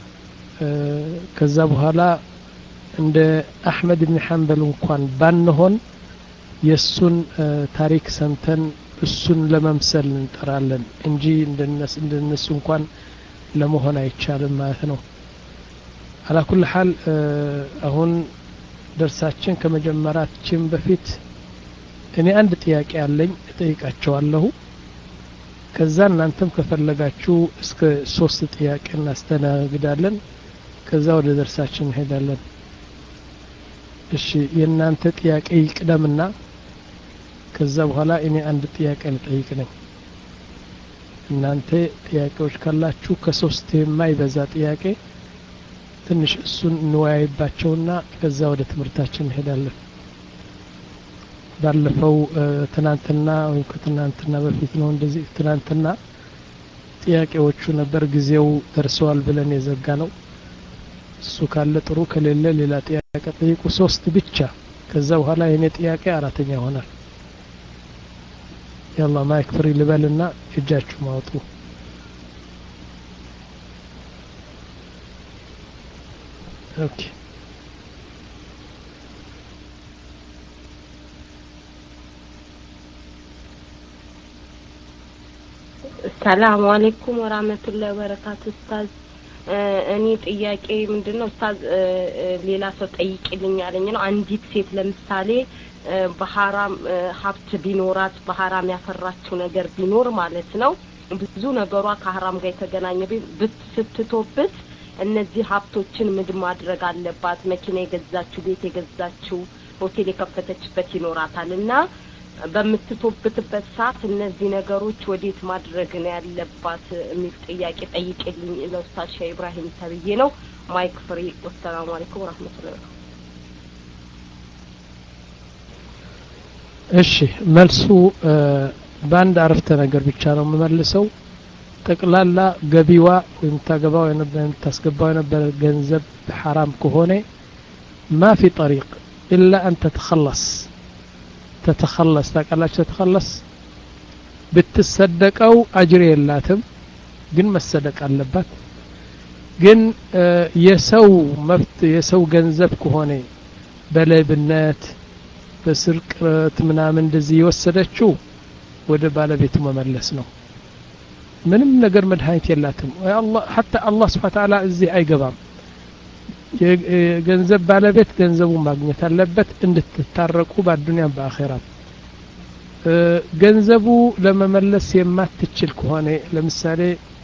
ከዛ በኋላ እንደ አህመድ ኢብኑ ሐንበል እንኳን ባንሆን የሱን ታሪክ ሰምተን እሱን ለመምሰል እንጠራለን እንጂ እንደነሱ እንደነሱ እንኳን ለመሆን አይቻልም ማለት ነው على كل حال አሁን ደርሳችን ከመጀመራችን በፊት እኔ አንድ ጥያቄ አለኝ እጠይቃቸዋለሁ ከዛ እናንተም ከፈለጋችሁ እስከ ሶስት ጥያቄ እናስተናግዳለን ከዛ ወደ ደርሳችን እንሄዳለን እሺ የእናንተ ጥያቄ ይቅደምና ከዛ በኋላ እኔ አንድ ጥያቄ ልጠይቅ ነኝ እናንተ ጥያቄዎች ካላችሁ ከሶስት የማይበዛ ጥያቄ ትንሽ እሱን እንወያይባቸውና ከዛ ወደ ትምህርታችን እንሄዳለን ባለፈው ትናንትና ወይ ከትናንትና በፊት ነው እንደዚህ ትናንትና ጥያቄዎቹ ነበር ጊዜው ደርሰዋል ብለን የዘጋ ነው እሱ ካለ ጥሩ ከሌለ ሌላ ጥያቄ ጠይቁ ሶስት ብቻ ከዛ በኋላ የኔ ጥያቄ አራተኛ ይሆናል يلا ማይክ ፍሪ ልበልና እጃችሁ ማውጡ ኦኬ ሰላም አለይኩም ወራህመቱላሂ ወበረካቱ ኡስታዝ እኔ ጥያቄ ምንድነው ኡስታዝ ሌላ ሰው ጠይቅልኝ ያለኝ ነው አንዲት ሴት ለምሳሌ በሐራም ሀብት ቢኖራት በሐራም ያፈራችው ነገር ቢኖር ማለት ነው ብዙ ነገሯ ከሐራም ጋር የተገናኘ ብትስትቶበት እነዚህ ሀብቶችን ምድ ማድረግ አለባት መኪና የገዛችው ቤት የገዛችው ሆቴል የከፈተችበት ይኖራታልና በምትቶብትበት ሰዓት እነዚህ ነገሮች ወዴት ማድረግ ነው ያለባት የሚል ጥያቄ ጠይቅልኝ ለኡስታዝ ሻህ ኢብራሂም ተብዬ ነው ማይክ ፍሪ ወሰላሙ አለይኩም ወራህመቱላሂ እሺ መልሱ ባንድ አረፍተ ነገር ብቻ ነው የምመልሰው ጠቅላላ ገቢዋ ወይም ታገባው የነበረ ታስገባው የነበረ ገንዘብ حرام ከሆነ ما في طريق الا ان تتخلص تتخلص ታቀላች تتخلص ብትሰደቀው አጅር የላትም ግን መሰደቅ አለባት ግን የሰው መብት የሰው ገንዘብ ከሆነ በለብነት በስርቅት ምናምን እንደዚህ የወሰደችው ወደ ባለቤቱ መመለስ ነው ምንም ነገር መድኃኒት የላትም ወይ አላህ حتى አላህ Subhanahu Ta'ala እዚህ አይገባም የገንዘብ ባለቤት ገንዘቡ ማግኘት አለበት እንድትታረቁ በአዱንያ በአኺራ ገንዘቡ ለመመለስ የማትችል ከሆነ ለምሳሌ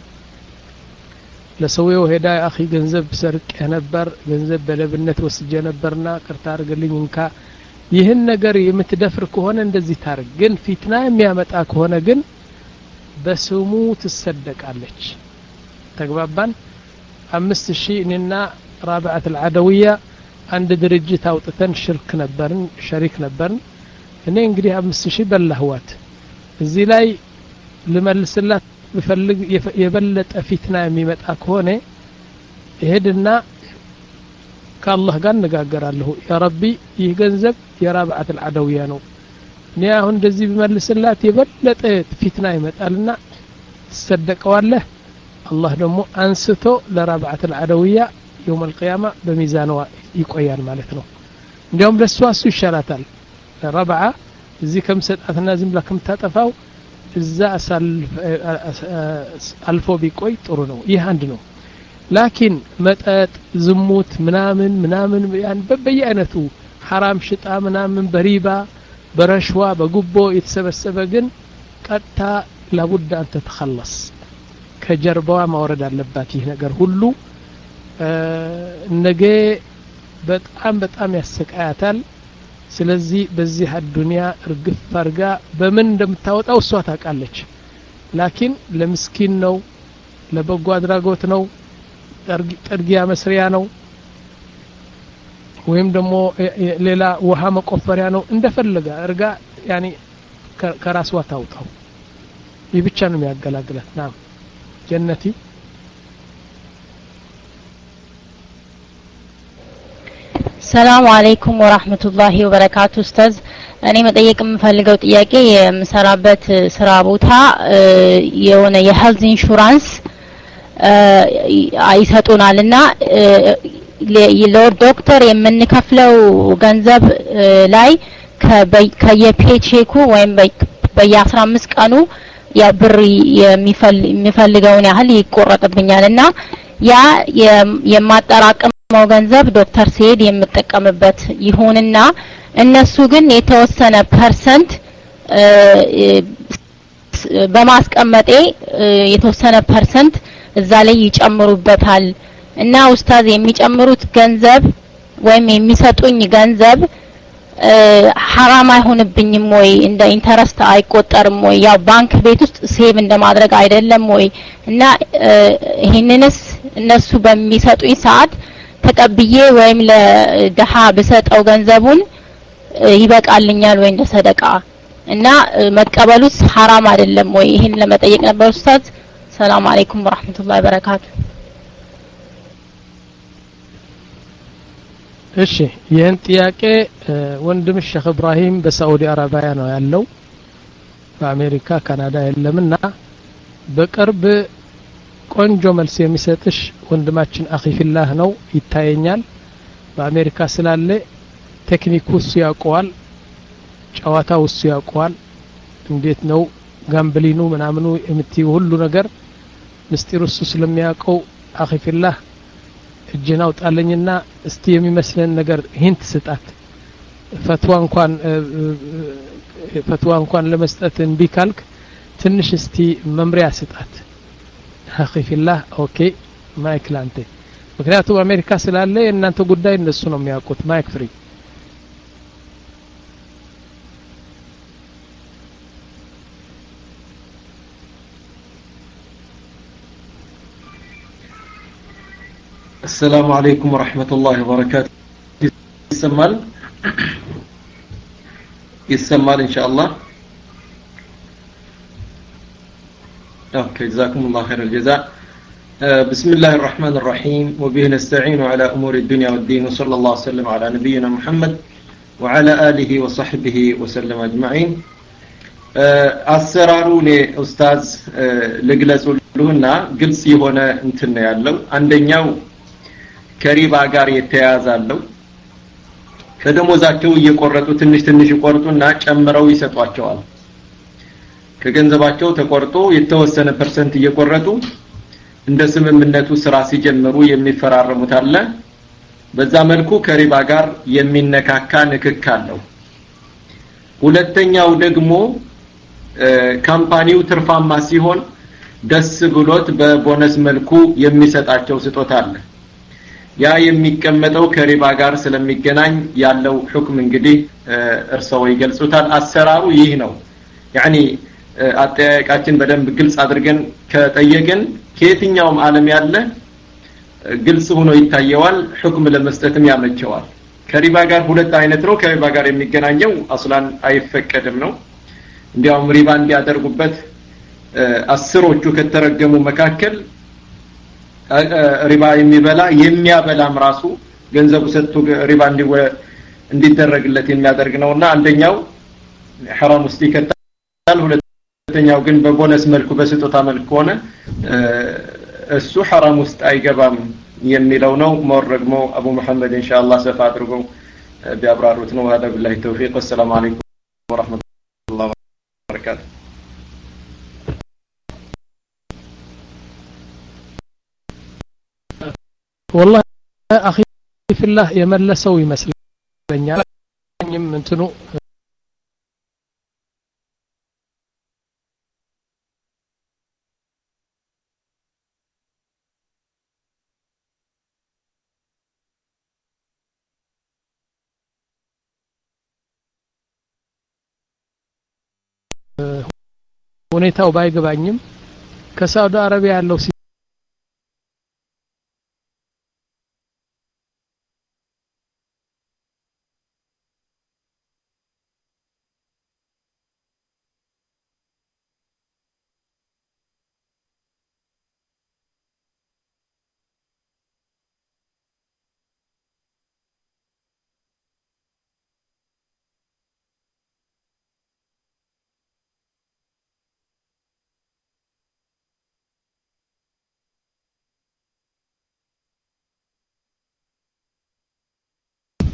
ለሰውየው ሄዳ አኺ ገንዘብ ሰርቅ ነበር ገንዘብ በለብነት ወስጄ ነበርና ቅርታ አድርግልኝ እንካ ይህን ነገር የምትደፍር ከሆነ እንደዚህ ታርግ ግን ፊትና የሚያመጣ ከሆነ ግን በስሙ ትሰደቃለች ተግባባን አምስት ሺህ እኔና ራብዓት العدوية አንድ ድርጅት አውጥተን ሽርክ ነበርን ሸሪክ ነበርን እኔ እንግዲህ አምስት ሺህ በላህዋት እዚህ ላይ ለመልስላት በፈልግ የበለጠ ፊትና የሚመጣ ከሆነ ይሄድና ከአላህ ጋር ነጋገራለሁ ያ ረቢ ይህ ገንዘብ የራብዓት العدوية ነው እኔ አሁን እንደዚህ በመልስላት የበለጠ ፊትና ይመጣልና ተሰደቀዋለህ አላህ ደግሞ አንስቶ ለራብዓት العدوية يوم القيامة بميزان يقيان مالتنا اليوم للسواس يشالاتال ربعة زي كم سدعتنا زملا كم تتفاو إذا أسال ألفو بيكوي تورنو يهاندنو لكن متأت زموت منامن منامن يعني ببيانتو حرام شتاء منامن بريبا برشوة بقبو يتسبسبقن قدتا لابد أن تتخلص كجربوا ما ورد اللباتي نقر هلو ነገ በጣም በጣም ያሰቃያታል ስለዚህ በዚህ አዱንያ እርግፍ አርጋ በምን እንደምታወጣው እሷ ታውቃለች ላኪን ለምስኪን ነው ለበጎ አድራጎት ነው ጠርጊያ መስሪያ ነው ወይም ደግሞ ሌላ ውሃ መቆፈሪያ ነው እንደፈለገ እርጋ ያኒ ከራስዋ ታውጣው ይህ ብቻ ነው የሚያገላግላት ናም ጀነቲ ሰላም አለይኩም ወራህመቱላሂ ወበረካቱ ኡስታዝ እኔ መጠየቅ የምፈልገው ጥያቄ የምሰራበት ስራ ቦታ የሆነ የሄልዝ ኢንሹራንስ አይሰጡናልና ለዶክተር የምንከፍለው ገንዘብ ላይ ከየፔቼኩ ወይም በየ15 ቀኑ ያ ብር የሚፈልገውን ያህል ይቆረጥብኛልና ያ የማጠራቀመው ገንዘብ ዶክተር ሲሄድ የምጠቀምበት ይሁንና እነሱ ግን የተወሰነ ፐርሰንት በማስቀመጤ የተወሰነ ፐርሰንት እዛ ላይ ይጨምሩበታል እና ኡስታዝ የሚጨምሩት ገንዘብ ወይም የሚሰጡኝ ገንዘብ ሐራም አይሆንብኝም ወይ እንደ ኢንተረስት አይቆጠርም ወይ ያው ባንክ ቤት ውስጥ ሴቭ እንደማድረግ አይደለም ወይ እና ይሄንንስ እነሱ በሚሰጡኝ ሰዓት ተቀብዬ ወይም ለደሃ በሰጠው ገንዘቡን ይበቃልኛል ወይ እንደ ሰደቃ እና መቀበሉስ ሐራም አይደለም ወይ ይሄን ለመጠየቅ ነበር ኡስታዝ ሰላም አለይኩም ወራህመቱላሂ ወበረካቱ እሺ ይሄን ጥያቄ ወንድም ሼክ ኢብራሂም በሳዑዲ አረቢያ ነው ያለው በአሜሪካ ካናዳ የለምና በቅርብ ቆንጆ መልስ የሚሰጥሽ ወንድማችን አኺፊላህ ነው ይታየኛል በአሜሪካ ስላለ ቴክኒኩስ ያውቀዋል ጨዋታው እሱ ያውቀዋል እንዴት ነው ጋምብሊኑ ምናምኑ የምትይው ሁሉ ነገር ምስጢሩ እሱ ስለሚያውቀው አኺፊላህ እጅን አውጣለኝና እስቲ የሚመስለን ነገር ሂንት ስጣት ፈትዋ እንኳን ፈትዋ እንኳን ለመስጠት እንቢ ካልክ ትንሽ እስቲ መምሪያ ስጣት አኺፊላህ ኦኬ ማይክ ላንተ ምክንያቱም አሜሪካ ስላለ የእናንተ ጉዳይ እነሱ ነው የሚያውቁት ማይክ ፍሪ السلام عليكم ورحمة الله وبركاته يسمال يسمال إن شاء الله أوكي جزاكم الله خير الجزاء بسم الله الرحمن الرحيم وبه نستعين على أمور الدنيا والدين وصلى الله وسلم على نبينا محمد وعلى آله وصحبه وسلم أجمعين አሰራሩ ለኡስታዝ ለግለጹልሁና ግልጽ የሆነ እንትን ያለው አንደኛው ከሪባ ጋር የተያያዛለው ከደሞዛቸው እየቆረጡ ትንሽ ትንሽ ይቆርጡና ጨምረው ይሰጧቸዋል ከገንዘባቸው ተቆርጦ የተወሰነ ፐርሰንት እየቆረጡ እንደ ስምምነቱ ስራ ሲጀምሩ የሚፈራረሙት አለ በዛ መልኩ ከሪባ ጋር የሚነካካ ንክክ አለው ሁለተኛው ደግሞ ካምፓኒው ትርፋማ ሲሆን ደስ ብሎት በቦነስ መልኩ የሚሰጣቸው ስጦታ አለ ያ የሚቀመጠው ከሪባ ጋር ስለሚገናኝ ያለው ሁክም እንግዲህ እርሰው ይገልጹታል አሰራሩ ይህ ነው ያኒ አጠያየቃችን በደንብ ግልጽ አድርገን ከጠየቅን ከየትኛውም ዓለም ያለ ግልጽ ሆኖ ይታየዋል ሁክም ለመስጠትም ያመቸዋል ከሪባ ጋር ሁለት አይነት ነው ከሪባ ጋር የሚገናኘው አስላን አይፈቀድም ነው እንዲያውም ሪባ እንዲያደርጉበት አስሮቹ ከተረገሙ መካከል ሪባ የሚበላ የሚያበላም ራሱ ገንዘቡ ሰጥቶ ሪባ እንዲደረግለት የሚያደርግ ነውና አንደኛው حرام ውስጥ ይከታል ሁለተኛው ግን በቦነስ መልኩ በስጦታ መልኩ ሆነ እሱ حرام ውስጥ አይገባም የሚለው ነው መረግሞ አቡ መሐመድ ኢንሻአላህ ሰፋ አድርገው ቢያብራሩት ነው هذا بالله التوفيق والسلام عليكم ورحمة الله وبركاته والله اخي في الله يملسوا يመስለኛል እንትኑ ሁኔታው ባይገባኝም ከሳውዲ አረቢያ ያለው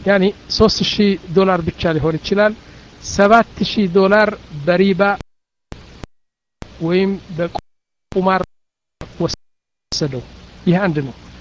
ያኒ ሶስት ሺህ ዶላር ብቻ ሊሆን ይችላል ሰባት ሺህ ዶላር በሪባ ወይም በቁማር ወሰደው ይህ አንድ ነው